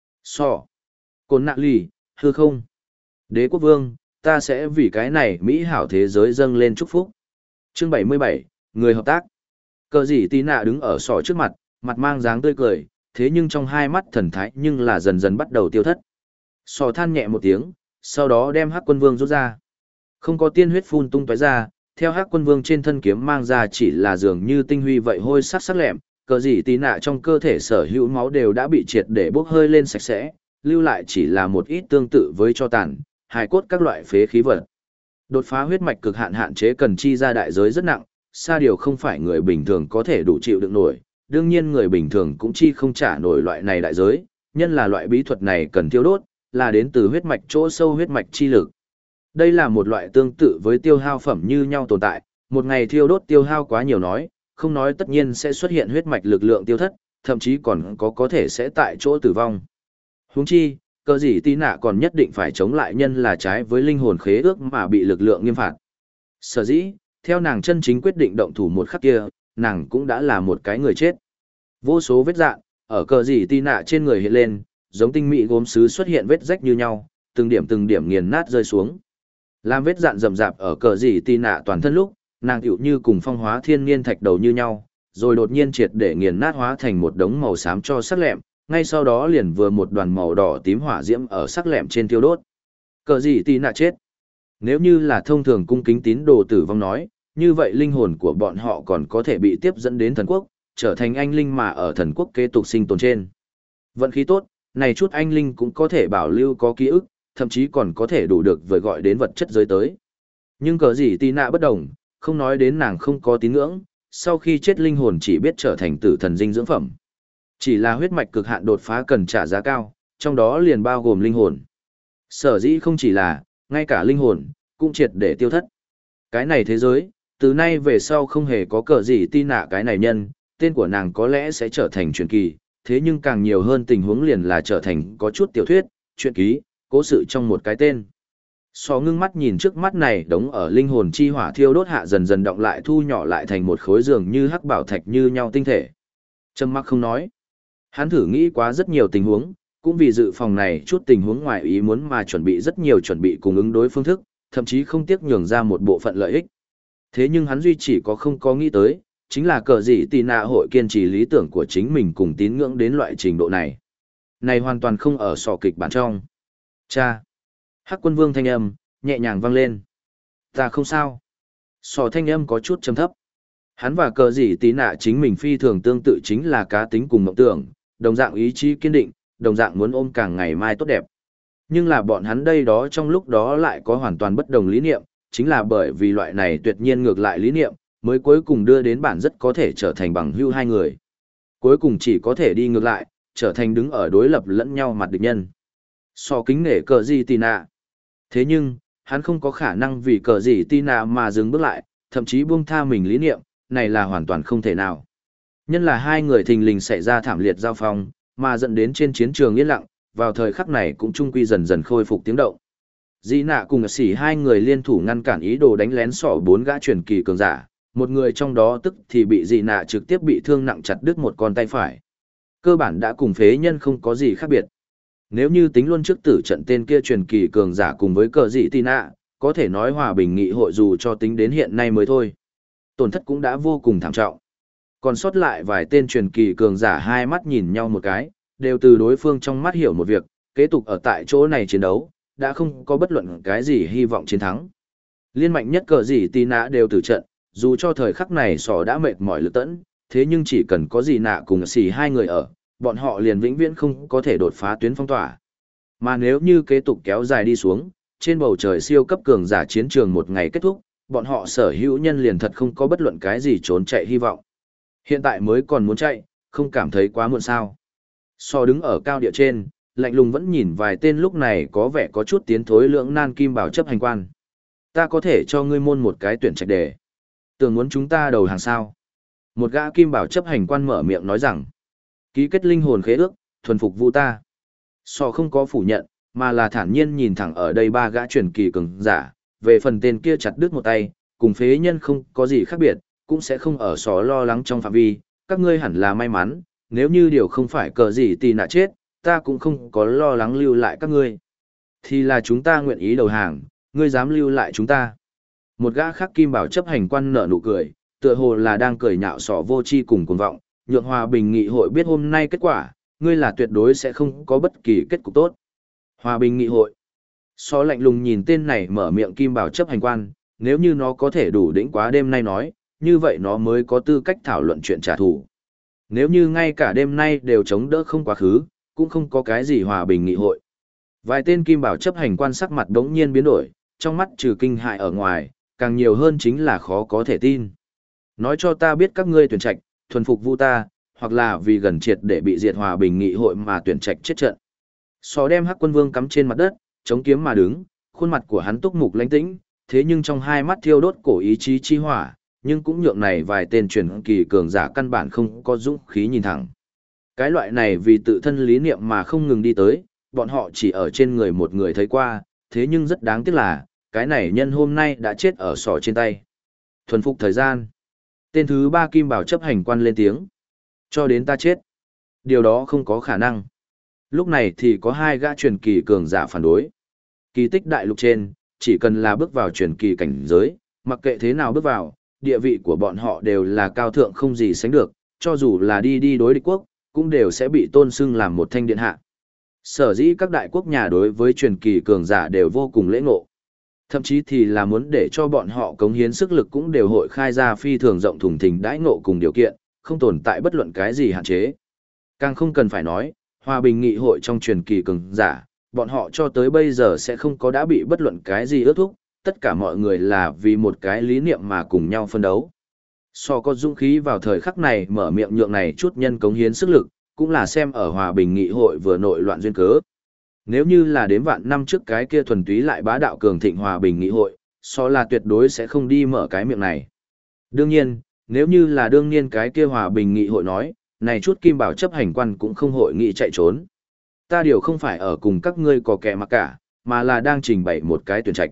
So. Côn nạ lì, hư không? Đế quốc vương, ta sẽ vì cái này mỹ hảo thế giới dâng lên chúc phúc. Chương 77, người hợp tác. Cờ gì tì nạ đứng ở sỏ trước mặt, mặt mang dáng tươi cười, thế nhưng trong hai mắt thần thái nhưng là dần dần bắt đầu tiêu thất. Sỏ than nhẹ một tiếng, sau đó đem Hắc Quân Vương rút ra. Không có tiên huyết phun tung tóe ra, theo Hắc Quân Vương trên thân kiếm mang ra chỉ là dường như tinh huy vậy hôi sắc sắc lẹm, cờ gì tì nạ trong cơ thể sở hữu máu đều đã bị triệt để bốc hơi lên sạch sẽ, lưu lại chỉ là một ít tương tự với tro tàn, hài cốt các loại phế khí vật. Đột phá huyết mạch cực hạn hạn chế cần chi ra đại giới rất nặng, xa điều không phải người bình thường có thể đủ chịu đựng nổi, đương nhiên người bình thường cũng chi không trả nổi loại này đại giới, nhân là loại bí thuật này cần tiêu đốt, là đến từ huyết mạch chỗ sâu huyết mạch chi lực. Đây là một loại tương tự với tiêu hao phẩm như nhau tồn tại, một ngày thiêu đốt tiêu hao quá nhiều nói, không nói tất nhiên sẽ xuất hiện huyết mạch lực lượng tiêu thất, thậm chí còn có thể sẽ tại chỗ tử vong. Huống chi, cờ gì tí nạ còn nhất định phải chống lại nhân là trái với linh hồn khế ước mà bị lực lượng nghiêm phạt. Sở dĩ, theo nàng chân chính quyết định động thủ một khắc kia, nàng cũng đã là một cái người chết. Vô số vết dạn, ở cờ gì tí nạ trên người hiện lên, giống tinh mỹ gốm sứ xuất hiện vết rách như nhau, từng điểm nghiền nát rơi xuống. Làm vết dạn rậm rạp ở cờ gì tí nạ toàn thân lúc, nàng tựu như cùng phong hóa thiên niên thạch đầu như nhau, rồi đột nhiên triệt để nghiền nát hóa thành một đống màu xám cho sắc lẹm, ngay sau đó liền vừa một đoàn màu đỏ tím hỏa diễm ở sắc lẹm trên tiêu đốt. Cờ gì tí nạ chết. Nếu như là thông thường cung kính tín đồ tử vong nói, như vậy linh hồn của bọn họ còn có thể bị tiếp dẫn đến thần quốc, trở thành anh linh mà ở thần quốc kế tục sinh tồn trên. Vận khí tốt, này chút anh linh cũng có thể bảo lưu có ký ức, thậm chí còn có thể đủ được với gọi đến vật chất giới tới. Nhưng cờ gì tí nạ bất đồng, không nói đến nàng không có tín ngưỡng, sau khi chết linh hồn chỉ biết trở thành tử thần dinh dưỡng phẩm. Chỉ là huyết mạch cực hạn đột phá cần trả giá cao, trong đó liền bao gồm linh hồn. Sở dĩ không chỉ là, ngay cả linh hồn, cũng triệt để tiêu thất. Cái này thế giới, từ nay về sau không hề có cờ gì tin nạ cái này nhân, tên của nàng có lẽ sẽ trở thành truyền kỳ, thế nhưng càng nhiều hơn tình huống liền là trở thành có chút tiểu thuyết, truyện ký, cố sự trong một cái tên. So ngưng mắt nhìn trước mắt này đống ở linh hồn chi hỏa thiêu đốt hạ dần dần động lại thu nhỏ lại thành một khối giường như hắc bảo thạch như nhau tinh thể. Trầm mặc không nói. Hắn thử nghĩ quá rất nhiều tình huống, cũng vì dự phòng này chút tình huống ngoài ý muốn mà chuẩn bị rất nhiều chuẩn bị cùng ứng đối phương thức, thậm chí không tiếc nhường ra một bộ phận lợi ích. Thế nhưng hắn duy chỉ có không có nghĩ tới, chính là cờ gì tì nạ hội kiên trì lý tưởng của chính mình cùng tín ngưỡng đến loại trình độ này. Này hoàn toàn không ở sò kịch bản trong. Cha! Hắc quân vương thanh âm, nhẹ nhàng vang lên. Ta không sao. Sò thanh âm có chút trầm thấp. Hắn và cờ gì tí nạ chính mình phi thường tương tự chính là cá tính cùng mộng tưởng, đồng dạng ý chí kiên định, đồng dạng muốn ôm càng ngày mai tốt đẹp. Nhưng là bọn hắn đây đó trong lúc đó lại có hoàn toàn bất đồng lý niệm, chính là bởi vì loại này tuyệt nhiên ngược lại lý niệm, mới cuối cùng đưa đến bản rất có thể trở thành bằng hữu hai người. Cuối cùng chỉ có thể đi ngược lại, trở thành đứng ở đối lập lẫn nhau mặt địch nhân. So kính nể cờ gì tì nạ. Thế nhưng, hắn không có khả năng vì cờ gì tì nạ mà dừng bước lại, thậm chí buông tha mình lý niệm, này là hoàn toàn không thể nào. Nhân là hai người thình lình xảy ra thảm liệt giao phong, mà dẫn đến trên chiến trường yên lặng, vào thời khắc này cũng trung quy dần dần khôi phục tiếng động. Dĩ nạ cùng xỉ hai người liên thủ ngăn cản ý đồ đánh lén sỏ bốn gã truyền kỳ cường giả, một người trong đó tức thì bị dĩ nạ trực tiếp bị thương nặng chặt đứt một con tay phải. Cơ bản đã cùng phế nhân không có gì khác biệt. Nếu như tính luôn trước tử trận tên kia truyền kỳ cường giả cùng với cờ dị tì nạ, có thể nói hòa bình nghị hội dù cho tính đến hiện nay mới thôi. Tổn thất cũng đã vô cùng thảm trọng. Còn sót lại vài tên truyền kỳ cường giả hai mắt nhìn nhau một cái, đều từ đối phương trong mắt hiểu một việc, kế tục ở tại chỗ này chiến đấu, đã không có bất luận cái gì hy vọng chiến thắng. Liên mạnh nhất cờ gì tì nạ đều tử trận, dù cho thời khắc này sỏ đã mệt mỏi lực tẫn, thế nhưng chỉ cần có gì nạ cùng xì hai người ở, bọn họ liền vĩnh viễn không có thể đột phá tuyến phong tỏa. Mà nếu như kế tục kéo dài đi xuống, trên bầu trời siêu cấp cường giả chiến trường một ngày kết thúc, bọn họ sở hữu nhân liền thật không có bất luận cái gì trốn chạy hy vọng. Hiện tại mới còn muốn chạy, không cảm thấy quá muộn sao. So đứng ở cao địa trên, lạnh lùng vẫn nhìn vài tên lúc này có vẻ có chút tiến thối lưỡng nan kim bảo chấp hành quan. Ta có thể cho ngươi môn một cái tuyển trạch đề. Tưởng muốn chúng ta đầu hàng sao. Một gã kim bảo chấp hành quan mở miệng nói rằng, ký kết linh hồn khế ước, thuần phục vu ta. So không có phủ nhận, mà là thản nhiên nhìn thẳng ở đây ba gã truyền kỳ cường giả, về phần tên kia chặt đứt một tay, cùng phế nhân không có gì khác biệt, cũng sẽ không ở sò lo lắng trong phạm vi, các ngươi hẳn là may mắn, nếu như điều không phải cờ gì tì nạ chết, ta cũng không có lo lắng lưu lại các ngươi. Thì là chúng ta nguyện ý đầu hàng, ngươi dám lưu lại chúng ta. Một gã khác kim bảo chấp hành quan nở nụ cười, tựa hồ là đang cười nhạo sò vô tri cùng cuồng vọng, nhượng hòa bình nghị hội biết hôm nay kết quả, ngươi là tuyệt đối sẽ không có bất kỳ kết cục tốt. Hòa bình nghị hội. So lạnh lùng nhìn tên này mở miệng kim bảo chấp hành quan, nếu như nó có thể đủ đỉnh quá đêm nay nói, như vậy nó mới có tư cách thảo luận chuyện trả thù. Nếu như ngay cả đêm nay đều chống đỡ không quá khứ, cũng không có cái gì hòa bình nghị hội. Vài tên kim bảo chấp hành quan sắc mặt đống nhiên biến đổi, trong mắt trừ kinh hại ở ngoài, càng nhiều hơn chính là khó có thể tin. Nói cho ta biết các ngươi tuyển trạch, thuần phục vu ta, hoặc là vì gần triệt để bị diệt hòa bình nghị hội mà tuyển trạch chết trận. So đem Hắc Quân Vương cắm trên mặt đất, chống kiếm mà đứng, khuôn mặt của hắn túc mục lãnh tĩnh, thế nhưng trong hai mắt thiêu đốt cổ ý chí chi hỏa, nhưng cũng nhượng này vài tên truyền kỳ cường giả căn bản không có dũng khí nhìn thẳng. Cái loại này vì tự thân lý niệm mà không ngừng đi tới, bọn họ chỉ ở trên người một người thấy qua, thế nhưng rất đáng tiếc là, cái này nhân hôm nay đã chết ở sỏ trên tay. Thuần phục thời gian. Tên thứ 3 kim bảo chấp hành quan lên tiếng. Cho đến ta chết. Điều đó không có khả năng. Lúc này thì có 2 gã truyền kỳ cường giả phản đối. Kỳ tích đại lục trên, chỉ cần là bước vào truyền kỳ cảnh giới, mặc kệ thế nào bước vào, địa vị của bọn họ đều là cao thượng không gì sánh được, cho dù là đi đối địch quốc, cũng đều sẽ bị tôn xưng làm một thanh điện hạ. Sở dĩ các đại quốc nhà đối với truyền kỳ cường giả đều vô cùng lễ ngộ. Thậm chí thì là muốn để cho bọn họ cống hiến sức lực cũng đều hội khai ra phi thường rộng thùng thình đãi ngộ cùng điều kiện, không tồn tại bất luận cái gì hạn chế. Càng không cần phải nói, hòa bình nghị hội trong truyền kỳ cường giả, bọn họ cho tới bây giờ sẽ không có đã bị bất luận cái gì ước thúc, tất cả mọi người là vì một cái lý niệm mà cùng nhau phân đấu. So có dũng khí vào thời khắc này mở miệng nhượng này chút nhân cống hiến sức lực, cũng là xem ở hòa bình nghị hội vừa nội loạn duyên cớ. Nếu như là đến vạn năm trước cái kia thuần túy lại bá đạo cường thịnh hòa bình nghị hội, so là tuyệt đối sẽ không đi mở cái miệng này. Đương nhiên, nếu như là đương nhiên cái kia hòa bình nghị hội nói, này chút kim bảo chấp hành quan cũng không hội nghị chạy trốn. Ta điều không phải ở cùng các ngươi có kẻ mà cả, mà là đang trình bày một cái tuyển trạch.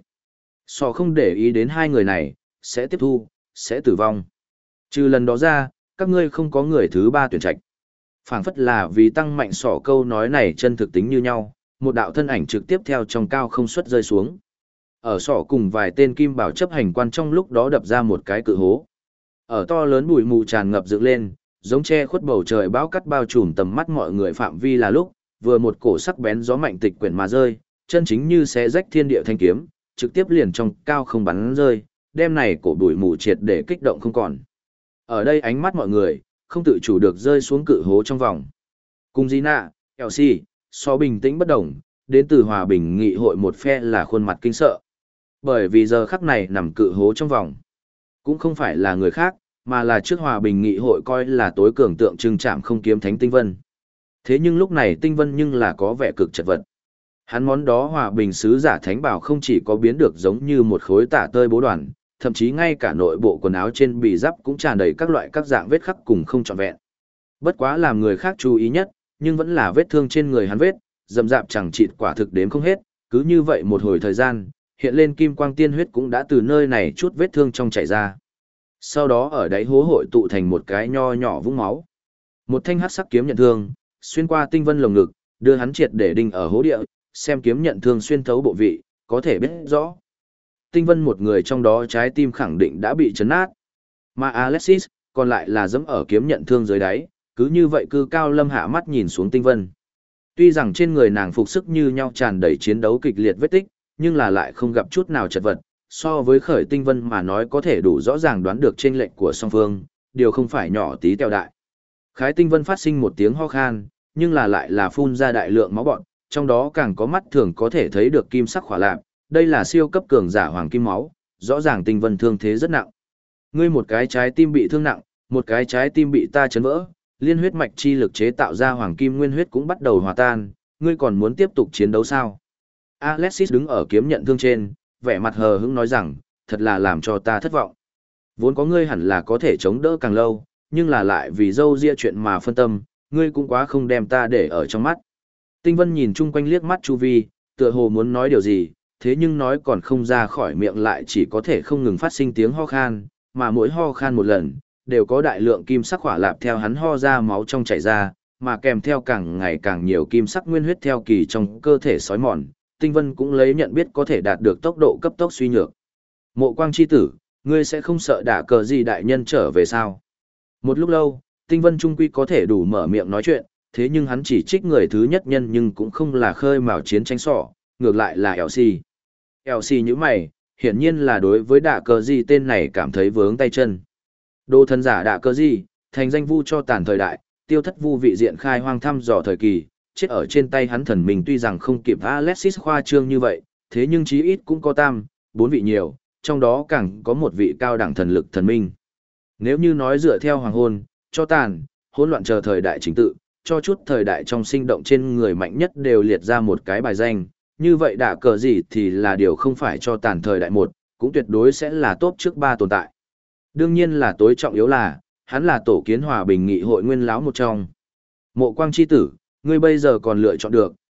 So không để ý đến 2 người này, sẽ tiếp thu, sẽ tử vong. Trừ lần đó ra, các ngươi không có người thứ 3 tuyển trạch. Phảng phất là vì tăng mạnh sỏ câu nói này chân thực tính như nhau, một đạo thân ảnh trực tiếp theo trong cao không xuất rơi xuống. Ở sỏ cùng vài tên kim bảo chấp hành quan trong lúc đó đập ra một cái cự hố. Ở to lớn bụi mù tràn ngập dựng lên, giống che khuất bầu trời bão cắt bao trùm tầm mắt mọi người phạm vi là lúc, vừa một cổ sắc bén gió mạnh tịch quyển mà rơi, chân chính như xé rách thiên địa thanh kiếm, trực tiếp liền trong cao không bắn rơi, đem này cổ bụi mù triệt để kích động không còn. Ở đây ánh mắt mọi người, không tự chủ được rơi xuống cự hố trong vòng. Cùng Gina, Elsie, so bình tĩnh bất động, đến từ hòa bình nghị hội một phe là khuôn mặt kinh sợ. Bởi vì giờ khắc này nằm cự hố trong vòng. Cũng không phải là người khác, mà là trước hòa bình nghị hội coi là tối cường tượng trưng chạm không kiếm thánh Tinh Vân. Thế nhưng lúc này Tinh Vân nhưng là có vẻ cực chật vật. Hắn món đó hòa bình sứ giả thánh bảo không chỉ có biến được giống như một khối tả tơi bố đoàn, thậm chí ngay cả nội bộ quần áo trên bì giáp cũng tràn đầy các loại các dạng vết khắc cùng không trọn vẹn. Bất quá làm người khác chú ý nhất, nhưng vẫn là vết thương trên người hắn vết, rậm rạp chẳng chịt quả thực đếm không hết, cứ như vậy một hồi thời gian, hiện lên kim quang tiên huyết cũng đã từ nơi này chút vết thương trong chảy ra. Sau đó ở đáy hố hội tụ thành một cái nho nhỏ vũng máu. Một thanh hắc sắc kiếm nhận thương, xuyên qua Tinh Vân lồng ngực, đưa hắn triệt để đinh ở hố địa, xem kiếm nhận thương xuyên thấu bộ vị, có thể biết rõ. Tinh Vân một người trong đó trái tim khẳng định đã bị chấn nát. Mà Alexis, còn lại là dẫm ở kiếm nhận thương dưới đáy, cứ như vậy cư cao lâm hạ mắt nhìn xuống Tinh Vân. Tuy rằng trên người nàng phục sức như nhau tràn đầy chiến đấu kịch liệt vết tích, nhưng là lại không gặp chút nào chật vật, so với khởi Tinh Vân mà nói có thể đủ rõ ràng đoán được chênh lệch của song phương, điều không phải nhỏ tí teo đại. Khái Tinh Vân phát sinh một tiếng ho khan, nhưng là lại là phun ra đại lượng máu bọt, trong đó càng có mắt thường có thể thấy được kim sắc khỏa lạp, đây là siêu cấp cường giả hoàng kim máu, rõ ràng Tinh Vân thương thế rất nặng. Ngươi một cái trái tim bị thương nặng, một cái trái tim bị ta chấn vỡ, liên huyết mạch chi lực chế tạo ra hoàng kim nguyên huyết cũng bắt đầu hòa tan, ngươi còn muốn tiếp tục chiến đấu sao? Alexis đứng ở kiếm nhận thương trên, vẻ mặt hờ hững nói rằng, thật là làm cho ta thất vọng. Vốn có ngươi hẳn là có thể chống đỡ càng lâu, nhưng là lại vì dâu ria chuyện mà phân tâm, ngươi cũng quá không đem ta để ở trong mắt. Tinh Vân nhìn chung quanh liếc mắt chu vi, tựa hồ muốn nói điều gì, thế nhưng nói còn không ra khỏi miệng lại chỉ có thể không ngừng phát sinh tiếng ho khan, mà mỗi ho khan một lần, đều có đại lượng kim sắc hỏa lạp theo hắn ho ra máu trong chảy ra, mà kèm theo càng ngày càng nhiều kim sắc nguyên huyết theo kỳ trong cơ thể sói mòn, Tinh Vân cũng lấy nhận biết có thể đạt được tốc độ cấp tốc suy nhược. Mộ Quang chi tử, ngươi sẽ không sợ đả cờ gì đại nhân trở về sao? Một lúc lâu, Tinh Vân trung quy có thể đủ mở miệng nói chuyện, thế nhưng hắn chỉ trích người thứ nhất nhân nhưng cũng không là khơi mào chiến tranh sỏ, ngược lại là Elsie. Elsie như mày, hiển nhiên là đối với đả cờ gì tên này cảm thấy vướng tay chân. Đồ thần giả đả cờ gì, thành danh vu cho tàn thời đại, tiêu thất vu vị diện khai hoang thăm dò thời kỳ, chết ở trên tay hắn thần mình tuy rằng không kịp Alexis khoa trương như vậy, thế nhưng chí ít cũng có 4 vị nhiều, trong đó càng có một vị cao đẳng thần lực thần minh. Nếu như nói dựa theo hoàng hôn, cho tàn, hỗn loạn chờ thời đại chính tự, cho chút thời đại trong sinh động trên người mạnh nhất đều liệt ra một cái bài danh, như vậy đả cờ gì thì là điều không phải cho tàn thời đại một, cũng tuyệt đối sẽ là top trước 3 tồn tại. Đương nhiên là tối trọng yếu là, hắn là tổ kiến hòa bình nghị hội nguyên lão một trong. Mộ Quang chi tử, ngươi bây giờ còn lựa chọn được,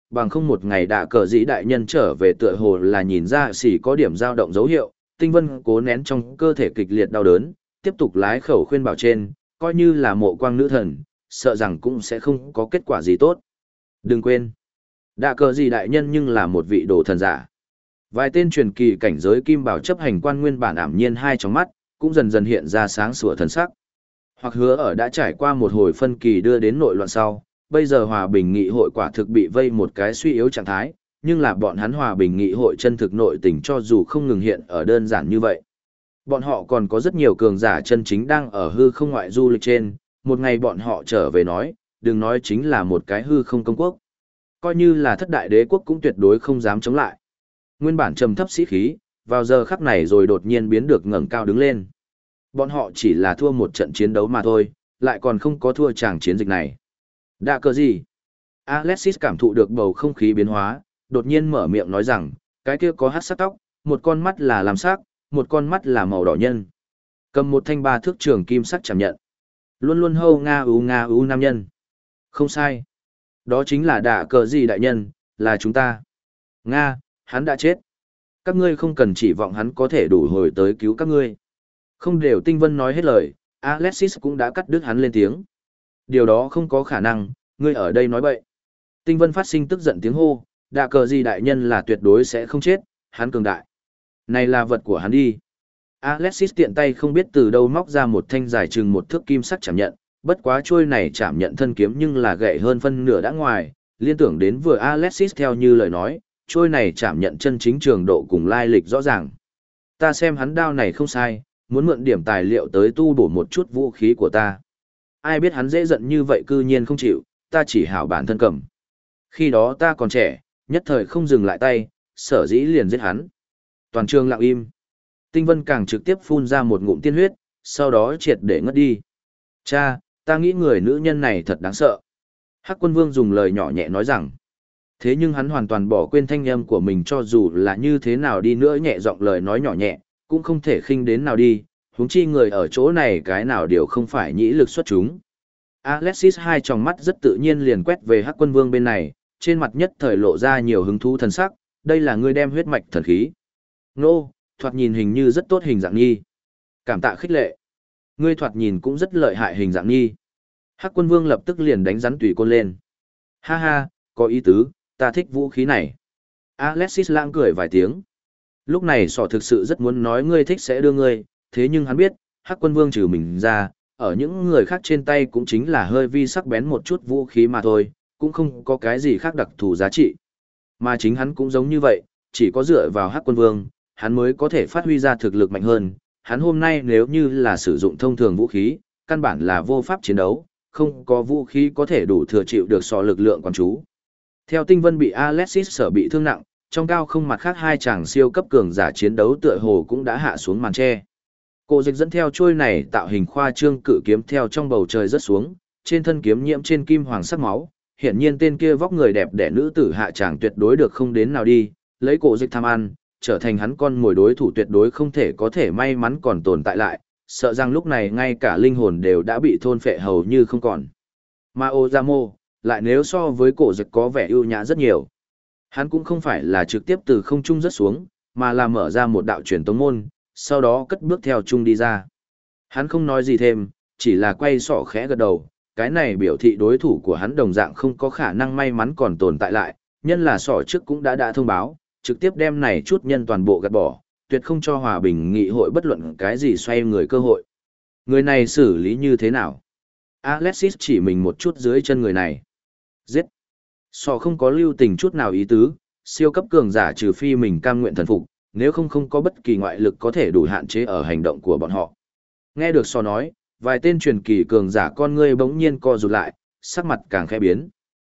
bằng không một ngày đạ cờ dĩ đại nhân trở về tựa hồ là nhìn ra xỉ có điểm dao động dấu hiệu, Tinh Vân cố nén trong cơ thể kịch liệt đau đớn, tiếp tục lái khẩu khuyên bảo trên, coi như là mộ quang nữ thần, sợ rằng cũng sẽ không có kết quả gì tốt. Đừng quên, đạ cờ dĩ đại nhân nhưng là một vị đồ thần giả. Vài tên truyền kỳ cảnh giới kim bảo chấp hành quan nguyên bản ảm nhiên hai trong mắt, cũng dần dần hiện ra sáng sủa thần sắc. Hoặc hứa ở đã trải qua một hồi phân kỳ đưa đến nội loạn sau, bây giờ hòa bình nghị hội quả thực bị vây một cái suy yếu trạng thái, nhưng là bọn hắn hòa bình nghị hội chân thực nội tình cho dù không ngừng hiện ở đơn giản như vậy. Bọn họ còn có rất nhiều cường giả chân chính đang ở hư không ngoại du lịch trên, một ngày bọn họ trở về nói, đừng nói chính là một cái hư không công quốc. Coi như là thất đại đế quốc cũng tuyệt đối không dám chống lại. Nguyên bản trầm thấp sĩ khí, vào giờ khắc này rồi đột nhiên biến được ngẩng cao đứng lên. Bọn họ chỉ là thua một trận chiến đấu mà thôi, lại còn không có thua tràng chiến dịch này. Đã cờ gì? Alexis cảm thụ được bầu không khí biến hóa, đột nhiên mở miệng nói rằng, cái kia có hắc sắc tóc, một con mắt là làm sắc, một con mắt là màu đỏ nhân. Cầm một thanh 3 thước trường kim sắc chạm nhận. Luôn luôn hâu nga ú nam nhân. Không sai. Đó chính là đạ cờ gì đại nhân, là chúng ta. Nga, hắn đã chết. Các ngươi không cần chỉ vọng hắn có thể đủ hồi tới cứu các ngươi. Không đều Tinh Vân nói hết lời, Alexis cũng đã cắt đứt hắn lên tiếng. Điều đó không có khả năng, ngươi ở đây nói bậy. Tinh Vân phát sinh tức giận tiếng hô, đạ cờ gì đại nhân là tuyệt đối sẽ không chết, hắn cường đại. Này là vật của hắn đi. Alexis tiện tay không biết từ đâu móc ra một thanh dài chừng một thước kim sắc chạm nhận, bất quá chuôi này chạm nhận thân kiếm nhưng là gậy hơn phân nửa đã ngoài, liên tưởng đến vừa Alexis theo như lời nói, chuôi này chạm nhận chân chính trường độ cùng lai lịch rõ ràng. Ta xem hắn đao này không sai, muốn mượn điểm tài liệu tới tu bổ một chút vũ khí của ta. Ai biết hắn dễ giận như vậy cư nhiên không chịu, ta chỉ hảo bản thân cầm. Khi đó ta còn trẻ, nhất thời không dừng lại tay, sở dĩ liền giết hắn. Toàn trường lặng im. Tinh Vân càng trực tiếp phun ra một ngụm tiên huyết, sau đó triệt để ngất đi. Cha, ta nghĩ người nữ nhân này thật đáng sợ. Hắc Quân Vương dùng lời nhỏ nhẹ nói rằng. Thế nhưng hắn hoàn toàn bỏ quên thanh âm của mình cho dù là như thế nào đi nữa nhẹ giọng lời nói nhỏ nhẹ, cũng không thể khinh đến nào đi, huống chi người ở chỗ này cái nào đều không phải nhĩ lực xuất chúng. Alexis hai tròng mắt rất tự nhiên liền quét về Hắc Quân Vương bên này, trên mặt nhất thời lộ ra nhiều hứng thú thần sắc, đây là ngươi đem huyết mạch thần khí. Nô, thoạt nhìn hình như rất tốt hình dạng nhi. Cảm tạ khích lệ. Ngươi thoạt nhìn cũng rất lợi hại hình dạng nhi. Hắc Quân Vương lập tức liền đánh rắn tùy côn lên. Ha ha, có ý tứ, ta thích vũ khí này. Alexis lãng cười vài tiếng. Lúc này sỏ thực sự rất muốn nói ngươi thích sẽ đưa ngươi, thế nhưng hắn biết, Hắc Quân Vương trừ mình ra, ở những người khác trên tay cũng chính là hơi vi sắc bén một chút vũ khí mà thôi, cũng không có cái gì khác đặc thù giá trị. Mà chính hắn cũng giống như vậy, chỉ có dựa vào Hắc Quân Vương, hắn mới có thể phát huy ra thực lực mạnh hơn. Hắn hôm nay nếu như là sử dụng thông thường vũ khí, căn bản là vô pháp chiến đấu, không có vũ khí có thể đủ thừa chịu được so lực lượng quan chú. Theo Tinh Vân bị Alexis sở bị thương nặng, trong cao không mặt khác hai chàng siêu cấp cường giả chiến đấu tựa hồ cũng đã hạ xuống màn che. Cổ Dịch dẫn theo chuôi này tạo hình khoa trương cự kiếm theo trong bầu trời rớt xuống, trên thân kiếm nhiễm trên kim hoàng sắc máu, hiển nhiên tên kia vóc người đẹp đẽ nữ tử hạ chàng tuyệt đối được không đến nào đi, lấy Cổ Dịch tham ăn, trở thành hắn con mồi đối thủ tuyệt đối không thể có thể may mắn còn tồn tại lại, sợ rằng lúc này ngay cả linh hồn đều đã bị thôn phệ hầu như không còn. Mà Ozamo, lại nếu so với Cổ Dịch có vẻ ưu nhã rất nhiều. Hắn cũng không phải là trực tiếp từ không trung rớt xuống, mà là mở ra một đạo truyền tống môn, sau đó cất bước theo trung đi ra. Hắn không nói gì thêm, chỉ là quay sọ khẽ gật đầu, cái này biểu thị đối thủ của hắn đồng dạng không có khả năng may mắn còn tồn tại lại, nhân là sọ trước cũng đã thông báo, trực tiếp đem này chút nhân toàn bộ gạt bỏ, tuyệt không cho hòa bình nghị hội bất luận cái gì xoay người cơ hội. Người này xử lý như thế nào? Alexis chỉ mình một chút dưới chân người này. Giết! Sọ không có lưu tình chút nào ý tứ, siêu cấp cường giả trừ phi mình cam nguyện thần phục, nếu không có bất kỳ ngoại lực có thể đủ hạn chế ở hành động của bọn họ. Nghe được Sọ nói, vài tên truyền kỳ cường giả con ngươi bỗng nhiên co rụt lại, sắc mặt càng khẽ biến.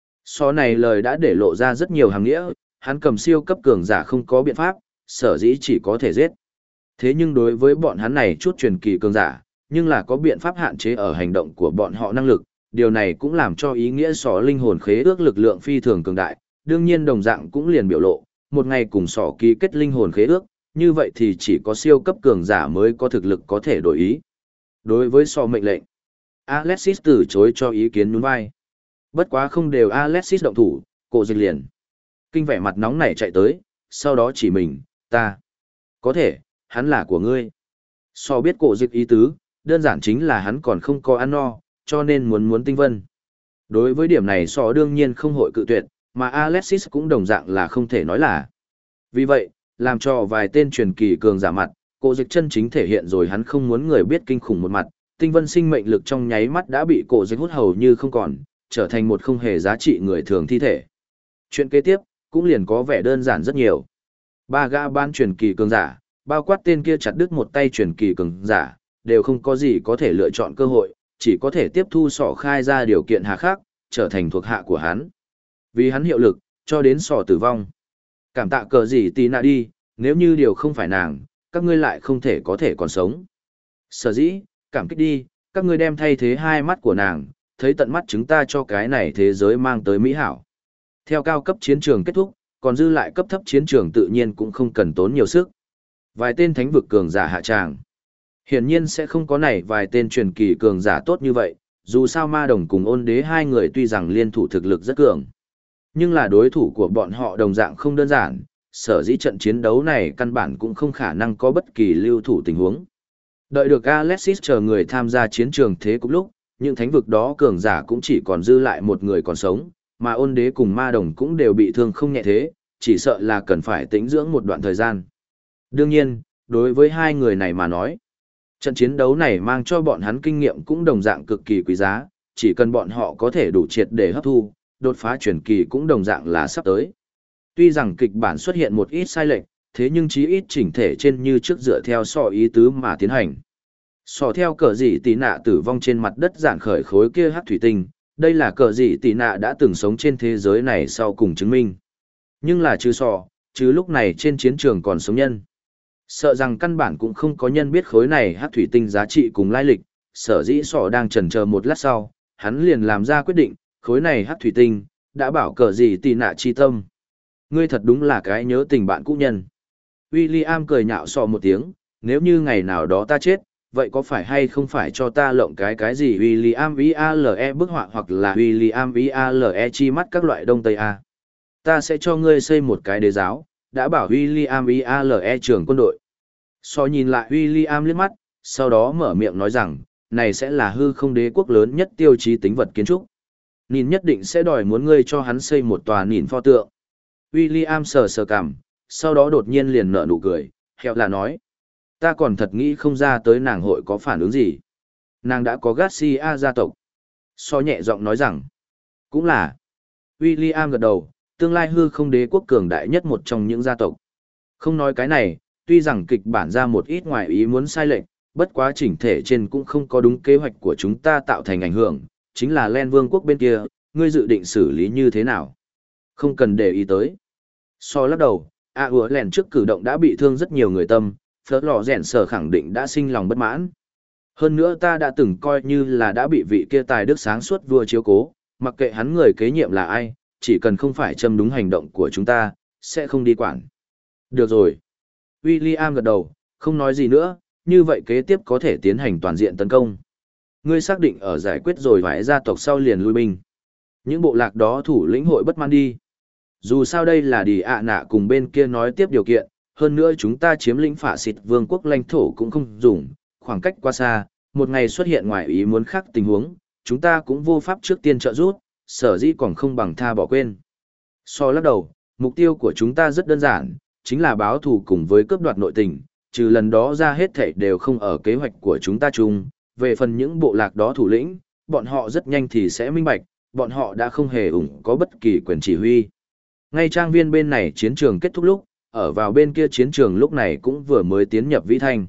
Sọ này lời đã để lộ ra rất nhiều hàng nghĩa, hắn cầm siêu cấp cường giả không có biện pháp, sở dĩ chỉ có thể giết. Thế nhưng đối với bọn hắn này chút truyền kỳ cường giả, nhưng là có biện pháp hạn chế ở hành động của bọn họ năng lực, điều này cũng làm cho ý nghĩa Sọ linh hồn khế ước lực lượng phi thường cường đại, đương nhiên đồng dạng cũng liền biểu lộ, một ngày cùng Sọ ký kết linh hồn khế ước, như vậy thì chỉ có siêu cấp cường giả mới có thực lực có thể đổi ý. Đối với Sọ mệnh lệnh, Alexis từ chối cho ý kiến nhún vai. Bất quá không đều Alexis động thủ, Cổ Dịch liền Kinh vẻ mặt nóng nảy chạy tới, sau đó chỉ mình, ta. Có thể, hắn là của ngươi. So biết cổ dịch ý tứ, đơn giản chính là hắn còn không có ăn no, cho nên muốn tinh vân. Đối với điểm này so đương nhiên không hội cự tuyệt, mà Alexis cũng đồng dạng là không thể nói là. Vì vậy, làm cho vài tên truyền kỳ cường giả mặt, cổ dịch chân chính thể hiện rồi hắn không muốn người biết kinh khủng một mặt, tinh vân sinh mệnh lực trong nháy mắt đã bị cổ dịch hút hầu như không còn, trở thành một không hề giá trị người thường thi thể. Chuyện kế tiếp, cũng liền có vẻ đơn giản rất nhiều. Ba gã ban truyền kỳ cường giả, bao quát tên kia chặt đứt một tay truyền kỳ cường giả, đều không có gì có thể lựa chọn cơ hội, chỉ có thể tiếp thu sỏ khai ra điều kiện hà khắc, trở thành thuộc hạ của hắn. Vì hắn hiệu lực, cho đến sỏ tử vong. Cảm tạ cờ gì tí nạ đi, nếu như điều không phải nàng, các ngươi lại không thể có thể còn sống. Sở dĩ, cảm kích đi, các ngươi đem thay thế hai mắt của nàng, thấy tận mắt chúng ta cho cái này thế giới mang tới mỹ hảo. Theo cao cấp chiến trường kết thúc, còn dư lại cấp thấp chiến trường tự nhiên cũng không cần tốn nhiều sức. Vài tên thánh vực cường giả hạ tràng. Hiển nhiên sẽ không có này vài tên truyền kỳ cường giả tốt như vậy, dù sao ma đồng cùng ôn đế hai người tuy rằng liên thủ thực lực rất cường. Nhưng là đối thủ của bọn họ đồng dạng không đơn giản, sở dĩ trận chiến đấu này căn bản cũng không khả năng có bất kỳ lưu thủ tình huống. Đợi được Alexis chờ người tham gia chiến trường thế cục lúc, những thánh vực đó cường giả cũng chỉ còn dư lại một người còn sống, mà ôn đế cùng ma đồng cũng đều bị thương không nhẹ thế, chỉ sợ là cần phải tĩnh dưỡng một đoạn thời gian. Đương nhiên, đối với hai người này mà nói, trận chiến đấu này mang cho bọn hắn kinh nghiệm cũng đồng dạng cực kỳ quý giá, chỉ cần bọn họ có thể đủ triệt để hấp thu, đột phá truyền kỳ cũng đồng dạng là sắp tới. Tuy rằng kịch bản xuất hiện một ít sai lệch, thế nhưng chí ít chỉnh thể trên như trước dựa theo so ý tứ mà tiến hành. So theo cờ dị tỷ nạ tử vong trên mặt đất giản khởi khối kia hắc thủy tinh, đây là cờ dị tỷ nạ đã từng sống trên thế giới này sau cùng chứng minh. Nhưng là chứ lúc này trên chiến trường còn sống nhân. Sợ rằng căn bản cũng không có nhân biết khối này hắc thủy tinh giá trị cùng lai lịch, sở dĩ sọ đang chần chờ một lát sau, hắn liền làm ra quyết định, khối này hắc thủy tinh, đã bảo cờ gì tì nạ chi tâm. Ngươi thật đúng là cái nhớ tình bạn cũ nhân. William cười nhạo sọ một tiếng, nếu như ngày nào đó ta chết, vậy có phải hay không phải cho ta lộng cái gì William VALE bức họa hoặc là William VALE chi mắt các loại đông tây A. Ta sẽ cho ngươi xây một cái đế giáo, đã bảo William VALE trưởng quân đội. So nhìn lại William liếc mắt, sau đó mở miệng nói rằng, này sẽ là hư không đế quốc lớn nhất tiêu chí tính vật kiến trúc. Nhìn nhất định sẽ đòi muốn ngươi cho hắn xây một tòa nhìn pho tượng. William sờ sờ cằm, sau đó đột nhiên liền nở nụ cười, heo là nói. Ta còn thật nghĩ không ra tới nàng hội có phản ứng gì. Nàng đã có Garcia gia tộc. So nhẹ giọng nói rằng, cũng là. William gật đầu, tương lai hư không đế quốc cường đại nhất một trong những gia tộc. Không nói cái này, tuy rằng kịch bản ra một ít ngoài ý muốn sai lệch, bất quá chỉnh thể trên cũng không có đúng kế hoạch của chúng ta tạo thành ảnh hưởng, chính là Len Vương quốc bên kia, ngươi dự định xử lý như thế nào? Không cần để ý tới. So lắc đầu, Len trước cử động đã bị thương rất nhiều người tâm, phớt lò rèn sở khẳng định đã sinh lòng bất mãn. Hơn nữa ta đã từng coi như là đã bị vị kia tài đức sáng suốt vua chiếu cố, mặc kệ hắn người kế nhiệm là ai, chỉ cần không phải châm đúng hành động của chúng ta, sẽ không đi quản. Được rồi. William gật đầu, không nói gì nữa, như vậy kế tiếp có thể tiến hành toàn diện tấn công. Ngươi xác định ở giải quyết rồi phải gia tộc sau liền lui binh. Những bộ lạc đó thủ lĩnh hội bất mãn đi. Dù sao đây là đi ạ nạ cùng bên kia nói tiếp điều kiện, hơn nữa chúng ta chiếm lĩnh phả xịt vương quốc lãnh thổ cũng không dùng, khoảng cách quá xa, một ngày xuất hiện ngoài ý muốn khác tình huống, chúng ta cũng vô pháp trước tiên trợ giúp, sở dĩ còn không bằng tha bỏ quên. So lắc đầu, mục tiêu của chúng ta rất đơn giản, chính là báo thù cùng với cướp đoạt nội tình, trừ lần đó ra hết thảy đều không ở kế hoạch của chúng ta chung, về phần những bộ lạc đó thủ lĩnh, bọn họ rất nhanh thì sẽ minh bạch, bọn họ đã không hề có bất kỳ quyền chỉ huy. Ngay trang viên bên này chiến trường kết thúc lúc, ở vào bên kia chiến trường lúc này cũng vừa mới tiến nhập vĩ thanh.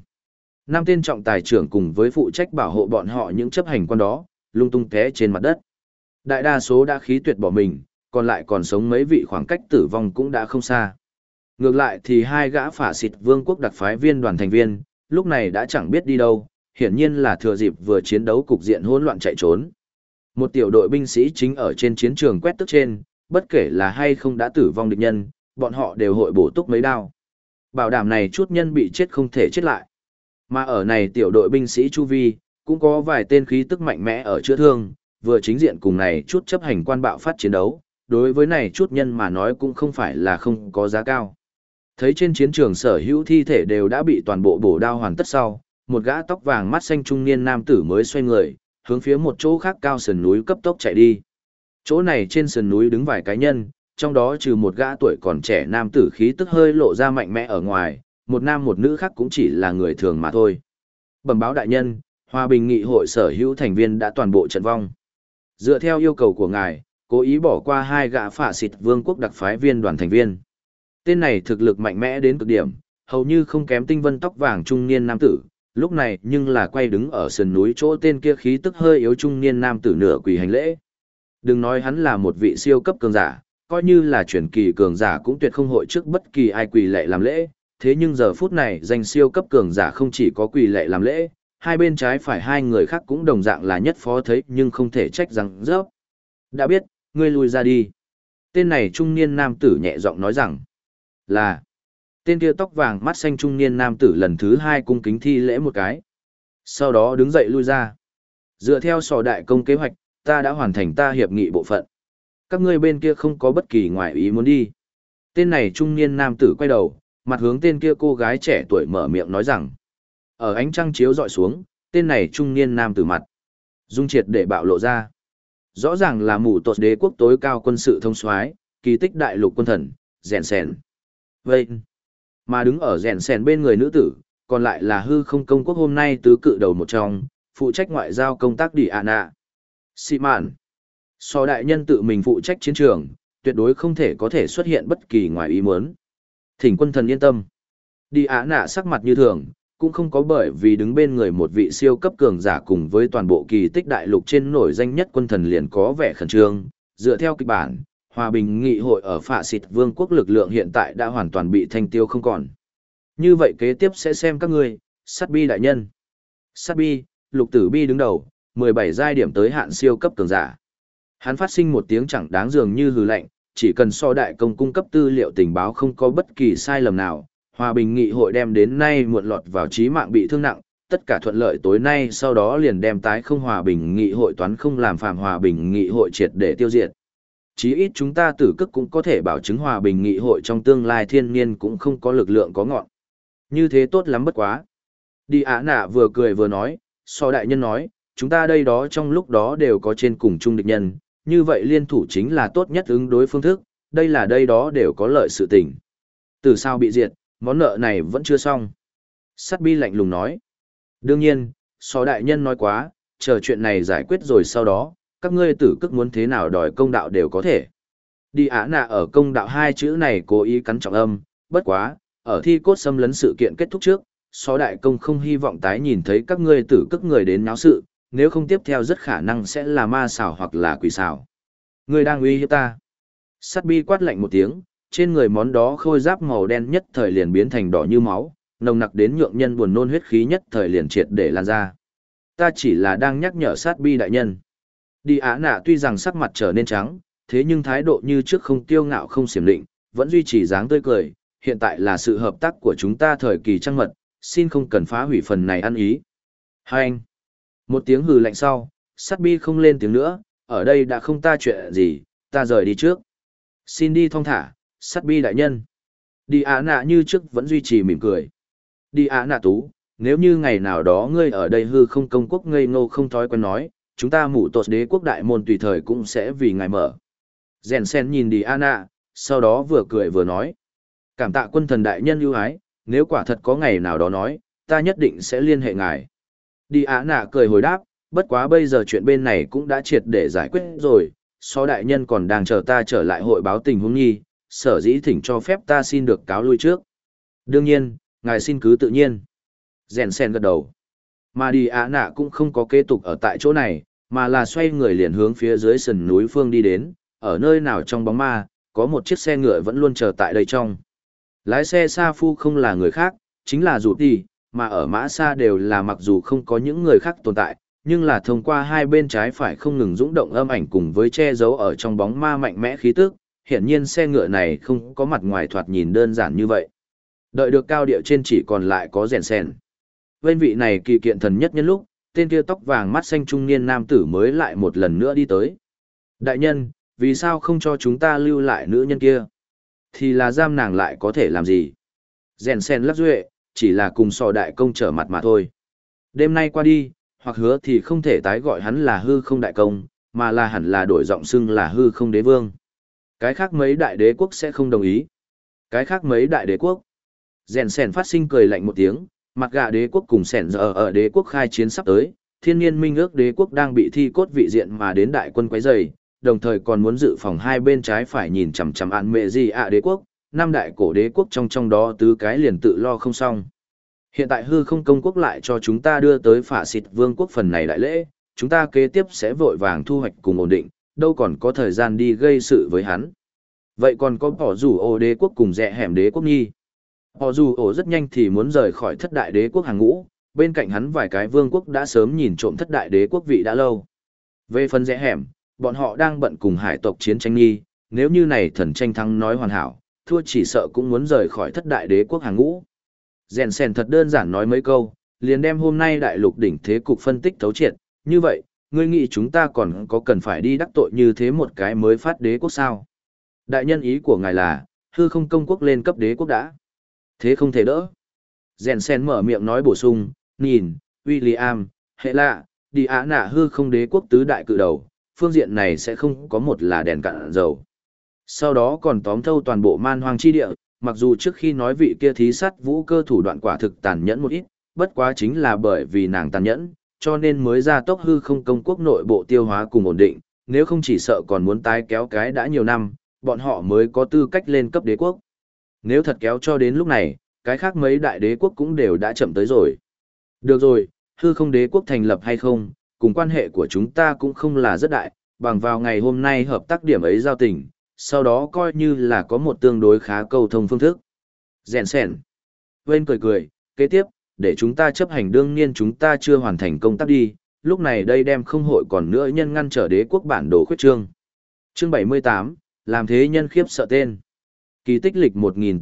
5 tên trọng tài trưởng cùng với phụ trách bảo hộ bọn họ những chấp hành quan đó, lung tung té trên mặt đất. Đại đa số đã khí tuyệt bỏ mình, còn lại còn sống mấy vị khoảng cách tử vong cũng đã không xa. Ngược lại thì hai gã phả xịt vương quốc đặc phái viên đoàn thành viên, lúc này đã chẳng biết đi đâu, hiển nhiên là thừa dịp vừa chiến đấu cục diện hỗn loạn chạy trốn. Một tiểu đội binh sĩ chính ở trên chiến trường quét tức trên, bất kể là hay không đã tử vong địch nhân, bọn họ đều hội bổ túc mấy đao. Bảo đảm này chút nhân bị chết không thể chết lại. Mà ở này tiểu đội binh sĩ chu vi, cũng có vài tên khí tức mạnh mẽ ở chữa thương, vừa chính diện cùng này chút chấp hành quan bạo phát chiến đấu, đối với này chút nhân mà nói cũng không phải là không có giá cao. Thấy trên chiến trường sở hữu thi thể đều đã bị toàn bộ bổ đao hoàn tất sau, một gã tóc vàng mắt xanh trung niên nam tử mới xoay người, hướng phía một chỗ khác cao sườn núi cấp tốc chạy đi. Chỗ này trên sườn núi đứng vài cá nhân, trong đó trừ một gã tuổi còn trẻ nam tử khí tức hơi lộ ra mạnh mẽ ở ngoài, một nam một nữ khác cũng chỉ là người thường mà thôi. Bẩm báo đại nhân, Hòa bình nghị hội sở hữu thành viên đã toàn bộ trận vong. Dựa theo yêu cầu của ngài, cố ý bỏ qua 2 gã phạ xịt vương quốc đặc phái viên đoàn thành viên. Tên này thực lực mạnh mẽ đến cực điểm, hầu như không kém tinh vân tóc vàng trung niên nam tử, lúc này nhưng là quay đứng ở sườn núi chỗ tên kia khí tức hơi yếu trung niên nam tử nửa quỳ hành lễ. Đừng nói hắn là một vị siêu cấp cường giả, coi như là truyền kỳ cường giả cũng tuyệt không hội trước bất kỳ ai quỳ lạy làm lễ, thế nhưng giờ phút này danh siêu cấp cường giả không chỉ có quỳ lạy làm lễ, hai bên trái phải hai người khác cũng đồng dạng là nhất phó thấy nhưng không thể trách rằng rớp. Đã biết, ngươi lui ra đi. Tên này trung niên nam tử nhẹ giọng nói rằng, là, tên kia tóc vàng mắt xanh trung niên nam tử lần thứ 2 cung kính thi lễ một cái. Sau đó đứng dậy lui ra. Dựa theo sò đại công kế hoạch, ta đã hoàn thành ta hiệp nghị bộ phận. Các ngươi bên kia không có bất kỳ ngoại ý muốn đi. Tên này trung niên nam tử quay đầu, mặt hướng tên kia cô gái trẻ tuổi mở miệng nói rằng. Ở ánh trăng chiếu dọi xuống, tên này trung niên nam tử mặt. Dung triệt để bạo lộ ra. Rõ ràng là mù tột đế quốc tối cao quân sự thông soái, kỳ tích đại lục quân thần, rèn sèn. Vậy, mà đứng ở rèn sèn bên người nữ tử, còn lại là hư không công quốc hôm nay tứ cự đầu một trong, phụ trách ngoại giao công tác đi ạ nạ. Sĩ mạn. So đại nhân tự mình phụ trách chiến trường, tuyệt đối không thể có thể xuất hiện bất kỳ ngoài ý muốn. Thỉnh quân thần yên tâm. Đi ạ nạ sắc mặt như thường, cũng không có bởi vì đứng bên người một vị siêu cấp cường giả cùng với toàn bộ kỳ tích đại lục trên nổi danh nhất quân thần liền có vẻ khẩn trương. Dựa theo kịch bản, hòa bình nghị hội ở phạ xịt vương quốc lực lượng hiện tại đã hoàn toàn bị thanh tiêu không còn. Như vậy kế tiếp sẽ xem các ngươi, sát bi đại nhân. Sát bi, lục tử bi đứng đầu, 17 giai điểm tới hạn siêu cấp cường giả. Hắn phát sinh một tiếng chẳng đáng dường như hừ lạnh, chỉ cần so đại công cung cấp tư liệu tình báo không có bất kỳ sai lầm nào, hòa bình nghị hội đem đến nay muộn lọt vào chí mạng bị thương nặng, tất cả thuận lợi tối nay sau đó liền đem tái không hòa bình nghị hội toán không làm phạm hòa bình nghị hội triệt để tiêu diệt. Chí ít chúng ta tử cức cũng có thể bảo chứng hòa bình nghị hội trong tương lai thiên niên cũng không có lực lượng có ngọn. Như thế tốt lắm bất quá. Đi Á Nạ vừa cười vừa nói, so đại nhân nói, chúng ta đây đó trong lúc đó đều có trên cùng chung địch nhân, như vậy liên thủ chính là tốt nhất ứng đối phương thức, đây là đây đó đều có lợi sự tình. Từ sao bị diệt, món nợ này vẫn chưa xong. Sát bi lạnh lùng nói. Đương nhiên, so đại nhân nói quá, chờ chuyện này giải quyết rồi sau đó, các ngươi tử cức muốn thế nào đòi công đạo đều có thể. Đi Á Nạ ở công đạo 2 chữ này cố ý cắn trọng âm, bất quá, ở thi cốt xâm lấn sự kiện kết thúc trước, so đại công không hy vọng tái nhìn thấy các ngươi tử cức người đến náo sự, nếu không tiếp theo rất khả năng sẽ là ma xảo hoặc là quỷ xảo. Ngươi đang uy hiếp ta. Sát bi quát lạnh một tiếng, trên người món đó khôi giáp màu đen nhất thời liền biến thành đỏ như máu, nồng nặc đến nhượng nhân buồn nôn huyết khí nhất thời liền triệt để lan ra. Ta chỉ là đang nhắc nhở sát bi đại nhân. Đi Á Nạ tuy rằng sắc mặt trở nên trắng, thế nhưng thái độ như trước không kiêu ngạo không xiểm định, vẫn duy trì dáng tươi cười, hiện tại là sự hợp tác của chúng ta thời kỳ trăng mật, xin không cần phá hủy phần này ăn ý. Hai anh. Một tiếng hừ lạnh sau, sát bi không lên tiếng nữa, ở đây đã không ta chuyện gì, ta rời đi trước. Xin đi thong thả, sát bi đại nhân. Đi Á Nạ như trước vẫn duy trì mỉm cười. Đi Á Nạ tú, nếu như ngày nào đó ngươi ở đây hư không công quốc ngây ngô không thói quen nói, chúng ta mụ tột đế quốc đại môn tùy thời cũng sẽ vì ngài mở. Rèn sen nhìn đi Á Nạ, sau đó vừa cười vừa nói. Cảm tạ quân thần đại nhân ưu ái, nếu quả thật có ngày nào đó nói, ta nhất định sẽ liên hệ ngài. Đi Á Nạ cười hồi đáp, bất quá bây giờ chuyện bên này cũng đã triệt để giải quyết rồi, so đại nhân còn đang chờ ta trở lại hội báo tình huống nhi, sở dĩ thỉnh cho phép ta xin được cáo lui trước. Đương nhiên, ngài xin cứ tự nhiên. Rèn sen gật đầu. Mà đi Á Nạ cũng không có kế tục ở tại chỗ này, mà là xoay người liền hướng phía dưới sườn núi phương đi đến, ở nơi nào trong bóng ma, có một chiếc xe ngựa vẫn luôn chờ tại đây trong. Lái xe Sa Phu không là người khác, chính là Rụt Đi, mà ở Mã Sa đều là mặc dù không có những người khác tồn tại, nhưng là thông qua hai bên trái phải không ngừng dũng động âm ảnh cùng với che giấu ở trong bóng ma mạnh mẽ khí tức, hiển nhiên xe ngựa này không có mặt ngoài thoạt nhìn đơn giản như vậy. Đợi được cao địa trên chỉ còn lại có rèn sen. Bên vị này kỳ kiện thần nhất nhân lúc, tên kia tóc vàng mắt xanh trung niên nam tử mới lại một lần nữa đi tới. Đại nhân, Vì sao không cho chúng ta lưu lại nữ nhân kia? Thì là giam nàng lại có thể làm gì? Rèn sen lắc duệ, chỉ là cùng sò đại công trở mặt mà thôi. Đêm nay qua đi, hoặc hứa thì không thể tái gọi hắn là hư không đại công, mà là hẳn là đổi giọng xưng là hư không đế vương. Cái khác mấy đại đế quốc sẽ không đồng ý. Cái khác mấy đại đế quốc. Rèn sèn phát sinh cười lạnh một tiếng, mặt gạ đế quốc cùng sèn giờ ở đế quốc khai chiến sắp tới, thiên nhiên minh ước đế quốc đang bị thi cốt vị diện mà đến đại quân quấy rầy, đồng thời còn muốn dự phòng hai bên trái phải nhìn chằm chằm án mẹ gì ạ đế quốc, năm đại cổ đế quốc trong đó tứ cái liền tự lo không xong. Hiện tại hư không công quốc lại cho chúng ta đưa tới phả xịt vương quốc phần này đại lễ, chúng ta kế tiếp sẽ vội vàng thu hoạch cùng ổn định, đâu còn có thời gian đi gây sự với hắn. Vậy còn có bỏ rủ ổ đế quốc cùng rẽ hẻm đế quốc nhi. Họ dù ổ rất nhanh thì muốn rời khỏi thất đại đế quốc hàng ngũ, bên cạnh hắn vài cái vương quốc đã sớm nhìn trộm thất đại đế quốc vị đã lâu. Về phần rẽ hẻm, bọn họ đang bận cùng hải tộc chiến tranh nghi, nếu như này thần tranh thắng nói hoàn hảo, thua chỉ sợ cũng muốn rời khỏi thất đại đế quốc hàng ngũ. Rèn sèn thật đơn giản nói mấy câu, liền đem hôm nay đại lục đỉnh thế cục phân tích thấu triệt, như vậy, ngươi nghĩ chúng ta còn có cần phải đi đắc tội như thế một cái mới phát đế quốc sao? Đại nhân ý của ngài là, hư không công quốc lên cấp đế quốc đã. Thế không thể đỡ. Rèn sen mở miệng nói bổ sung, nhìn, William, hệ lạ, đi á nạ hư không đế quốc tứ đại cự đầu, phương diện này sẽ không có một là đèn cạn dầu. Sau đó còn tóm thâu toàn bộ man hoang chi địa, mặc dù trước khi nói vị kia thí sát vũ cơ thủ đoạn quả thực tàn nhẫn một ít, bất quá chính là bởi vì nàng tàn nhẫn, cho nên mới ra tốc hư không công quốc nội bộ tiêu hóa cùng ổn định, nếu không chỉ sợ còn muốn tái kéo cái đã nhiều năm, bọn họ mới có tư cách lên cấp đế quốc. Nếu thật kéo cho đến lúc này, cái khác mấy đại đế quốc cũng đều đã chậm tới rồi. Được rồi, hư không đế quốc thành lập hay không, cùng quan hệ của chúng ta cũng không là rất đại, bằng vào ngày hôm nay hợp tác điểm ấy giao tình, sau đó coi như là có một tương đối khá cầu thông phương thức. Rèn sèn. Vên cười cười, kế tiếp, để chúng ta chấp hành đương nhiên chúng ta chưa hoàn thành công tác đi, lúc này đây đem không hội còn nữa nhân ngăn trở đế quốc bản đồ khuyết trương. Chương 78, làm thế nhân khiếp sợ tên. Kỳ tích lịch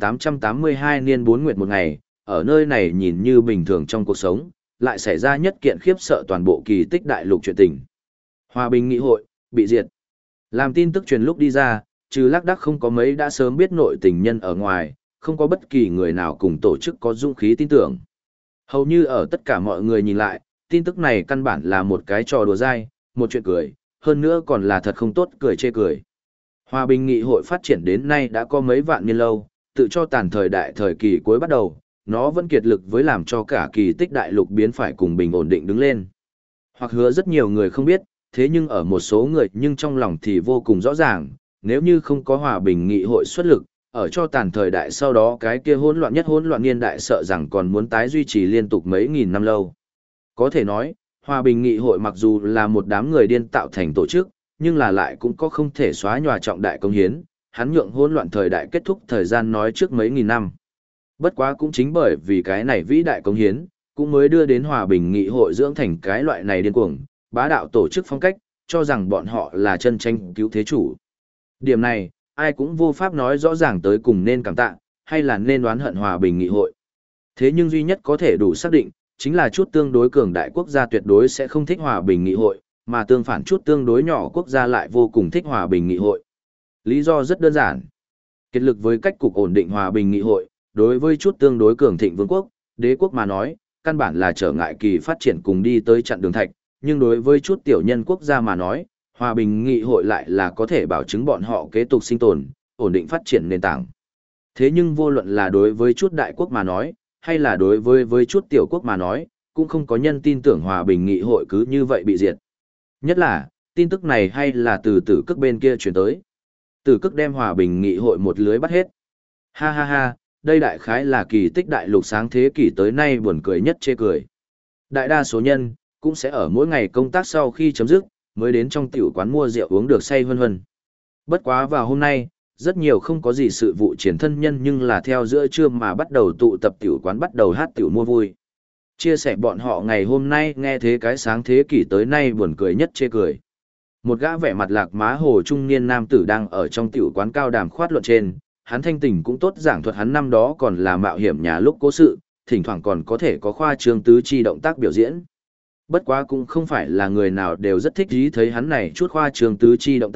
1882 niên 4 nguyệt một ngày, ở nơi này nhìn như bình thường trong cuộc sống, lại xảy ra nhất kiện khiếp sợ toàn bộ kỳ tích đại lục chuyện tình. Hòa bình nghị hội, bị diệt. Làm tin tức truyền lúc đi ra, trừ lác đác không có mấy đã sớm biết nội tình nhân ở ngoài, không có bất kỳ người nào cùng tổ chức có dũng khí tin tưởng. Hầu như ở tất cả mọi người nhìn lại, tin tức này căn bản là một cái trò đùa dai, một chuyện cười, hơn nữa còn là thật không tốt cười chê cười. Hòa bình nghị hội phát triển đến nay đã có mấy vạn niên lâu, tự cho tàn thời đại thời kỳ cuối bắt đầu, nó vẫn kiệt lực với làm cho cả kỳ tích đại lục biến phải cùng bình ổn định đứng lên. Hoặc hứa rất nhiều người không biết, thế nhưng ở một số người nhưng trong lòng thì vô cùng rõ ràng, nếu như không có hòa bình nghị hội xuất lực, ở cho tàn thời đại sau đó cái kia hỗn loạn nhất hỗn loạn niên đại sợ rằng còn muốn tái duy trì liên tục mấy nghìn năm lâu. Có thể nói, hòa bình nghị hội mặc dù là một đám người điên tạo thành tổ chức, nhưng là lại cũng có không thể xóa nhòa trọng đại công hiến, hắn nhượng hỗn loạn thời đại kết thúc thời gian nói trước mấy nghìn năm. Bất quá cũng chính bởi vì cái này vĩ đại công hiến, cũng mới đưa đến hòa bình nghị hội dưỡng thành cái loại này điên cuồng, bá đạo tổ chức phong cách, cho rằng bọn họ là chân tranh cứu thế chủ. Điểm này, ai cũng vô pháp nói rõ ràng tới cùng nên cảm tạ, hay là nên oán hận hòa bình nghị hội. Thế nhưng duy nhất có thể đủ xác định, chính là chút tương đối cường đại quốc gia tuyệt đối sẽ không thích hòa bình nghị hội, mà tương phản chút tương đối nhỏ quốc gia lại vô cùng thích hòa bình nghị hội. Lý do rất đơn giản. Kết lực với cách cục ổn định hòa bình nghị hội, đối với chút tương đối cường thịnh vương quốc, đế quốc mà nói, căn bản là trở ngại kỳ phát triển cùng đi tới chặn đường thạch, nhưng đối với chút tiểu nhân quốc gia mà nói, hòa bình nghị hội lại là có thể bảo chứng bọn họ kế tục sinh tồn, ổn định phát triển nền tảng. Thế nhưng vô luận là đối với chút đại quốc mà nói, hay là đối với chút tiểu quốc mà nói, cũng không có nhân tin tưởng hòa bình nghị hội cứ như vậy bị diệt. Nhất là, tin tức này hay là từ tử cức bên kia chuyển tới. Tử cức đem hòa bình nghị hội một lưới bắt hết. Ha ha ha, đây đại khái là kỳ tích đại lục sáng thế kỷ tới nay buồn cười nhất chê cười. Đại đa số nhân, cũng sẽ ở mỗi ngày công tác sau khi chấm dứt, mới đến trong tiểu quán mua rượu uống được say hân hân. Bất quá vào hôm nay, rất nhiều không có gì sự vụ triển thân nhân nhưng là theo giữa trưa mà bắt đầu tụ tập tiểu quán bắt đầu hát tiểu mua vui. Chia sẻ bọn họ ngày hôm nay nghe thế cái sáng thế kỷ tới nay buồn cười nhất chê cười. Một gã vẻ mặt lạc má hồ trung niên nam tử đang ở trong tiểu quán cao đàm khoát luận trên, hắn thanh tình cũng tốt giảng thuật hắn năm đó còn là mạo hiểm nhà lúc cố sự, thỉnh thoảng còn có thể có khoa trương tứ chi động tác biểu diễn. Bất quá cũng không phải là người nào đều rất thích ý thấy hắn này chút khoa trương tứ chi động tác,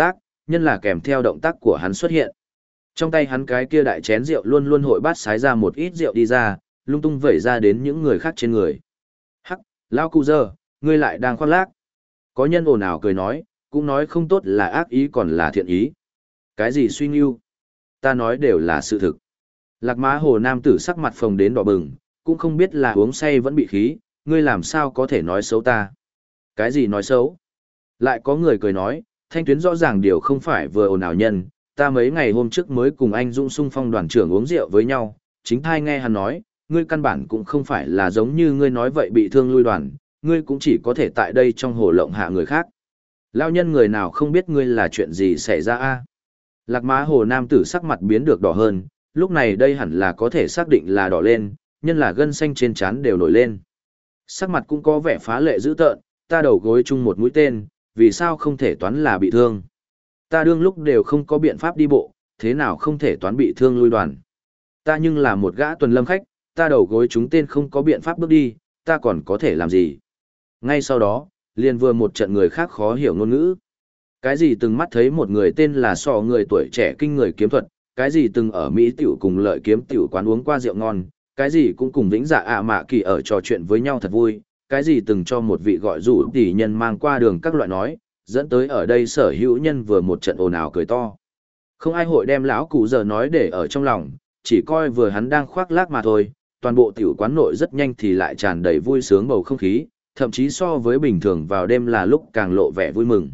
nhân là kèm theo động tác của hắn xuất hiện. Trong tay hắn cái kia đại chén rượu luôn luôn hội bát sái ra một ít rượu đi ra, lung tung vẩy ra đến những người khác trên người. Hắc, lão cụ giờ, ngươi lại đang khoác lác. Có nhân ồn ào cười nói, cũng nói không tốt là ác ý còn là thiện ý. Cái gì suy nghiêu? Ta nói đều là sự thực. Lạc Má Hồ nam tử sắc mặt phồng đến đỏ bừng, cũng không biết là uống say vẫn bị khí, ngươi làm sao có thể nói xấu ta. Cái gì nói xấu? Lại có người cười nói, Thanh Tuyến rõ ràng điều không phải vừa ồn ào nhân, ta mấy ngày hôm trước mới cùng anh Dũng Xung Phong đoàn trưởng uống rượu với nhau, chính thai nghe hắn nói, ngươi căn bản cũng không phải là giống như ngươi nói vậy bị thương lui đoàn, ngươi cũng chỉ có thể tại đây trong hồ lộng hạ người khác. Lao nhân người nào không biết ngươi là chuyện gì xảy ra a? Lạc Má Hồ nam tử sắc mặt biến được đỏ hơn, lúc này đây hẳn là có thể xác định là đỏ lên, nhân là gân xanh trên trán đều nổi lên. Sắc mặt cũng có vẻ phá lệ dữ tợn, ta đầu gối chung một mũi tên, vì sao không thể toán là bị thương. Ta đương lúc đều không có biện pháp đi bộ, thế nào không thể toán bị thương lui đoàn. Ta nhưng là một gã tuần lâm khách, ta đầu gối chúng tên không có biện pháp bước đi, ta còn có thể làm gì. Ngay sau đó, liền vừa một trận người khác khó hiểu ngôn ngữ. Cái gì từng mắt thấy một người tên là sò người tuổi trẻ kinh người kiếm thuật, cái gì từng ở Mỹ tiểu cùng lợi kiếm tiểu quán uống qua rượu ngon, cái gì cũng cùng vĩnh dạ ạ mạ kỳ ở trò chuyện với nhau thật vui, cái gì từng cho một vị gọi rủ tỷ nhân mang qua đường các loại nói, dẫn tới ở đây sở hữu nhân vừa một trận ồn ào cười to. Không ai hội đem lão cụ giờ nói để ở trong lòng, chỉ coi vừa hắn đang khoác lác mà thôi, toàn bộ tiểu quán nội rất nhanh thì lại tràn đầy vui sướng bầu không khí, thậm chí so với bình thường vào đêm là lúc càng lộ vẻ vui mừng.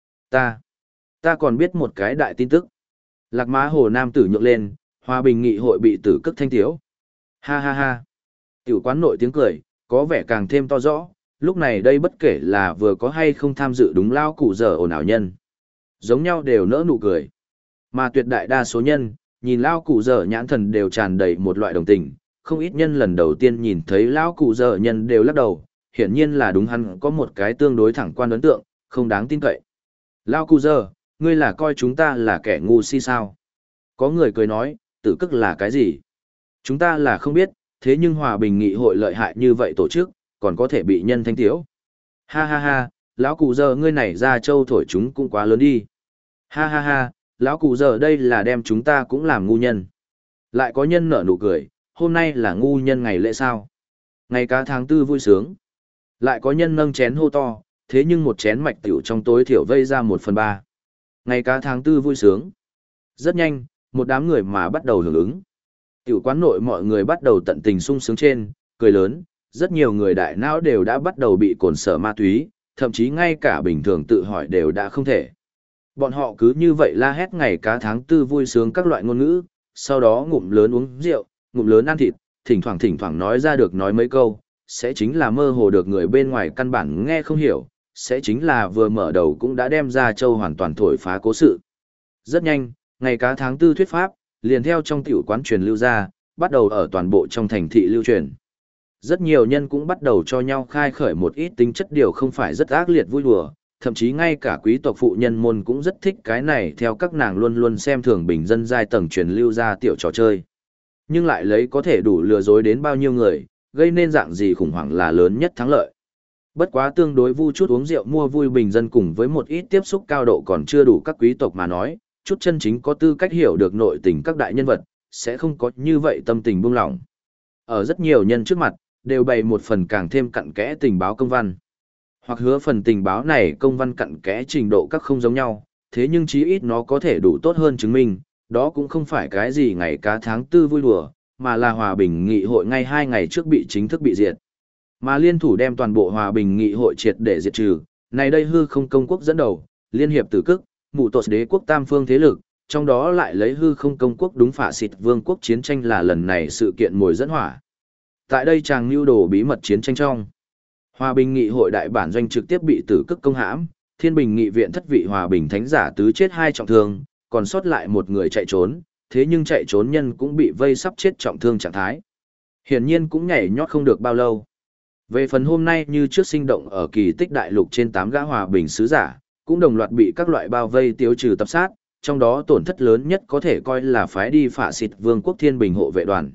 Ta còn biết một cái đại tin tức. Lạc Má Hồ nam tử nhượng lên, Hòa Bình nghị hội bị tử cức thanh thiếu. Ha ha ha. Tiểu quán nội tiếng cười, có vẻ càng thêm to rõ, lúc này đây bất kể là vừa có hay không tham dự đúng lao cụ giờ ồn ào nhân. Giống nhau đều nỡ nụ cười. Mà tuyệt đại đa số nhân, nhìn lao cụ giờ nhãn thần đều tràn đầy một loại đồng tình, không ít nhân lần đầu tiên nhìn thấy lao cụ giờ nhân đều lắc đầu, hiển nhiên là đúng hắn có một cái tương đối thẳng quan ấn tượng, không đáng tin cậy. Lao cụ giờ, ngươi là coi chúng ta là kẻ ngu si sao? Có người cười nói, tử cức là cái gì? Chúng ta là không biết, thế nhưng Hòa Bình nghị hội lợi hại như vậy tổ chức, còn có thể bị nhân thanh tiếu. Ha ha ha, lão cụ giờ ngươi này ra châu thổi chúng cũng quá lớn đi. Ha ha ha, lão cụ giờ đây là đem chúng ta cũng làm ngu nhân. Lại có nhân nở nụ cười, hôm nay là ngu nhân ngày lễ sao? Ngày cá tháng tư vui sướng. Lại có nhân nâng chén hô to, thế nhưng một chén mạch tiểu trong tối thiểu vây ra 1/3. Ngày cá tháng tư vui sướng. Rất nhanh, một đám người mà bắt đầu hưởng ứng. Tiểu quán nội mọi người bắt đầu tận tình sung sướng trên, cười lớn, rất nhiều người đại não đều đã bắt đầu bị cồn sở ma túy, thậm chí ngay cả bình thường tự hỏi đều đã không thể. Bọn họ cứ như vậy la hét ngày cá tháng tư vui sướng các loại ngôn ngữ, sau đó ngụm lớn uống rượu, ngụm lớn ăn thịt, thỉnh thoảng nói ra được nói mấy câu, sẽ chính là mơ hồ được người bên ngoài căn bản nghe không hiểu, sẽ chính là vừa mở đầu cũng đã đem ra châu hoàn toàn thổi phá cố sự. Rất nhanh, ngày cá tháng tư thuyết pháp, liền theo trong tiểu quán truyền lưu ra, bắt đầu ở toàn bộ trong thành thị lưu truyền. Rất nhiều nhân cũng bắt đầu cho nhau khai khởi một ít tính chất điều không phải rất ác liệt vui đùa, thậm chí ngay cả quý tộc phụ nhân môn cũng rất thích cái này theo các nàng luôn luôn xem thường bình dân giai tầng truyền lưu ra tiểu trò chơi. Nhưng lại lấy có thể đủ lừa dối đến bao nhiêu người, gây nên dạng gì khủng hoảng là lớn nhất thắng lợi. Bất quá tương đối vu chút uống rượu mua vui bình dân cùng với một ít tiếp xúc cao độ còn chưa đủ các quý tộc mà nói, chút chân chính có tư cách hiểu được nội tình các đại nhân vật, sẽ không có như vậy tâm tình buông lỏng. Ở rất nhiều nhân trước mặt, đều bày một phần càng thêm cặn kẽ tình báo công văn. Hoặc hứa phần tình báo này công văn cặn kẽ trình độ các không giống nhau, thế nhưng chí ít nó có thể đủ tốt hơn chứng minh, đó cũng không phải cái gì ngày cá tháng tư vui đùa, mà là Hòa Bình nghị hội ngay 2 ngày trước bị chính thức bị diệt. Mà liên thủ đem toàn bộ Hòa Bình nghị hội triệt để diệt trừ, này đây hư không công quốc dẫn đầu, liên hiệp tử cức, mụ tột đế quốc tam phương thế lực, trong đó lại lấy hư không công quốc đúng phả xịt vương quốc chiến tranh là lần này sự kiện mồi dẫn hỏa. Tại đây chàng lưu đồ bí mật chiến tranh trong. Hòa Bình nghị hội đại bản doanh trực tiếp bị tử cức công hãm, Thiên Bình nghị viện thất vị Hòa Bình thánh giả tứ chết 2 trọng thương, còn sót lại một người chạy trốn, thế nhưng chạy trốn nhân cũng bị vây sắp chết trọng thương trạng thái. Hiển nhiên cũng nhảy nhót không được bao lâu. Về phần hôm nay như trước sinh động ở kỳ tích đại lục trên 8 gã Hòa Bình sứ giả, cũng đồng loạt bị các loại bao vây tiêu trừ tập sát, trong đó tổn thất lớn nhất có thể coi là phái đi phả xịt vương quốc Thiên Bình hộ vệ đoàn.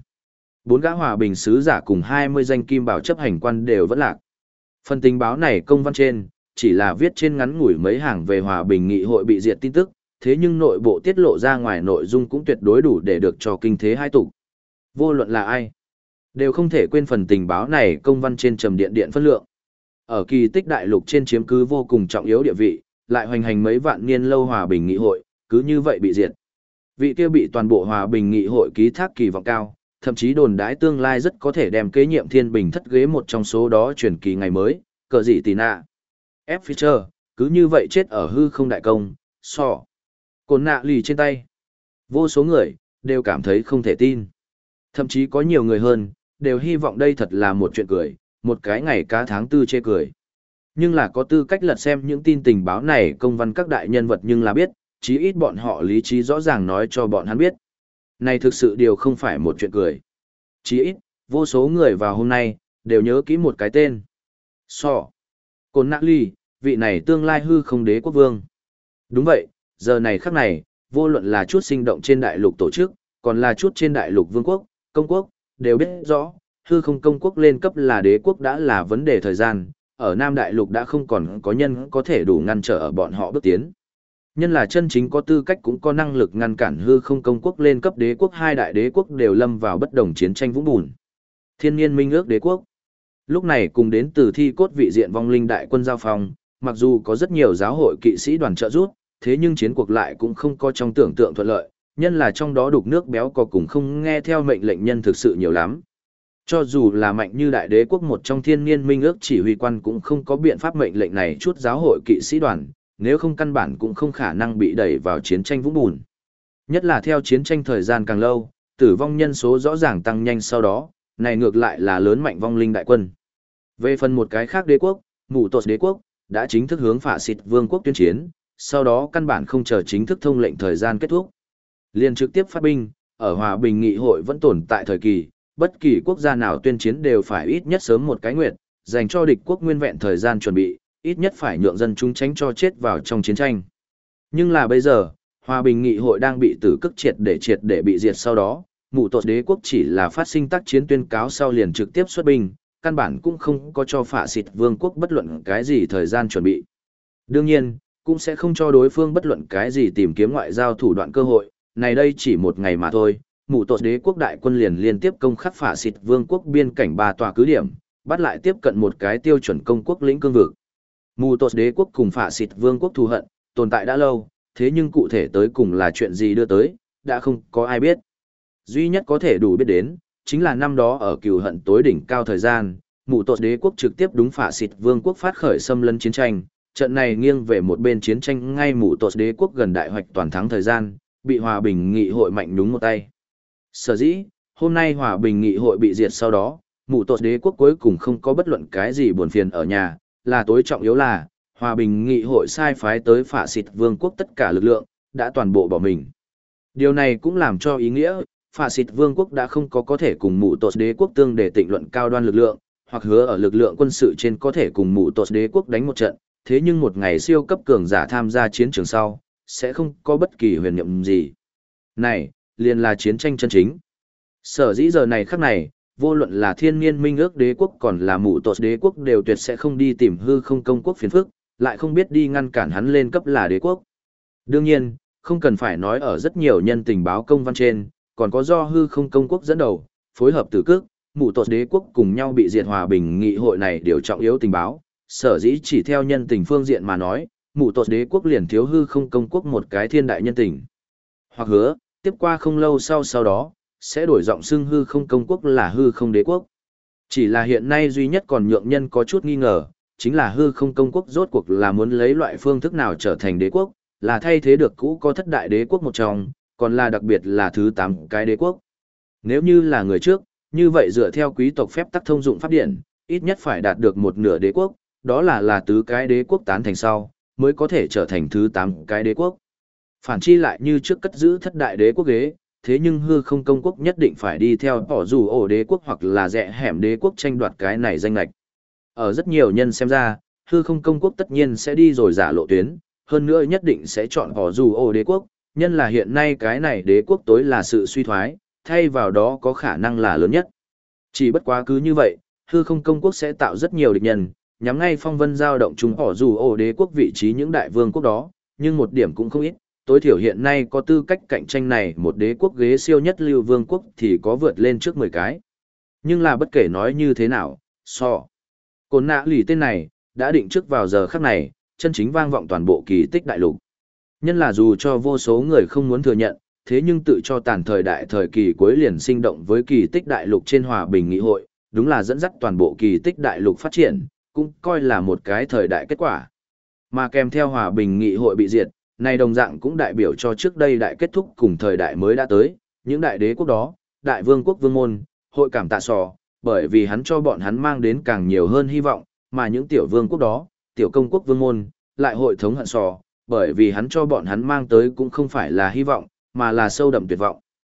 4 gã Hòa Bình sứ giả cùng 20 danh kim bảo chấp hành quan đều vẫn lạc. Phần tình báo này công văn trên, chỉ là viết trên ngắn ngủi mấy hàng về Hòa Bình nghị hội bị diệt tin tức, thế nhưng nội bộ tiết lộ ra ngoài nội dung cũng tuyệt đối đủ để được cho kinh thế hai tục. Vô luận là ai, đều không thể quên phần tình báo này công văn trên trầm điện điện phân lượng. Ở kỳ tích đại lục trên chiếm cứ vô cùng trọng yếu địa vị, lại hoành hành mấy vạn niên lâu hòa bình nghị hội, cứ như vậy bị diệt. Vị kia bị toàn bộ hòa bình nghị hội ký thác kỳ vọng cao, thậm chí đồn đãi tương lai rất có thể đem kế nhiệm thiên bình thất ghế một trong số đó truyền kỳ ngày mới, cờ dị tì nạ. F. Fisher, cứ như vậy chết ở hư không đại công, cồn nạ lì trên tay. Vô số người, đều cảm thấy không thể tin. Thậm chí có nhiều người hơn, đều hy vọng đây thật là một chuyện cười, một cái ngày cá tháng tư chê cười. Nhưng là có tư cách lật xem những tin tình báo này công văn các đại nhân vật nhưng là biết, chí ít bọn họ lý trí rõ ràng nói cho bọn hắn biết. Này thực sự điều không phải một chuyện cười. Chí ít, vô số người vào hôm nay, đều nhớ kỹ một cái tên. Cồn nạ ly, vị này tương lai hư không đế quốc vương. Đúng vậy, giờ này khắc này, vô luận là chút sinh động trên đại lục tổ chức, còn là chút trên đại lục vương quốc, công quốc, đều biết rõ, hư không công quốc lên cấp là đế quốc đã là vấn đề thời gian, ở Nam đại lục đã không còn có nhân có thể đủ ngăn trở ở bọn họ bước tiến. Nhân là chân chính có tư cách cũng có năng lực ngăn cản hư không công quốc lên cấp đế quốc, hai đại đế quốc đều lâm vào bất đồng chiến tranh vũng bùn. Thiên nhiên minh ước đế quốc. Lúc này cùng đến từ thi cốt vị diện vong linh đại quân giao phong, mặc dù có rất nhiều giáo hội kỵ sĩ đoàn trợ giúp, thế nhưng chiến cuộc lại cũng không có trong tưởng tượng thuận lợi, nhân là trong đó đục nước béo cò cùng không nghe theo mệnh lệnh nhân thực sự nhiều lắm. Cho dù là mạnh như đại đế quốc một trong thiên niên minh ước chỉ huy quan cũng không có biện pháp mệnh lệnh này chút giáo hội kỵ sĩ đoàn, nếu không căn bản cũng không khả năng bị đẩy vào chiến tranh vũng bùn. Nhất là theo chiến tranh thời gian càng lâu, tử vong nhân số rõ ràng tăng nhanh sau đó, này ngược lại là lớn mạnh vong linh đại quân. Về phần một cái khác đế quốc, Mù Tột đế quốc, đã chính thức hướng Phạ Xịt vương quốc tuyên chiến, sau đó căn bản không chờ chính thức thông lệnh thời gian kết thúc. Liền trực tiếp phát binh, ở hòa bình nghị hội vẫn tồn tại thời kỳ, bất kỳ quốc gia nào tuyên chiến đều phải ít nhất sớm một cái nguyệt, dành cho địch quốc nguyên vẹn thời gian chuẩn bị, ít nhất phải nhượng dân chúng tránh cho chết vào trong chiến tranh. Nhưng là bây giờ, hòa bình nghị hội đang bị tử cực triệt để bị diệt sau đó, Mù Tột đế quốc chỉ là phát sinh tác chiến tuyên cáo sau liền trực tiếp xuất binh, căn bản cũng không có cho Phạ Xịt vương quốc bất luận cái gì thời gian chuẩn bị. Đương nhiên, cũng sẽ không cho đối phương bất luận cái gì tìm kiếm ngoại giao thủ đoạn cơ hội, này đây chỉ một ngày mà thôi, Mù Tột đế quốc đại quân liền liên tiếp công khắc Phạ Xịt vương quốc biên cảnh 3 tòa cứ điểm, bắt lại tiếp cận một cái tiêu chuẩn công quốc lĩnh cương vực. Mù Tột đế quốc cùng Phạ Xịt vương quốc thù hận, tồn tại đã lâu, thế nhưng cụ thể tới cùng là chuyện gì đưa tới, đã không có ai biết. Duy nhất có thể đủ biết đến, chính là năm đó ở cừu hận tối đỉnh cao thời gian, Mù Tột đế quốc trực tiếp đúng Phạ Xịt vương quốc phát khởi xâm lấn chiến tranh, trận này nghiêng về một bên chiến tranh ngay Mù Tột đế quốc gần đại hoạch toàn thắng thời gian, bị hòa bình nghị hội mạnh đúng một tay. Sở dĩ, hôm nay hòa bình nghị hội bị diệt sau đó, Mù Tột đế quốc cuối cùng không có bất luận cái gì buồn phiền ở nhà, là tối trọng yếu là, hòa bình nghị hội sai phái tới Phạ Xịt vương quốc tất cả lực lượng, đã toàn bộ bỏ mình. Điều này cũng làm cho ý nghĩa, Phạ Xịt vương quốc đã không có thể cùng Mù Tột đế quốc tương để tịnh luận cao đoan lực lượng, hoặc hứa ở lực lượng quân sự trên có thể cùng Mù Tột đế quốc đánh một trận, thế nhưng một ngày siêu cấp cường giả tham gia chiến trường sau, sẽ không có bất kỳ huyền nhiệm gì. Này, liền là chiến tranh chân chính. Sở dĩ giờ này khắc này, vô luận là thiên niên minh ước đế quốc còn là Mù Tột đế quốc đều tuyệt sẽ không đi tìm hư không công quốc phiền phức, lại không biết đi ngăn cản hắn lên cấp là đế quốc. Đương nhiên, không cần phải nói ở rất nhiều nhân tình báo công văn trên, còn có do hư không công quốc dẫn đầu, phối hợp tử cước, Mù Tột đế quốc cùng nhau bị diệt hòa bình nghị hội này điều trọng yếu tình báo. Sở dĩ chỉ theo nhân tình phương diện mà nói, Mù Tột đế quốc liền thiếu hư không công quốc một cái thiên đại nhân tình. Hoặc hứa, tiếp qua không lâu sau đó, sẽ đổi giọng xưng hư không công quốc là hư không đế quốc. Chỉ là hiện nay duy nhất còn nhượng nhân có chút nghi ngờ, chính là hư không công quốc rốt cuộc là muốn lấy loại phương thức nào trở thành đế quốc, là thay thế được cũ có thất đại đế quốc một trong, còn là đặc biệt là thứ 8 cái đế quốc. Nếu như là người trước, như vậy dựa theo quý tộc phép tắc thông dụng pháp điển, ít nhất phải đạt được một nửa đế quốc, đó là tứ cái đế quốc tán thành sau, mới có thể trở thành thứ 8 cái đế quốc. Phản chi lại như trước cất giữ thất đại đế quốc ghế, thế nhưng hư không công quốc nhất định phải đi theo bỏ dù ổ đế quốc hoặc là rẽ hẻm đế quốc tranh đoạt cái này danh lệch. Ở rất nhiều nhân xem ra, hư không công quốc tất nhiên sẽ đi rồi giả lộ tuyến, hơn nữa nhất định sẽ chọn bỏ dù ổ đế quốc, nhân là hiện nay cái này đế quốc tối là sự suy thoái, thay vào đó có khả năng là lớn nhất. Chỉ bất quá cứ như vậy, hư không công quốc sẽ tạo rất nhiều địch nhân, nhắm ngay phong vân giao động chúng bỏ dù ổ đế quốc vị trí những đại vương quốc đó, nhưng một điểm cũng không ít, tối thiểu hiện nay có tư cách cạnh tranh này một đế quốc ghế siêu nhất lưu vương quốc thì có vượt lên trước 10 cái. Nhưng là bất kể nói như thế nào, Cổn nạ lì tên này, đã định trước vào giờ khắc này, chân chính vang vọng toàn bộ kỳ tích đại lục. Nhân là dù cho vô số người không muốn thừa nhận, thế nhưng tự cho tàn thời đại thời kỳ cuối liền sinh động với kỳ tích đại lục trên hòa bình nghị hội, đúng là dẫn dắt toàn bộ kỳ tích đại lục phát triển, cũng coi là một cái thời đại kết quả. Mà kèm theo hòa bình nghị hội bị diệt, này đồng dạng cũng đại biểu cho trước đây đại kết thúc cùng thời đại mới đã tới, những đại đế quốc đó, đại vương quốc vương môn, hội cảm tạ bởi vì hắn cho bọn hắn mang đến càng nhiều hơn hy vọng, mà những tiểu vương quốc đó, tiểu công quốc vương môn, lại hội thống hận bởi vì hắn cho bọn hắn mang tới cũng không phải là hy vọng, mà là sâu đậm tuyệt vọng.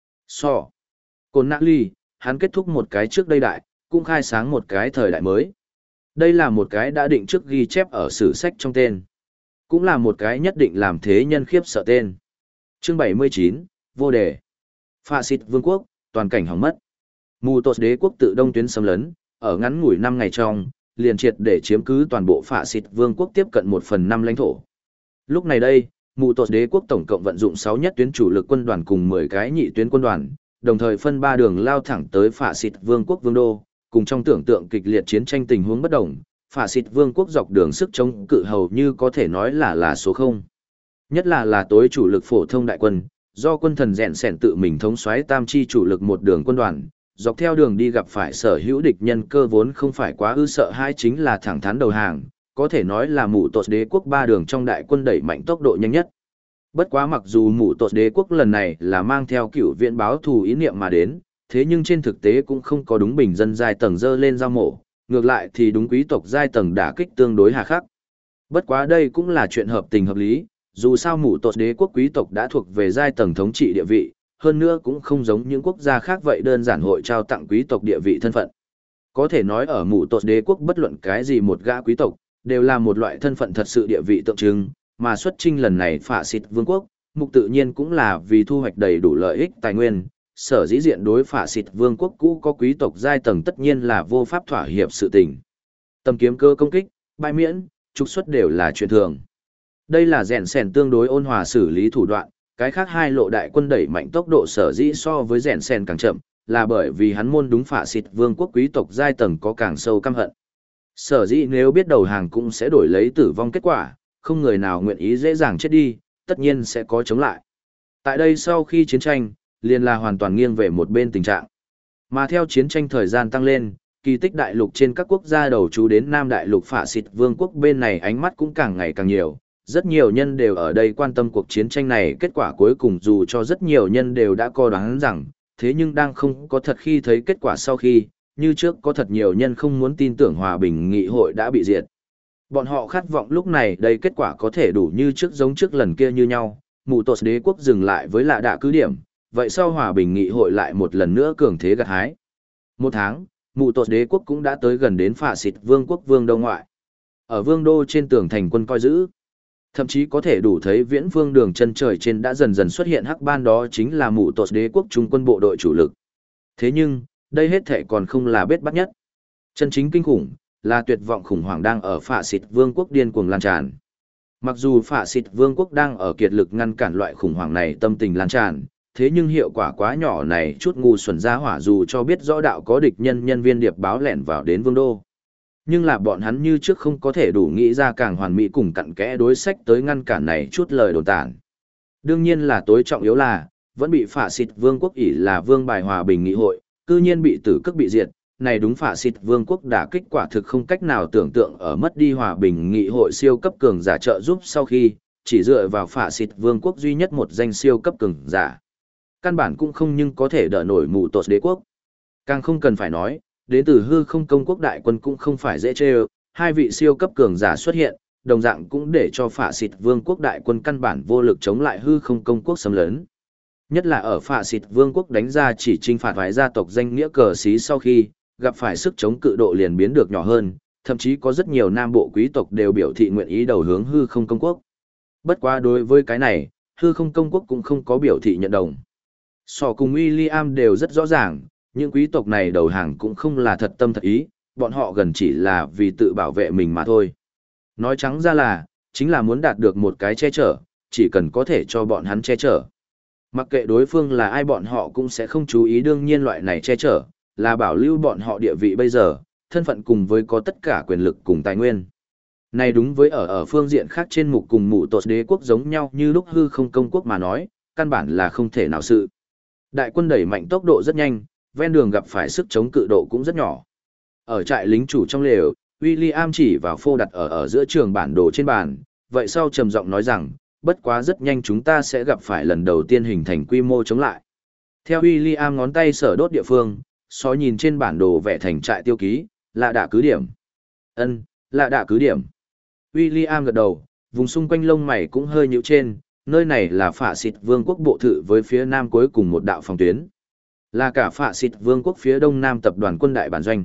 Cổn nạ ly, hắn kết thúc một cái trước đây đại, cũng khai sáng một cái thời đại mới. Đây là một cái đã định trước ghi chép ở sử sách trong tên. Cũng là một cái nhất định làm thế nhân khiếp sợ tên. Chương 79, vô đề. Phạ xịt vương quốc, toàn cảnh hỏng mất. Mù tột đế quốc tự đông tuyến xâm lấn, ở ngắn ngủi 5 ngày trong, liền triệt để chiếm cứ toàn bộ phạ xịt vương quốc tiếp cận 1/5 lãnh thổ. Lúc này đây, mù tột đế quốc tổng cộng vận dụng 6 nhất tuyến chủ lực quân đoàn cùng 10 cái nhị tuyến quân đoàn, đồng thời phân 3 đường lao thẳng tới phạ xịt vương quốc vương đô, cùng trong tưởng tượng kịch liệt chiến tranh tình huống bất đồng, phạ xịt vương quốc dọc đường sức chống cự hầu như có thể nói là số 0. Nhất là tối chủ lực phổ thông đại quân, do quân thần rèn sẻn tự mình thống soái tam chi chủ lực một đường quân đoàn, dọc theo đường đi gặp phải sở hữu địch nhân cơ vốn không phải quá ư sợ hãi chính là thẳng thắn đầu hàng, có thể nói là mù tột đế quốc 3 đường trong đại quân đẩy mạnh tốc độ nhanh nhất. Bất quá mặc dù mù tột đế quốc lần này là mang theo cựu viện báo thù ý niệm mà đến, thế nhưng trên thực tế cũng không có đúng bình dân giai tầng dơ lên giao mổ, ngược lại thì đúng quý tộc giai tầng đả kích tương đối hà khắc. Bất quá đây cũng là chuyện hợp tình hợp lý, dù sao mù tột đế quốc quý tộc đã thuộc về giai tầng thống trị địa vị, hơn nữa cũng không giống những quốc gia khác vậy đơn giản hội trao tặng quý tộc địa vị thân phận. Có thể nói ở mù tột đế quốc bất luận cái gì một gã quý tộc, đều là một loại thân phận thật sự địa vị tượng trưng, mà xuất chinh lần này phạ xịt vương quốc, mục tự nhiên cũng là vì thu hoạch đầy đủ lợi ích tài nguyên. Sở dĩ diện đối phạ xịt vương quốc cũ có quý tộc giai tầng tất nhiên là vô pháp thỏa hiệp sự tình. Tầm kiếm cơ công kích, bại miễn, trục xuất đều là chuyện thường. Đây là rèn sèn tương đối ôn hòa xử lý thủ đoạn, cái khác hai lộ đại quân đẩy mạnh tốc độ sở dĩ so với rèn sèn càng chậm, là bởi vì hắn môn đúng phạ xịt vương quốc quý tộc giai tầng có càng sâu căm hận. Sở dĩ nếu biết đầu hàng cũng sẽ đổi lấy tử vong kết quả, không người nào nguyện ý dễ dàng chết đi, tất nhiên sẽ có chống lại. Tại đây sau khi chiến tranh, liền là hoàn toàn nghiêng về một bên tình trạng. Mà theo chiến tranh thời gian tăng lên, kỳ tích đại lục trên các quốc gia đầu trú đến Nam đại lục phạ xịt vương quốc bên này ánh mắt cũng càng ngày càng nhiều. Rất nhiều nhân đều ở đây quan tâm cuộc chiến tranh này kết quả cuối cùng dù cho rất nhiều nhân đều đã co đoán rằng, thế nhưng đang không có thật khi thấy kết quả sau khi, như trước có thật nhiều nhân không muốn tin tưởng hòa bình nghị hội đã bị diệt. Bọn họ khát vọng lúc này đây kết quả có thể đủ như trước giống trước lần kia như nhau, mù tột đế quốc dừng lại với lạ đạ cứ điểm, vậy sau hòa bình nghị hội lại một lần nữa cường thế gặt hái. Một tháng, mù tột đế quốc cũng đã tới gần đến phạ xịt vương quốc vương đô ngoại. Ở vương đô trên tường thành quân coi giữ, thậm chí có thể đủ thấy viễn vương đường chân trời trên đã dần dần xuất hiện hắc ban đó chính là mù tột đế quốc trung quân bộ đội chủ lực. Thế nhưng, đây hết thể còn không là bết bắt nhất. Chân chính kinh khủng, là tuyệt vọng khủng hoảng đang ở phạ xịt vương quốc điên cuồng lan tràn. Mặc dù phạ xịt vương quốc đang ở kiệt lực ngăn cản loại khủng hoảng này tâm tình lan tràn, thế nhưng hiệu quả quá nhỏ này chút ngu xuẩn ra hỏa dù cho biết rõ đạo có địch nhân viên điệp báo lẻn vào đến vương đô. Nhưng là bọn hắn như trước không có thể đủ nghĩ ra càng hoàn mỹ cùng cặn kẽ đối sách tới ngăn cản này chút lời đồn tản. Đương nhiên là tối trọng yếu là, vẫn bị phạ xịt vương quốc ỷ là vương bài hòa bình nghị hội, cư nhiên bị tử cức bị diệt. Này đúng phạ xịt vương quốc đã kích quả thực không cách nào tưởng tượng ở mất đi hòa bình nghị hội siêu cấp cường giả trợ giúp sau khi, chỉ dựa vào phạ xịt vương quốc duy nhất một danh siêu cấp cường giả. Căn bản cũng không nhưng có thể đỡ nổi mù tột đế quốc. Càng không cần phải nói, đến từ hư không công quốc đại quân cũng không phải dễ chơi, hai vị siêu cấp cường giả xuất hiện, đồng dạng cũng để cho phạ xịt vương quốc đại quân căn bản vô lực chống lại hư không công quốc xâm lấn. Nhất là ở phạ xịt vương quốc đánh ra chỉ trinh phạt vài gia tộc danh nghĩa cờ xí sau khi, gặp phải sức chống cự độ liền biến được nhỏ hơn, thậm chí có rất nhiều nam bộ quý tộc đều biểu thị nguyện ý đầu hướng hư không công quốc. Bất quá đối với cái này, hư không công quốc cũng không có biểu thị nhận đồng. Sọ cùng William đều rất rõ ràng, những quý tộc này đầu hàng cũng không là thật tâm thật ý, bọn họ gần chỉ là vì tự bảo vệ mình mà thôi. Nói trắng ra là, chính là muốn đạt được một cái che chở, chỉ cần có thể cho bọn hắn che chở. Mặc kệ đối phương là ai bọn họ cũng sẽ không chú ý, đương nhiên loại này che chở, là bảo lưu bọn họ địa vị bây giờ, thân phận cùng với có tất cả quyền lực cùng tài nguyên. Này đúng với ở phương diện khác trên mục cùng mụ tột đế quốc giống nhau như lúc hư không công quốc mà nói, căn bản là không thể nào sự. Đại quân đẩy mạnh tốc độ rất nhanh, ven đường gặp phải sức chống cự độ cũng rất nhỏ. Ở trại lính chủ trong lều, William chỉ vào phô đặt ở giữa trường bản đồ trên bàn, vậy sau trầm giọng nói rằng, bất quá rất nhanh chúng ta sẽ gặp phải lần đầu tiên hình thành quy mô chống lại. Theo William ngón tay sở đốt địa phương, soi nhìn trên bản đồ vẽ thành trại tiêu ký, là đả cứ điểm. Là đả cứ điểm. William gật đầu, vùng xung quanh lông mày cũng hơi nhíu trên, nơi này là Phạ Xịt Vương quốc bộ thự với phía nam cuối cùng một đạo phòng tuyến. Là cả Phạ Xịt Vương quốc phía đông nam tập đoàn quân đại bản doanh.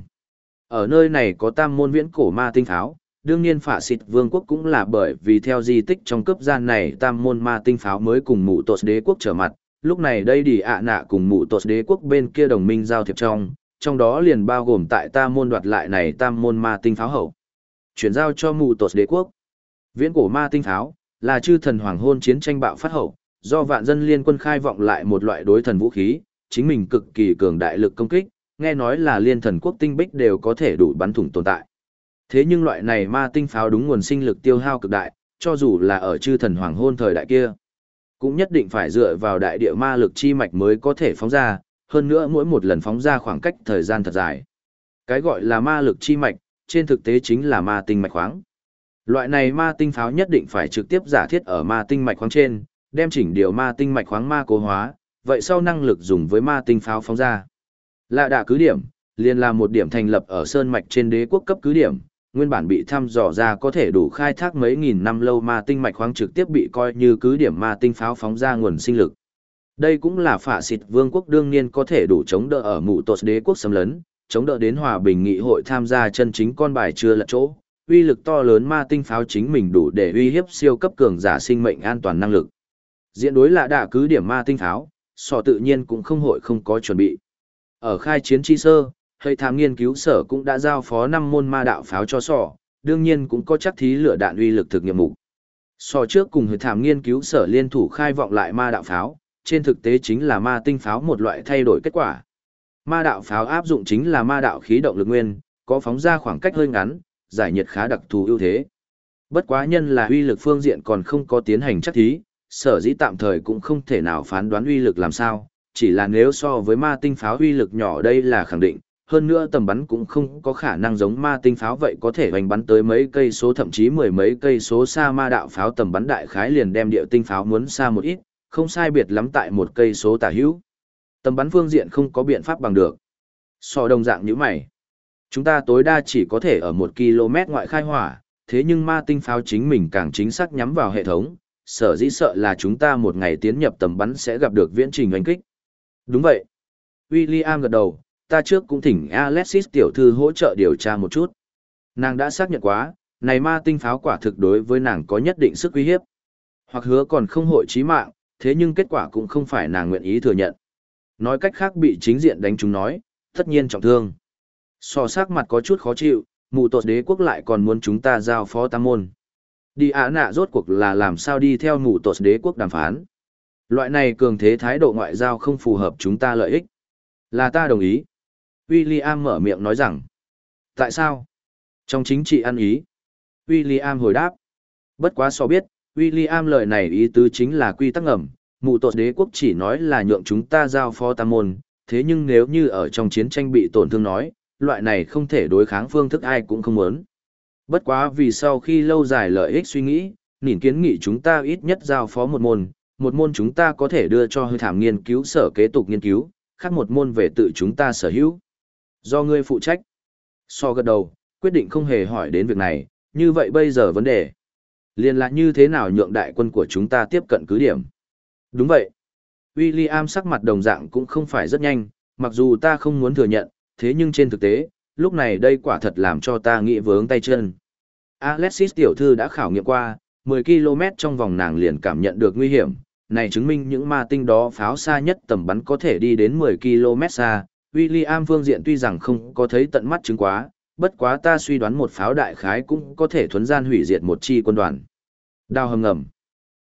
Ở nơi này có tam môn viễn cổ ma tinh pháo, đương nhiên Phạ Xịt Vương quốc cũng là bởi vì theo di tích trong cấp gian này tam môn ma tinh pháo mới cùng mụ tột đế quốc trở mặt, lúc này đây đi ạ nạ cùng mụ tột đế quốc bên kia đồng minh giao thiệp trong đó liền bao gồm tại tam môn đoạt lại này tam môn ma tinh pháo hậu. Chuyển giao cho mụ tột đế quốc. Viễn cổ ma tinh pháo là chư thần hoàng hôn chiến tranh bạo phát hậu, do vạn dân liên quân khai vọng lại một loại đối thần vũ khí, chính mình cực kỳ cường đại lực công kích, nghe nói là liên thần quốc tinh bích đều có thể đủ bắn thủng tồn tại. Thế nhưng loại này ma tinh pháo đúng nguồn sinh lực tiêu hao cực đại, cho dù là ở chư thần hoàng hôn thời đại kia, cũng nhất định phải dựa vào đại địa ma lực chi mạch mới có thể phóng ra, hơn nữa mỗi một lần phóng ra khoảng cách thời gian thật dài. Cái gọi là ma lực chi mạch, trên thực tế chính là ma tinh mạch khoáng. Loại này ma tinh pháo nhất định phải trực tiếp giả thiết ở ma tinh mạch khoáng trên, đem chỉnh điều ma tinh mạch khoáng ma cố hóa, vậy sau năng lực dùng với ma tinh pháo phóng ra. Lạ đả cứ điểm, liền là một điểm thành lập ở sơn mạch trên đế quốc cấp cứ điểm, nguyên bản bị thăm dò ra có thể đủ khai thác mấy nghìn năm lâu ma tinh mạch khoáng trực tiếp bị coi như cứ điểm ma tinh pháo phóng ra nguồn sinh lực. Đây cũng là Phạ Xịt Vương quốc đương nhiên có thể đủ chống đỡ ở mụ tột đế quốc xâm lấn, chống đỡ đến hòa bình nghị hội tham gia chân chính con bài chưa lật chỗ, uy lực to lớn ma tinh pháo chính mình đủ để uy hiếp siêu cấp cường giả sinh mệnh an toàn năng lực. Diện đối lạ đả cứ điểm ma tinh pháo, sọ tự nhiên cũng không có chuẩn bị. Ở khai chiến chi sơ, hệ thám nghiên cứu sở cũng đã giao phó 5 môn ma đạo pháo cho sọ, đương nhiên cũng có chắc thí lửa đạn uy lực thực nghiệm mục. Sọ trước cùng hệ thám nghiên cứu sở liên thủ khai vọng lại ma đạo pháo, trên thực tế chính là ma tinh pháo một loại thay đổi kết quả. Ma đạo pháo áp dụng chính là ma đạo khí động lực nguyên, có phóng ra khoảng cách hơi ngắn, giải nhiệt khá đặc thù ưu thế. Bất quá nhân là uy lực phương diện còn không có tiến hành chắc thí, sở dĩ tạm thời cũng không thể nào phán đoán uy lực làm sao, chỉ là nếu so với ma tinh pháo uy lực nhỏ đây là khẳng định, hơn nữa tầm bắn cũng không có khả năng giống ma tinh pháo vậy có thể hoành bắn tới mấy cây số thậm chí mười mấy cây số xa, ma đạo pháo tầm bắn đại khái liền đem địa tinh pháo muốn xa một ít, không sai biệt lắm tại một cây số tả hữu. Tầm bắn phương diện không có biện pháp bằng được. So đồng dạng như mày. Chúng ta tối đa chỉ có thể ở 1 km ngoại khai hỏa, thế nhưng ma tinh pháo chính mình càng chính xác nhắm vào hệ thống, sở dĩ sợ là chúng ta một ngày tiến nhập tầm bắn sẽ gặp được viễn trình oanh kích. Đúng vậy. William gật đầu, ta trước cũng thỉnh Alexis tiểu thư hỗ trợ điều tra một chút. Nàng đã xác nhận quá, này ma tinh pháo quả thực đối với nàng có nhất định sức uy hiếp. Hoặc hứa còn không hội chí mạng, thế nhưng kết quả cũng không phải nàng nguyện ý thừa nhận. Nói cách khác bị chính diện đánh trúng nói, tất nhiên trọng thương. So sắc mặt có chút khó chịu, mụ tột đế quốc lại còn muốn chúng ta giao phó tam môn. Đi ạ nạ rốt cuộc là làm sao đi theo mụ tột đế quốc đàm phán. Loại này cường thế thái độ ngoại giao không phù hợp chúng ta lợi ích. Là ta đồng ý. William mở miệng nói rằng. Tại sao? Trong chính trị ăn ý. William hồi đáp. Bất quá so biết, William lời này ý tứ chính là quy tắc ngầm. Mụ tột đế quốc chỉ nói là nhượng chúng ta giao phó tam môn, thế nhưng nếu như ở trong chiến tranh bị tổn thương nói, loại này không thể đối kháng phương thức ai cũng không muốn. Bất quá vì sau khi lâu dài lợi ích suy nghĩ, nhìn kiến nghị chúng ta ít nhất giao phó một môn chúng ta có thể đưa cho hơi thảm nghiên cứu sở kế tục nghiên cứu, khác một môn về tự chúng ta sở hữu. Do ngươi phụ trách. So gật đầu, quyết định không hề hỏi đến việc này, như vậy bây giờ vấn đề liền là như thế nào nhượng đại quân của chúng ta tiếp cận cứ điểm. Đúng vậy. William sắc mặt đồng dạng cũng không phải rất nhanh, mặc dù ta không muốn thừa nhận, thế nhưng trên thực tế, lúc này đây quả thật làm cho ta nghĩ vướng tay chân. Alexis tiểu thư đã khảo nghiệm qua, 10 km trong vòng nàng liền cảm nhận được nguy hiểm, này chứng minh những ma tinh đó pháo xa nhất tầm bắn có thể đi đến 10 km xa. William phương diện tuy rằng không có thấy tận mắt chứng quá, bất quá ta suy đoán một pháo đại khái cũng có thể thuấn gian hủy diệt một chi quân đoàn. Đao hầm ngầm.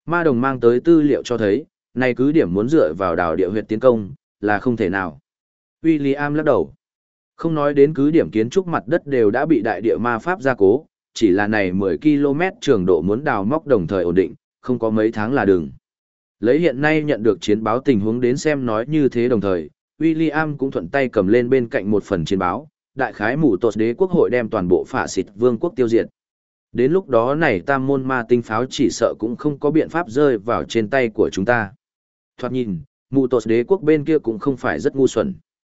Ma đồng mang tới tư liệu cho thấy, này cứ điểm muốn dựa vào đào địa huyệt tiến công, là không thể nào. William lắc đầu. Không nói đến cứ điểm kiến trúc mặt đất đều đã bị đại địa ma pháp gia cố, chỉ là này 10 km trường độ muốn đào móc đồng thời ổn định, không có mấy tháng là đừng. Lấy hiện nay nhận được chiến báo tình huống đến xem nói như thế đồng thời, William cũng thuận tay cầm lên bên cạnh một phần chiến báo, đại khái mù tột đế quốc hội đem toàn bộ phả xịt vương quốc tiêu diệt. Đến lúc đó này tam môn ma tinh pháo chỉ sợ cũng không có biện pháp rơi vào trên tay của chúng ta. Thoạt nhìn, mù tột đế quốc bên kia cũng không phải rất ngu xuẩn.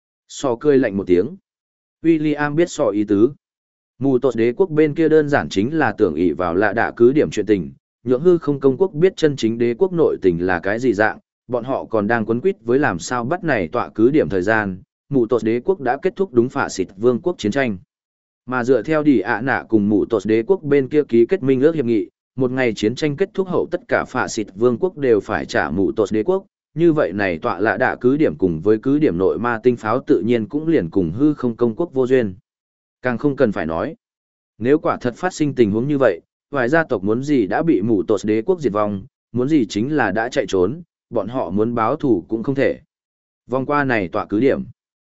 Sò cười lạnh một tiếng. William biết sò ý tứ. Mù tột đế quốc bên kia đơn giản chính là tưởng ỷ vào lạ đạ cứ điểm chuyện tình, nhượng hư không công quốc biết chân chính đế quốc nội tình là cái gì dạng, bọn họ còn đang quấn quýt với làm sao bắt này tọa cứ điểm thời gian, mù tột đế quốc đã kết thúc đúng phả xịt vương quốc chiến tranh. Mà dựa theo đi ạ nạ cùng mù tột đế quốc bên kia ký kết minh ước hiệp nghị, một ngày chiến tranh kết thúc hậu tất cả phả xịt vương quốc đều phải trả mù tột đế quốc, như vậy này tọa lạ đạ cứ điểm cùng với cứ điểm nội ma tinh pháo tự nhiên cũng liền cùng hư không công quốc vô duyên. Càng không cần phải nói. Nếu quả thật phát sinh tình huống như vậy, vài gia tộc muốn gì đã bị mù tột đế quốc diệt vong, muốn gì chính là đã chạy trốn, bọn họ muốn báo thù cũng không thể. Vòng qua này tọa cứ điểm.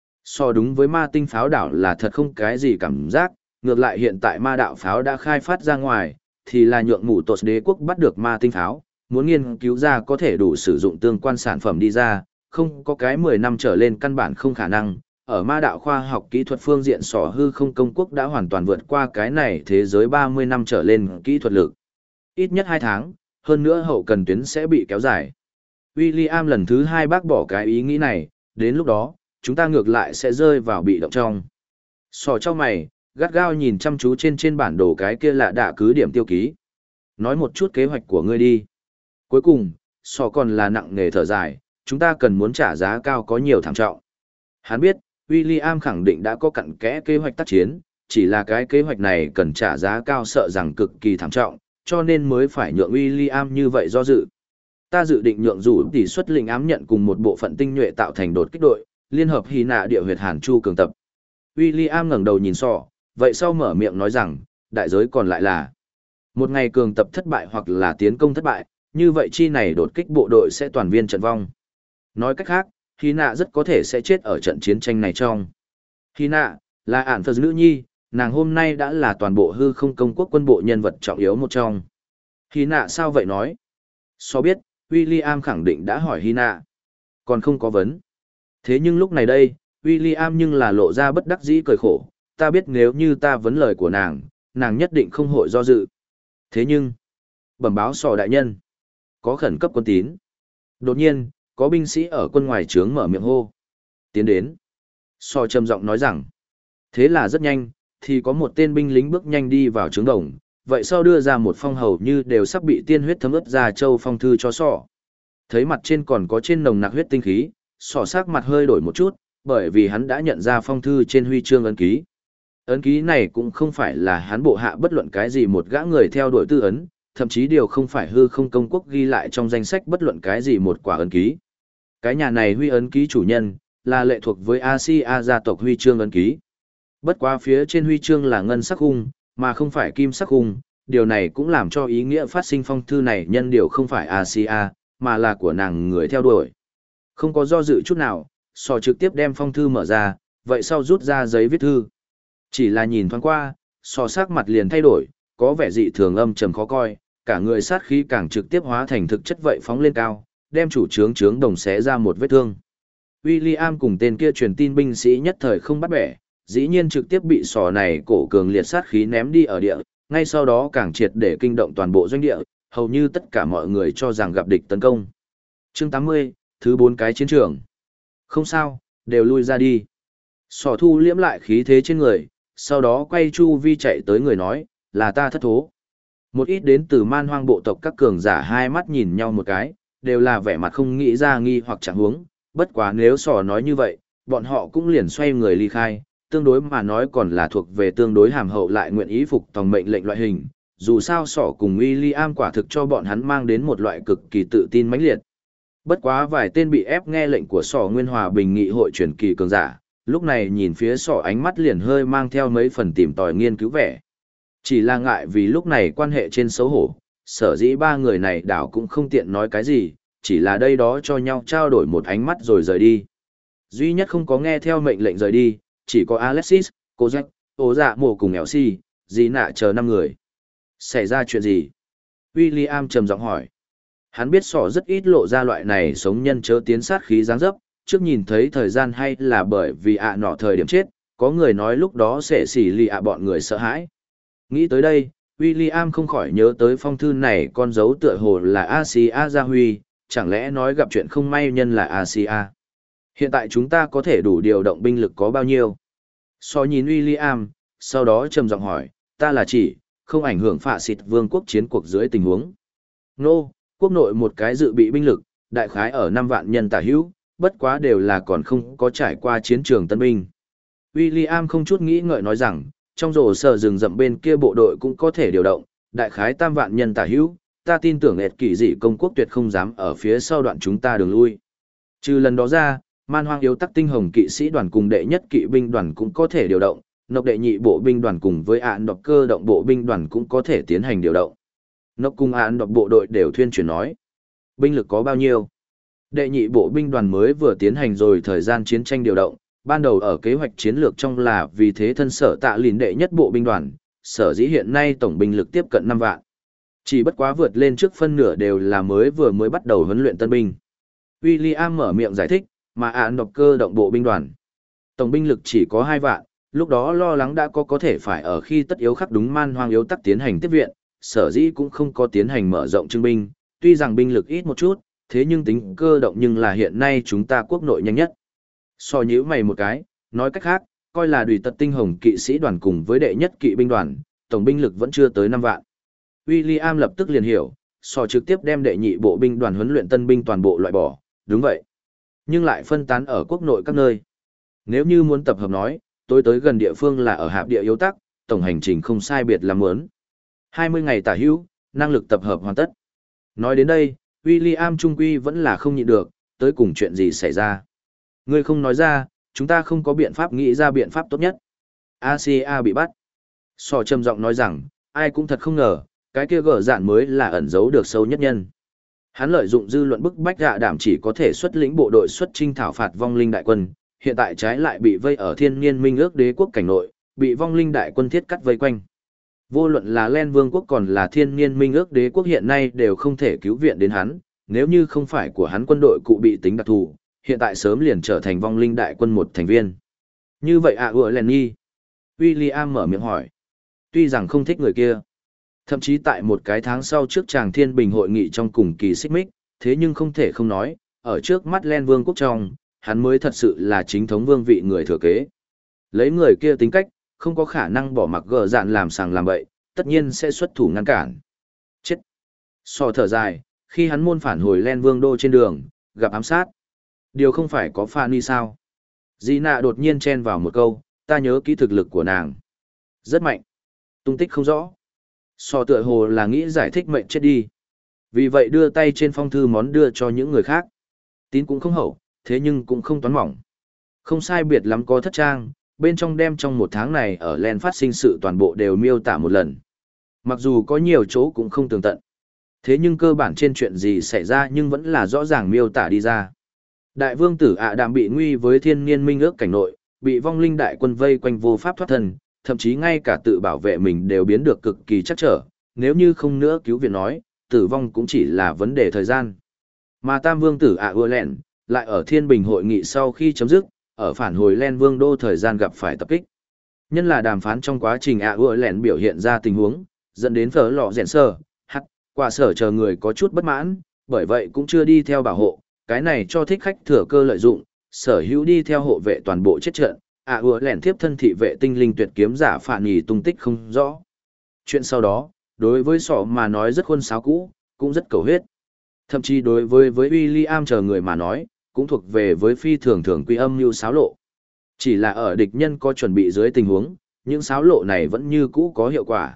So đúng với ma tinh pháo đảo là thật không cái gì cảm giác, ngược lại hiện tại ma đạo pháo đã khai phát ra ngoài, thì là nhượng mù tột đế quốc bắt được ma tinh pháo, muốn nghiên cứu ra có thể đủ sử dụng tương quan sản phẩm đi ra, không có cái 10 năm trở lên căn bản không khả năng. Ở ma đạo khoa học kỹ thuật phương diện sỏ hư không công quốc đã hoàn toàn vượt qua cái này thế giới 30 năm trở lên kỹ thuật lực. Ít nhất 2 tháng, hơn nữa hậu cần tuyến sẽ bị kéo dài. William lần thứ 2 bác bỏ cái ý nghĩ này, đến lúc đó, chúng ta ngược lại sẽ rơi vào bị động trong. Sỏ trong mày, gắt gao nhìn chăm chú trên bản đồ cái kia lạ đạ cứ điểm tiêu ký. Nói một chút kế hoạch của ngươi đi. Cuối cùng, sỏ còn là nặng nề thở dài, chúng ta cần muốn trả giá cao có nhiều thảm trọng. Hắn biết, William khẳng định đã có cặn kẽ kế hoạch tác chiến, chỉ là cái kế hoạch này cần trả giá cao sợ rằng cực kỳ thảm trọng, cho nên mới phải nhượng William như vậy do dự. Ta dự định nhượng rủ tỷ suất lĩnh ám nhận cùng một bộ phận tinh nhuệ tạo thành đột kích đội, liên hợp hy nạ địa huyệt Hàn Chu cường tập. William ngẩng đầu nhìn sọ, vậy sau mở miệng nói rằng, đại giới còn lại là một ngày cường tập thất bại hoặc là tiến công thất bại, như vậy chi này đột kích bộ đội sẽ toàn viên trận vong. Nói cách khác, Hy nạ rất có thể sẽ chết ở trận chiến tranh này trong. Hy nạ, là ản phật nữ nhi, nàng hôm nay đã là toàn bộ hư không công quốc quân bộ nhân vật trọng yếu một trong. Hy nạ sao vậy nói? So biết, William khẳng định đã hỏi Hy nạ. Còn không có vấn. Thế nhưng lúc này đây, William nhưng là lộ ra bất đắc dĩ cười khổ, ta biết nếu như ta vấn lời của nàng, nàng nhất định không hội do dự. Thế nhưng, bẩm báo sò đại nhân, có khẩn cấp quân tín. Đột nhiên, có binh sĩ ở quân ngoài trướng mở miệng hô. Tiến đến. Sò trầm giọng nói rằng, thế là rất nhanh, thì có một tên binh lính bước nhanh đi vào trướng đồng, vậy sau đưa ra một phong hầu như đều sắp bị tiên huyết thấm ướt ra châu phong thư cho sò. Thấy mặt trên còn có trên nồng nặc huyết tinh khí, sò sắc mặt hơi đổi một chút, bởi vì hắn đã nhận ra phong thư trên huy chương ấn ký. Ấn ký này cũng không phải là hắn bộ hạ bất luận cái gì một gã người theo đuổi tư ấn, thậm chí điều không phải hư không công quốc ghi lại trong danh sách bất luận cái gì một quả ấn ký. Cái nhà này huy ấn ký chủ nhân, là lệ thuộc với Asia gia tộc huy chương ấn ký. Bất quá phía trên huy chương là ngân sắc khung, mà không phải kim sắc khung, điều này cũng làm cho ý nghĩa phát sinh phong thư này nhân điều không phải Asia, mà là của nàng người theo đuổi. Không có do dự chút nào, sò trực tiếp đem phong thư mở ra, vậy sau rút ra giấy viết thư. Chỉ là nhìn thoáng qua, sò sắc mặt liền thay đổi, có vẻ dị thường âm trầm khó coi, cả người sát khí càng trực tiếp hóa thành thực chất vậy phóng lên cao, đem chủ trướng đồng xé ra một vết thương. William cùng tên kia truyền tin binh sĩ nhất thời không bắt bẻ, dĩ nhiên trực tiếp bị sò này cổ cường liệt sát khí ném đi ở địa, ngay sau đó càng triệt để kinh động toàn bộ doanh địa, hầu như tất cả mọi người cho rằng gặp địch tấn công. Chương 80, thứ 4 cái chiến trường. Không sao, đều lui ra đi. Sò thu liễm lại khí thế trên người, sau đó quay chu vi chạy tới người nói, là ta thất thố. Một ít đến từ man hoang bộ tộc các cường giả hai mắt nhìn nhau một cái, đều là vẻ mặt không nghĩ ra nghi hoặc chẳng huống, bất quá nếu sò nói như vậy, bọn họ cũng liền xoay người ly khai, tương đối mà nói còn là thuộc về tương đối hàm hậu lại nguyện ý phục tòng mệnh lệnh loại hình, dù sao sò cùng William quả thực cho bọn hắn mang đến một loại cực kỳ tự tin mãnh liệt. Bất quá vài tên bị ép nghe lệnh của sò Nguyên Hòa Bình Nghị hội truyền kỳ cường giả, lúc này nhìn phía sò ánh mắt liền hơi mang theo mấy phần tìm tòi nghiên cứu vẻ. Chỉ là ngại vì lúc này quan hệ trên xấu hổ, sở dĩ ba người này đảo cũng không tiện nói cái gì, chỉ là đây đó cho nhau trao đổi một ánh mắt rồi rời đi. Duy nhất không có nghe theo mệnh lệnh rời đi, chỉ có Alexis, cô Jack, Ô Dạ Mộ cùng Elsie, dì nạ chờ 5 người. Xảy ra chuyện gì? William trầm giọng hỏi. Hắn biết sỏ rất ít lộ ra loại này sống nhân chớ tiến sát khí dáng dấp, trước nhìn thấy thời gian hay là bởi vì nọ thời điểm chết, có người nói lúc đó sẽ xỉ lì bọn người sợ hãi. Nghĩ tới đây, William không khỏi nhớ tới phong thư này con dấu tựa hồ là Asia Gia Huy, chẳng lẽ nói gặp chuyện không may nhân là Asia. Hiện tại chúng ta có thể đủ điều động binh lực có bao nhiêu? So nhìn William, sau đó trầm giọng hỏi, ta là chỉ, không ảnh hưởng phạ xịt vương quốc chiến cuộc dưới tình huống. Nô, quốc nội một cái dự bị binh lực, đại khái ở 5 vạn nhân tả hữu, bất quá đều là còn không có trải qua chiến trường tân binh. William không chút nghĩ ngợi nói rằng, trong rổ sở rừng rậm bên kia bộ đội cũng có thể điều động, đại khái 3 vạn nhân tả hữu, ta tin tưởng ệt kỳ dị công quốc tuyệt không dám ở phía sau đoạn chúng ta đường lui. Trừ lần đó ra, man hoang yếu tắc tinh hồng kỵ sĩ đoàn cùng đệ nhất kỵ binh đoàn cũng có thể điều động, nộc đệ nhị bộ binh đoàn cùng với án độc cơ động bộ binh đoàn cũng có thể tiến hành điều động. Nộc cùng án độc bộ đội đều thuyên chuyển nói. Binh lực có bao nhiêu? Đệ nhị bộ binh đoàn mới vừa tiến hành rồi thời gian chiến tranh điều động, ban đầu ở kế hoạch chiến lược trong là vì thế thân sở tạ lìn đệ nhất bộ binh đoàn, sở dĩ hiện nay tổng binh lực tiếp cận 5 vạn. Chỉ bất quá vượt lên trước phân nửa đều là mới bắt đầu huấn luyện tân binh. William mở miệng giải thích, mà án độc cơ động bộ binh đoàn. Tổng binh lực chỉ có 2 vạn, lúc đó lo lắng đã có thể phải ở khi tất yếu khắc đúng man hoang yếu tắc tiến hành tiếp viện, sở dĩ cũng không có tiến hành mở rộng trưng binh, tuy rằng binh lực ít một chút, thế nhưng tính cơ động nhưng là hiện nay chúng ta quốc nội nhanh nhất. So nhíu mày một cái, nói cách khác, coi là đùi tật tinh hồng kỵ sĩ đoàn cùng với đệ nhất kỵ binh đoàn, tổng binh lực vẫn chưa tới 5 vạn. William lập tức liền hiểu, so trực tiếp đem đệ nhị bộ binh đoàn huấn luyện tân binh toàn bộ loại bỏ, đúng vậy. Nhưng lại phân tán ở quốc nội các nơi. Nếu như muốn tập hợp nói, tôi tới gần địa phương là ở hạp địa yếu tắc, tổng hành trình không sai biệt là muốn 20 ngày tả hữu, năng lực tập hợp hoàn tất. Nói đến đây, William trung quy vẫn là không nhịn được, tới cùng chuyện gì xảy ra. Ngươi không nói ra, chúng ta không có biện pháp nghĩ ra biện pháp tốt nhất. Asia bị bắt. Sò trầm giọng nói rằng, ai cũng thật không ngờ, cái kia gở dạn mới là ẩn giấu được sâu nhất nhân. Hắn lợi dụng dư luận bức bách đảm chỉ có thể xuất lĩnh bộ đội xuất chinh thảo phạt vong linh đại quân, hiện tại trái lại bị vây ở thiên niên minh ước đế quốc cảnh nội, bị vong linh đại quân thiết cắt vây quanh. Vô luận là Len Vương quốc còn là thiên niên minh ước đế quốc hiện nay đều không thể cứu viện đến hắn, nếu như không phải của hắn quân đội cụ bị tính đặc thù, hiện tại sớm liền trở thành vong linh đại quân một thành viên. Như vậy ủa Lenny. William mở miệng hỏi. Tuy rằng không thích người kia, thậm chí tại một cái tháng sau trước chàng thiên bình hội nghị trong cùng kỳ xích mích, thế nhưng không thể không nói, ở trước mắt Len Vương quốc trong, hắn mới thật sự là chính thống vương vị người thừa kế. Lấy người kia tính cách, không có khả năng bỏ mặc gờ dạn làm sàng làm bậy, tất nhiên sẽ xuất thủ ngăn cản. Chết! So thở dài, khi hắn môn phản hồi Len Vương đô trên đường, gặp ám sát. Điều không phải có Fanny sao? Gina đột nhiên chen vào một câu, ta nhớ kỹ thực lực của nàng. Rất mạnh. Tung tích không rõ. So tựa hồ là nghĩ giải thích mệnh chết đi. Vì vậy đưa tay trên phong thư món đưa cho những người khác. Tín cũng không hậu, thế nhưng cũng không toán mỏng. Không sai biệt lắm có thất trang, bên trong đem trong một tháng này ở Len phát sinh sự toàn bộ đều miêu tả một lần. Mặc dù có nhiều chỗ cũng không tường tận. Thế nhưng cơ bản trên chuyện gì xảy ra nhưng vẫn là rõ ràng miêu tả đi ra. Đại vương tử Đạm bị nguy với thiên niên minh ước cảnh nội, bị vong linh đại quân vây quanh vô pháp thoát thân, thậm chí ngay cả tự bảo vệ mình đều biến được cực kỳ chắc trở, nếu như không nữa cứu viện nói, tử vong cũng chỉ là vấn đề thời gian. Mà tam vương tử Lẹn lại ở thiên bình hội nghị sau khi chấm dứt, ở phản hồi Len Vương đô thời gian gặp phải tập kích. Nhân là đàm phán trong quá trình Lẹn biểu hiện ra tình huống, dẫn đến phở lọ rèn sơ, quả sở chờ người có chút bất mãn, bởi vậy cũng chưa đi theo bảo hộ, cái này cho thích khách thừa cơ lợi dụng, sở hữu đi theo hộ vệ toàn bộ chết trận, Lẹn tiếp thân thị vệ tinh linh tuyệt kiếm giả phản nhì tung tích không rõ. Chuyện sau đó, đối với sọ mà nói rất khuôn sáo cũ, cũng rất cầu huyết. Thậm chí đối với William chờ người mà nói, cũng thuộc về với phi thường thường quy âm như sáo lộ. Chỉ là ở địch nhân có chuẩn bị dưới tình huống, những sáo lộ này vẫn như cũ có hiệu quả.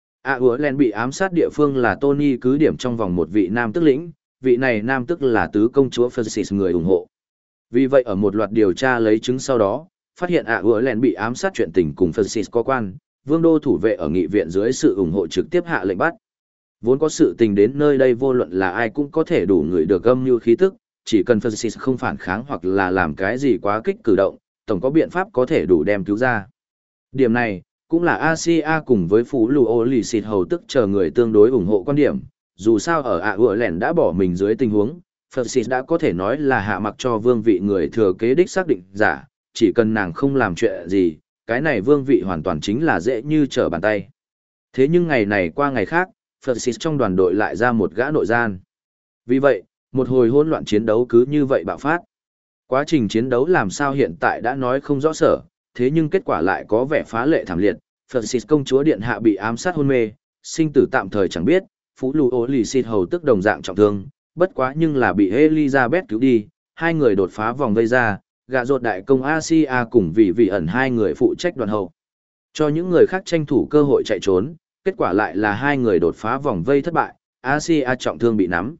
Len bị ám sát địa phương là Tony cứ điểm trong vòng một vị nam tước lĩnh, vị này nam tước là tứ công chúa Francis người ủng hộ. Vì vậy ở một loạt điều tra lấy chứng sau đó, phát hiện Len bị ám sát chuyện tình cùng Francis có quan, vương đô thủ vệ ở nghị viện dưới sự ủng hộ trực tiếp hạ lệnh bắt. Vốn có sự tình đến nơi đây vô luận là ai cũng có thể đủ người được âm như khí tức, chỉ cần Francis không phản kháng hoặc là làm cái gì quá kích cử động, tổng có biện pháp có thể đủ đem cứu ra. Điểm này, cũng là Asia cùng với Phú Lù Ô Lì Xịt Hầu tức chờ người tương đối ủng hộ quan điểm, dù sao ở ạ ựa lẻn đã bỏ mình dưới tình huống, Francis đã có thể nói là hạ mặc cho vương vị người thừa kế đích xác định giả, chỉ cần nàng không làm chuyện gì, cái này vương vị hoàn toàn chính là dễ như trở bàn tay. Thế nhưng ngày này qua ngày khác, Francis trong đoàn đội lại ra một gã nội gian. Vì vậy, một hồi hỗn loạn chiến đấu cứ như vậy bạo phát. Quá trình chiến đấu làm sao hiện tại đã nói không rõ sở, thế nhưng kết quả lại có vẻ phá lệ thảm liệt. Francis công chúa điện hạ bị ám sát hôn mê, sinh tử tạm thời chẳng biết, Phú Lù Ô Lì Xịt Hầu tức đồng dạng trọng thương, bất quá nhưng là bị Elizabeth cứu đi, hai người đột phá vòng vây ra, gạ rột đại công Asia cùng vị ẩn hai người phụ trách đoàn hậu. Cho những người khác tranh thủ cơ hội chạy trốn, kết quả lại là hai người đột phá vòng vây thất bại, Asia trọng thương bị nắm.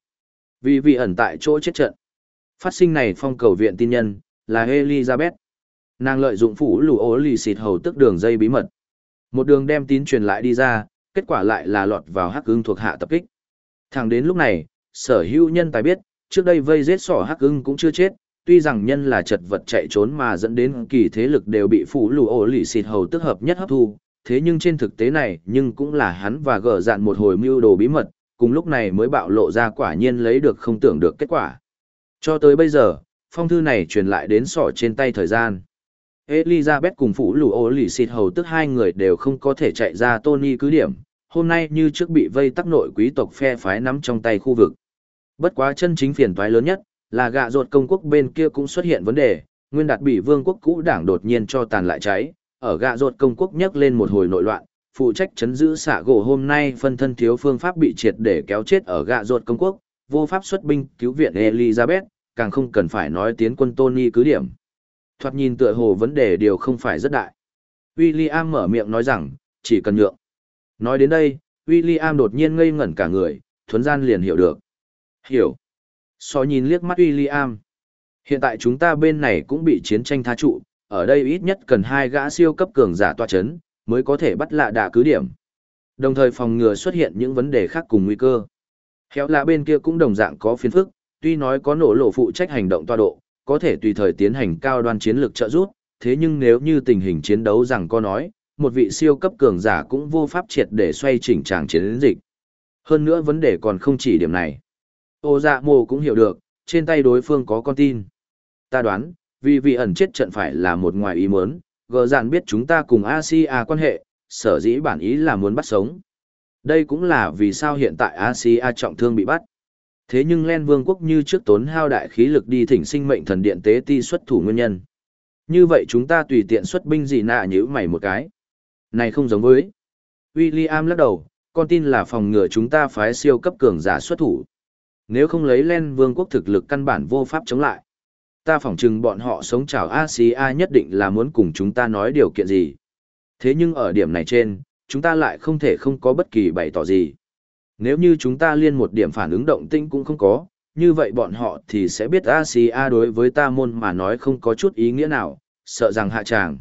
Vị ẩn tại chỗ chết trận. Phát sinh này phong cầu viện tin nhân, là Elizabeth. Nàng lợi dụng Phú Lù Ô Lì Xịt Hầu tức đường dây bí mật. Một đường đem tín truyền lại đi ra, kết quả lại là lọt vào Hắc Ưng thuộc hạ tập kích. Thẳng đến lúc này, sở hữu nhân tài biết, trước đây vây giết sỏ Hắc Ưng cũng chưa chết, tuy rằng nhân là chật vật chạy trốn mà dẫn đến kỳ thế lực đều bị Phú Lù Ô Lì Xịt Hầu tức hợp nhất hấp thu, thế nhưng trên thực tế này nhưng cũng là hắn và gở dạn một hồi mưu đồ bí mật, cùng lúc này mới bạo lộ ra quả nhiên lấy được không tưởng được kết quả. Cho tới bây giờ, phong thư này truyền lại đến sỏ trên tay thời gian. Elizabeth cùng Phú Lù Ô Lì Xịt Hầu tức hai người đều không có thể chạy ra Tony cứ điểm, hôm nay như trước bị vây tắc nội quý tộc phe phái nắm trong tay khu vực. Bất quá chân chính phiền toái lớn nhất là gạ rột công quốc bên kia cũng xuất hiện vấn đề, nguyên đạt bị vương quốc cũ đảng đột nhiên cho tàn lại cháy, ở gạ rột công quốc nhấc lên một hồi nội loạn, phụ trách chấn giữ xạ gỗ hôm nay phân thân thiếu phương pháp bị triệt để kéo chết ở gạ rột công quốc, vô pháp xuất binh cứu viện Elizabeth, càng không cần phải nói tiến quân Tony cứ điểm. Thoạt nhìn tựa hồ vấn đề điều không phải rất đại. William mở miệng nói rằng, chỉ cần nhượng. Nói đến đây, William đột nhiên ngây ngẩn cả người, thuấn gian liền hiểu được. Hiểu. So nhìn liếc mắt William. Hiện tại chúng ta bên này cũng bị chiến tranh tha trụ, ở đây ít nhất cần 2 gã siêu cấp cường giả tọa chấn, mới có thể bắt lạ đả cứ điểm. Đồng thời phòng ngừa xuất hiện những vấn đề khác cùng nguy cơ. Khéo là bên kia cũng đồng dạng có phiền phức, tuy nói có nổ lộ phụ trách hành động tọa độ, có thể tùy thời tiến hành cao đoan chiến lược trợ giúp, thế nhưng nếu như tình hình chiến đấu rằng có nói, một vị siêu cấp cường giả cũng vô pháp triệt để xoay chỉnh tràng chiến dịch. Hơn nữa vấn đề còn không chỉ điểm này. Ô dạ mồ cũng hiểu được, trên tay đối phương có con tin. Ta đoán, vì vị ẩn chết trận phải là một ngoài ý muốn, gờ dàn biết chúng ta cùng Asia quan hệ, sở dĩ bản ý là muốn bắt sống. Đây cũng là vì sao hiện tại Asia trọng thương bị bắt. Thế nhưng Len Vương quốc như trước tốn hao đại khí lực đi thỉnh sinh mệnh thần điện tế ti xuất thủ nguyên nhân. Như vậy chúng ta tùy tiện xuất binh gì nạ nhữ mày một cái. Này không giống với. William lắc đầu, con tin là phòng ngừa chúng ta phái siêu cấp cường giả xuất thủ. Nếu không lấy Len Vương quốc thực lực căn bản vô pháp chống lại. Ta phỏng chừng bọn họ sống chào Asia nhất định là muốn cùng chúng ta nói điều kiện gì. Thế nhưng ở điểm này trên, chúng ta lại không thể không có bất kỳ bày tỏ gì. Nếu như chúng ta liên một điểm phản ứng động tĩnh cũng không có, như vậy bọn họ thì sẽ biết Asia đối với ta môn mà nói không có chút ý nghĩa nào, sợ rằng hạ tràng.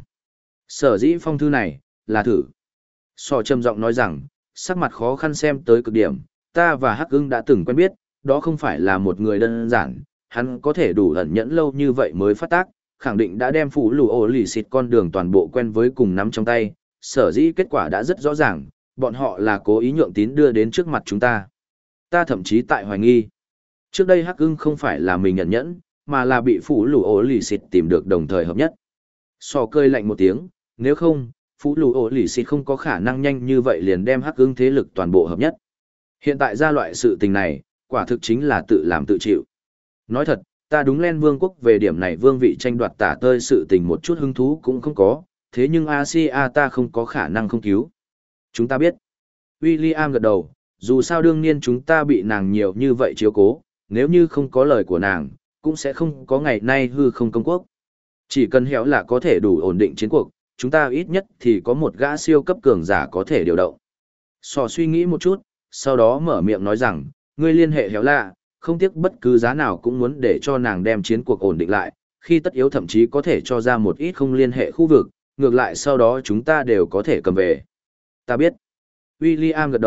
Sở dĩ phong thư này, là thử. Sò trầm giọng nói rằng, sắc mặt khó khăn xem tới cực điểm, ta và Hắc Ưng đã từng quen biết, đó không phải là một người đơn giản, hắn có thể đủ ẩn nhẫn lâu như vậy mới phát tác, khẳng định đã đem Phú Lù Ô Lì Xịt con đường toàn bộ quen với cùng nắm trong tay, sở dĩ kết quả đã rất rõ ràng, bọn họ là cố ý nhượng tín đưa đến trước mặt chúng ta. Ta thậm chí tại hoài nghi. Trước đây Hắc Ưng không phải là mình ẩn nhẫn, mà là bị Phú Lù Ô Lì Xịt tìm được đồng thời hợp nhất. Sò cơi lạnh một tiếng, nếu không, Phú Lù Ô Lì Xịt không có khả năng nhanh như vậy liền đem Hắc Ưng thế lực toàn bộ hợp nhất. Hiện tại ra loại sự tình này, quả thực chính là tự làm tự chịu. Nói thật, ta đúng Len Vương quốc về điểm này vương vị tranh đoạt tả tơi sự tình một chút hứng thú cũng không có, thế nhưng Asia ta không có khả năng không cứu. Chúng ta biết. William gật đầu, dù sao đương nhiên chúng ta bị nàng nhiều như vậy chiếu cố, nếu như không có lời của nàng, cũng sẽ không có ngày nay hư không công quốc. Chỉ cần héo là có thể đủ ổn định chiến cuộc, chúng ta ít nhất thì có một gã siêu cấp cường giả có thể điều động. Sò suy nghĩ một chút, sau đó mở miệng nói rằng, ngươi liên hệ héo lạ, không tiếc bất cứ giá nào cũng muốn để cho nàng đem chiến cuộc ổn định lại, khi tất yếu thậm chí có thể cho ra một ít không liên hệ khu vực, ngược lại sau đó chúng ta đều có thể cầm về. Ta biết. William gật đầu,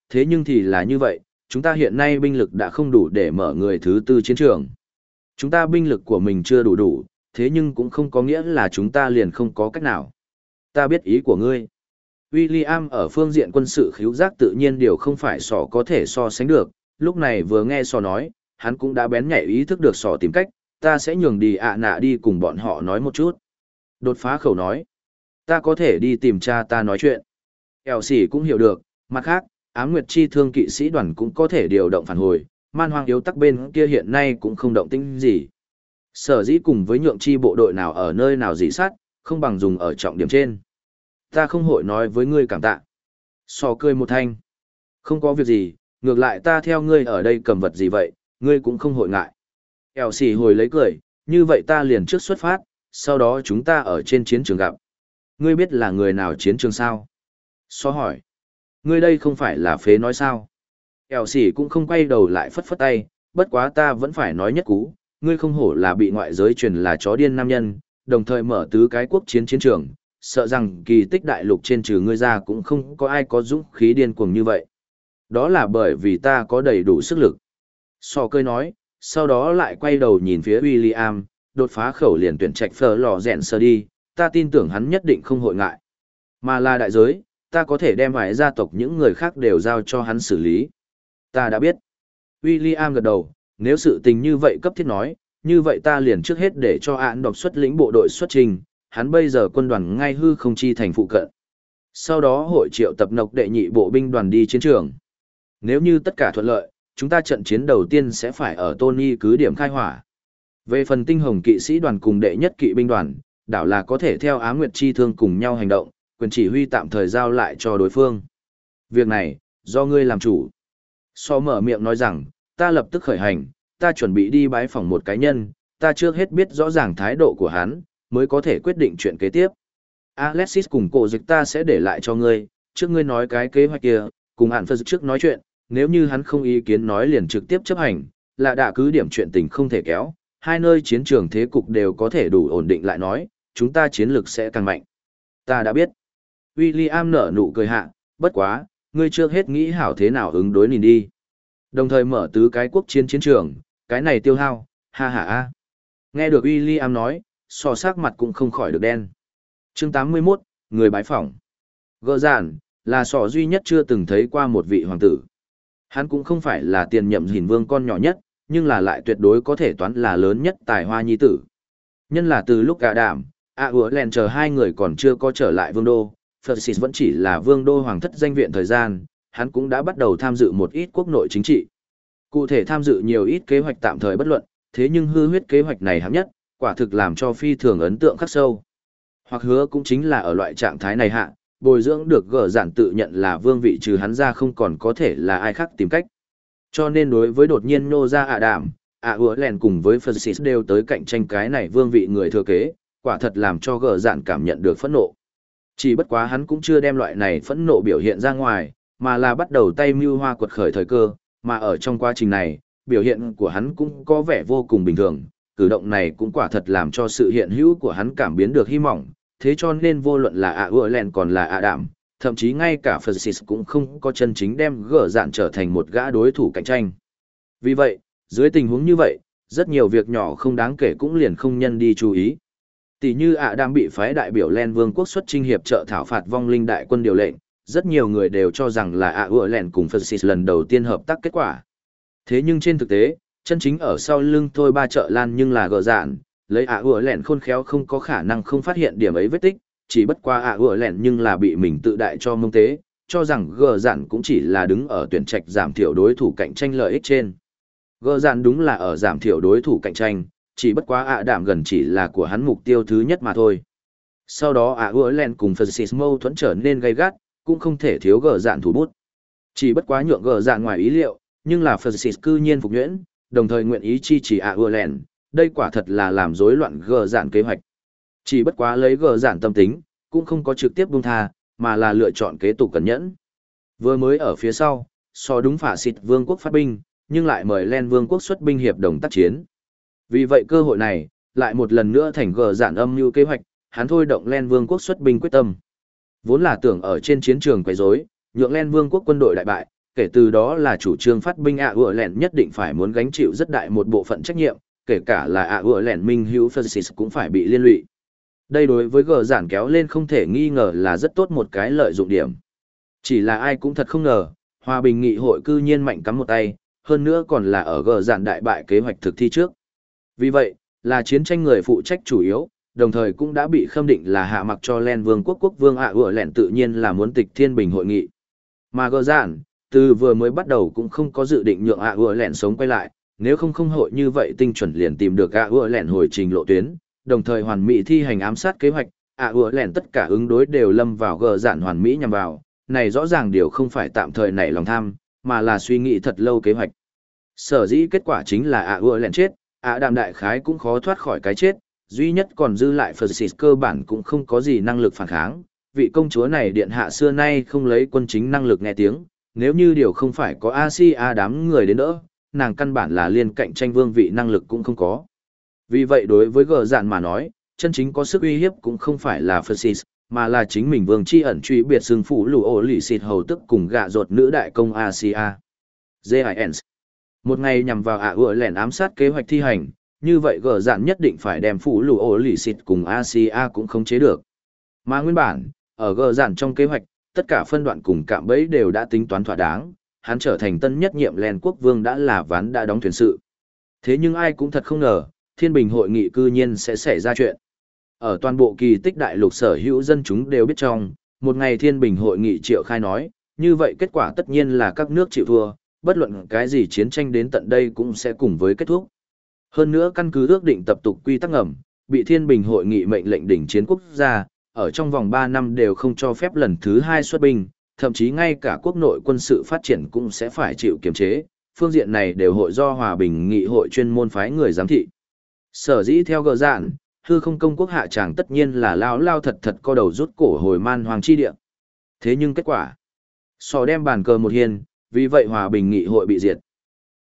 thế nhưng thì là như vậy, chúng ta hiện nay binh lực đã không đủ để mở người thứ tư chiến trường. Chúng ta binh lực của mình chưa đủ, thế nhưng cũng không có nghĩa là chúng ta liền không có cách nào. Ta biết ý của ngươi. William ở phương diện quân sự khíu giác tự nhiên điều không phải sỏ có thể so sánh được, lúc này vừa nghe sỏ nói, hắn cũng đã bén nhạy ý thức được sỏ tìm cách, ta sẽ nhường đi ạ nạ đi cùng bọn họ nói một chút. Đột phá khẩu nói, ta có thể đi tìm cha ta nói chuyện. Eo xỉ cũng hiểu được, mặt khác, Ám Nguyệt Chi Thương kỵ sĩ đoàn cũng có thể điều động phản hồi, man hoang yếu tắc bên kia hiện nay cũng không động tĩnh gì. Sở dĩ cùng với nhượng chi bộ đội nào ở nơi nào dị sát, không bằng dùng ở trọng điểm trên. Ta không hội nói với ngươi cảm tạ. Sò cười một thanh. Không có việc gì, ngược lại ta theo ngươi ở đây cầm vật gì vậy, ngươi cũng không hội ngại. Eo xỉ hồi lấy cười, như vậy ta liền trước xuất phát, sau đó chúng ta ở trên chiến trường gặp. Ngươi biết là người nào chiến trường sao? Sò hỏi. Ngươi đây không phải là phế nói sao? Eo xỉ cũng không quay đầu lại phất phất tay, bất quá ta vẫn phải nói nhất cú, ngươi không hổ là bị ngoại giới truyền là chó điên nam nhân, đồng thời mở tứ cái quốc chiến chiến trường, sợ rằng kỳ tích đại lục trên trừ ngươi ra cũng không có ai có dũng khí điên cuồng như vậy. Đó là bởi vì ta có đầy đủ sức lực. Sò cười nói, sau đó lại quay đầu nhìn phía William, đột phá khẩu liền tuyển trạch phở lò rèn sơ đi, ta tin tưởng hắn nhất định không hội ngại. Mà là đại giới, ta có thể đem vài gia tộc những người khác đều giao cho hắn xử lý. Ta đã biết. William gật đầu, nếu sự tình như vậy cấp thiết nói, như vậy ta liền trước hết để cho án đọc xuất lĩnh bộ đội xuất trình, hắn bây giờ quân đoàn ngay hư không chi thành phụ cận. Sau đó hội triệu tập nộc đệ nhị bộ binh đoàn đi chiến trường. Nếu như tất cả thuận lợi, chúng ta trận chiến đầu tiên sẽ phải ở Tony cứ điểm khai hỏa. Về phần tinh hồng kỵ sĩ đoàn cùng đệ nhất kỵ binh đoàn, đảo là có thể theo Ám Nguyệt Chi Thương cùng nhau hành động, quyền chỉ huy tạm thời giao lại cho đối phương. Việc này, do ngươi làm chủ. So mở miệng nói rằng, ta lập tức khởi hành, ta chuẩn bị đi bái phỏng một cá nhân, ta trước hết biết rõ ràng thái độ của hắn, mới có thể quyết định chuyện kế tiếp. Alexis cùng cổ dịch ta sẽ để lại cho ngươi, trước ngươi nói cái kế hoạch kia, cùng hạn phật trước nói chuyện, nếu như hắn không ý kiến nói liền trực tiếp chấp hành, là đã cứ điểm chuyện tình không thể kéo, hai nơi chiến trường thế cục đều có thể đủ ổn định lại nói, chúng ta chiến lược sẽ càng mạnh. Ta đã biết. William nở nụ cười hạ, bất quá, ngươi trước hết nghĩ hảo thế nào ứng đối nhìn đi. Đồng thời mở tứ cái quốc chiến chiến trường, cái này tiêu hao, ha ha a. Nghe được William nói, so sắc mặt cũng không khỏi được đen. Chương 81, người bái phỏng. Gỡ giản, là sọ duy nhất chưa từng thấy qua một vị hoàng tử. Hắn cũng không phải là tiền nhậm Hìn Vương con nhỏ nhất, nhưng là lại tuyệt đối có thể toán là lớn nhất tài hoa nhi tử. Nhân là từ lúc cả đảm, Len chờ hai người còn chưa có trở lại vương đô, Francis vẫn chỉ là vương đô hoàng thất danh viện thời gian, hắn cũng đã bắt đầu tham dự một ít quốc nội chính trị. Cụ thể tham dự nhiều ít kế hoạch tạm thời bất luận, thế nhưng hư huyết kế hoạch này hạng nhất, quả thực làm cho phi thường ấn tượng khắc sâu. Hoặc hứa cũng chính là ở loại trạng thái này hạ, bồi dưỡng được gở giản tự nhận là vương vị trừ hắn ra không còn có thể là ai khác tìm cách. Cho nên đối với đột nhiên nô ra đảm, Len cùng với Francis đều tới cạnh tranh cái này vương vị người thừa kế, quả thật làm cho gở giản cảm nhận được phẫn nộ. Chỉ bất quá hắn cũng chưa đem loại này phẫn nộ biểu hiện ra ngoài, mà là bắt đầu tay mưu hoa quật khởi thời cơ, mà ở trong quá trình này, biểu hiện của hắn cũng có vẻ vô cùng bình thường, cử động này cũng quả thật làm cho sự hiện hữu của hắn cảm biến được hy vọng, thế cho nên vô luận là Len còn là đảm, thậm chí ngay cả Francis cũng không có chân chính đem gở dạn trở thành một gã đối thủ cạnh tranh. Vì vậy, dưới tình huống như vậy, rất nhiều việc nhỏ không đáng kể cũng liền không nhân đi chú ý. Tỷ như đang bị phái đại biểu Len Vương quốc xuất chinh hiệp trợ thảo phạt vong linh đại quân điều lệnh, rất nhiều người đều cho rằng là Len cùng Francis lần đầu tiên hợp tác kết quả. Thế nhưng trên thực tế, chân chính ở sau lưng thôi ba trợ lan nhưng là gở dạn, lấy Len khôn khéo không có khả năng không phát hiện điểm ấy vết tích, chỉ bất qua Len nhưng là bị mình tự đại cho mông tế, cho rằng gở dạn cũng chỉ là đứng ở tuyển trạch giảm thiểu đối thủ cạnh tranh lợi ích trên. Gở dạn đúng là ở giảm thiểu đối thủ cạnh tranh, chỉ bất quá đảm gần chỉ là của hắn mục tiêu thứ nhất mà thôi. Sau đó Len cùng Francis mâu thuẫn trở nên gay gắt, cũng không thể thiếu gở dạn thủ bút. Chỉ bất quá nhượng gở dạn ngoài ý liệu, nhưng là Francis cư nhiên phục nhuyễn, đồng thời nguyện ý chi chỉ Len, đây quả thật là làm rối loạn gở dạn kế hoạch. Chỉ bất quá lấy gở dạn tâm tính, cũng không có trực tiếp buông tha, mà là lựa chọn kế tục cẩn nhẫn. Vừa mới ở phía sau, so đúng phả xịt vương quốc phát binh, nhưng lại mời Len vương quốc xuất binh hiệp đồng tác chiến. Vì vậy cơ hội này, lại một lần nữa thành gở dạn âm mưu kế hoạch, hắn thôi động Len vương quốc xuất binh quyết tâm. Vốn là tưởng ở trên chiến trường quấy rối, nhượng Len vương quốc quân đội đại bại, kể từ đó là chủ trương phát binh ạ ủa lẹn nhất định phải muốn gánh chịu rất đại một bộ phận trách nhiệm, kể cả là ạ ủa lẹn minh hữu Francis cũng phải bị liên lụy. Đây đối với gờ giản kéo lên không thể nghi ngờ là rất tốt một cái lợi dụng điểm. Chỉ là ai cũng thật không ngờ, Hòa bình nghị hội cư nhiên mạnh cắm một tay, hơn nữa còn là ở gờ giản đại bại kế hoạch thực thi trước. Vì vậy, là chiến tranh người phụ trách chủ yếu, đồng thời cũng đã bị khâm định là hạ mặc cho Len Vương quốc vương ạ ủa lẹn tự nhiên là muốn tịch thiên bình hội nghị. Mà gờ giản, từ vừa mới bắt đầu cũng không có dự định nhượng ạ ủa lẹn sống quay lại, nếu không không hội như vậy tinh chuẩn liền tìm được ạ ủa lẹn hồi trình lộ tuyến, đồng thời hoàn mỹ thi hành ám sát kế hoạch, ạ ủa lẹn tất cả ứng đối đều lâm vào gờ giản hoàn mỹ nhằm vào, này rõ ràng điều không phải tạm thời nảy lòng tham, mà là suy nghĩ thật lâu kế hoạch. Sở dĩ kết quả chính là ạ ủa lẹn chết, ạ đàm đại khái cũng khó thoát khỏi cái chết, duy nhất còn dư lại Francis cơ bản cũng không có gì năng lực phản kháng, vị công chúa này điện hạ xưa nay không lấy quân chính năng lực nghe tiếng, nếu như điều không phải có Asia đám người đến đỡ, nàng căn bản là liên cạnh tranh vương vị năng lực cũng không có. Vì vậy đối với gờ dạn mà nói, chân chính có sức uy hiếp cũng không phải là Francis, mà là chính mình vương chi ẩn truy biệt xương phủ lù ổ lì xịt hầu tức cùng gạ ruột nữ đại công Asia. Giants. Một ngày nhằm vào ạ ủa lẻn ám sát kế hoạch thi hành, như vậy gờ dạn nhất định phải đem phủ lù ổ lì xịt cùng Asia cũng khống chế được. Mà nguyên bản, ở gờ dạn trong kế hoạch, tất cả phân đoạn cùng cạm bẫy đều đã tính toán thỏa đáng, hắn trở thành tân nhất nhiệm Len quốc vương đã là ván đã đóng thuyền sự. Thế nhưng ai cũng thật không ngờ, thiên bình hội nghị cư nhiên sẽ xảy ra chuyện. Ở toàn bộ kỳ tích đại lục sở hữu dân chúng đều biết trong, một ngày thiên bình hội nghị triệu khai nói, như vậy kết quả tất nhiên là các nước chịu thua, bất luận cái gì chiến tranh đến tận đây cũng sẽ cùng với kết thúc. Hơn nữa căn cứ ước định tập tục quy tắc ngầm, bị thiên bình hội nghị mệnh lệnh đỉnh chiến quốc gia, ở trong vòng 3 năm đều không cho phép lần thứ 2 xuất binh, thậm chí ngay cả quốc nội quân sự phát triển cũng sẽ phải chịu kiềm chế, phương diện này đều hội do hòa bình nghị hội chuyên môn phái người giám thị. Sở dĩ theo gờ dạn, hư không công quốc hạ tràng tất nhiên là lao thật thật co đầu rút cổ hồi man hoàng chi địa. Thế nhưng kết quả, sò đem bàn cờ một hiên, vì vậy hòa bình nghị hội bị diệt.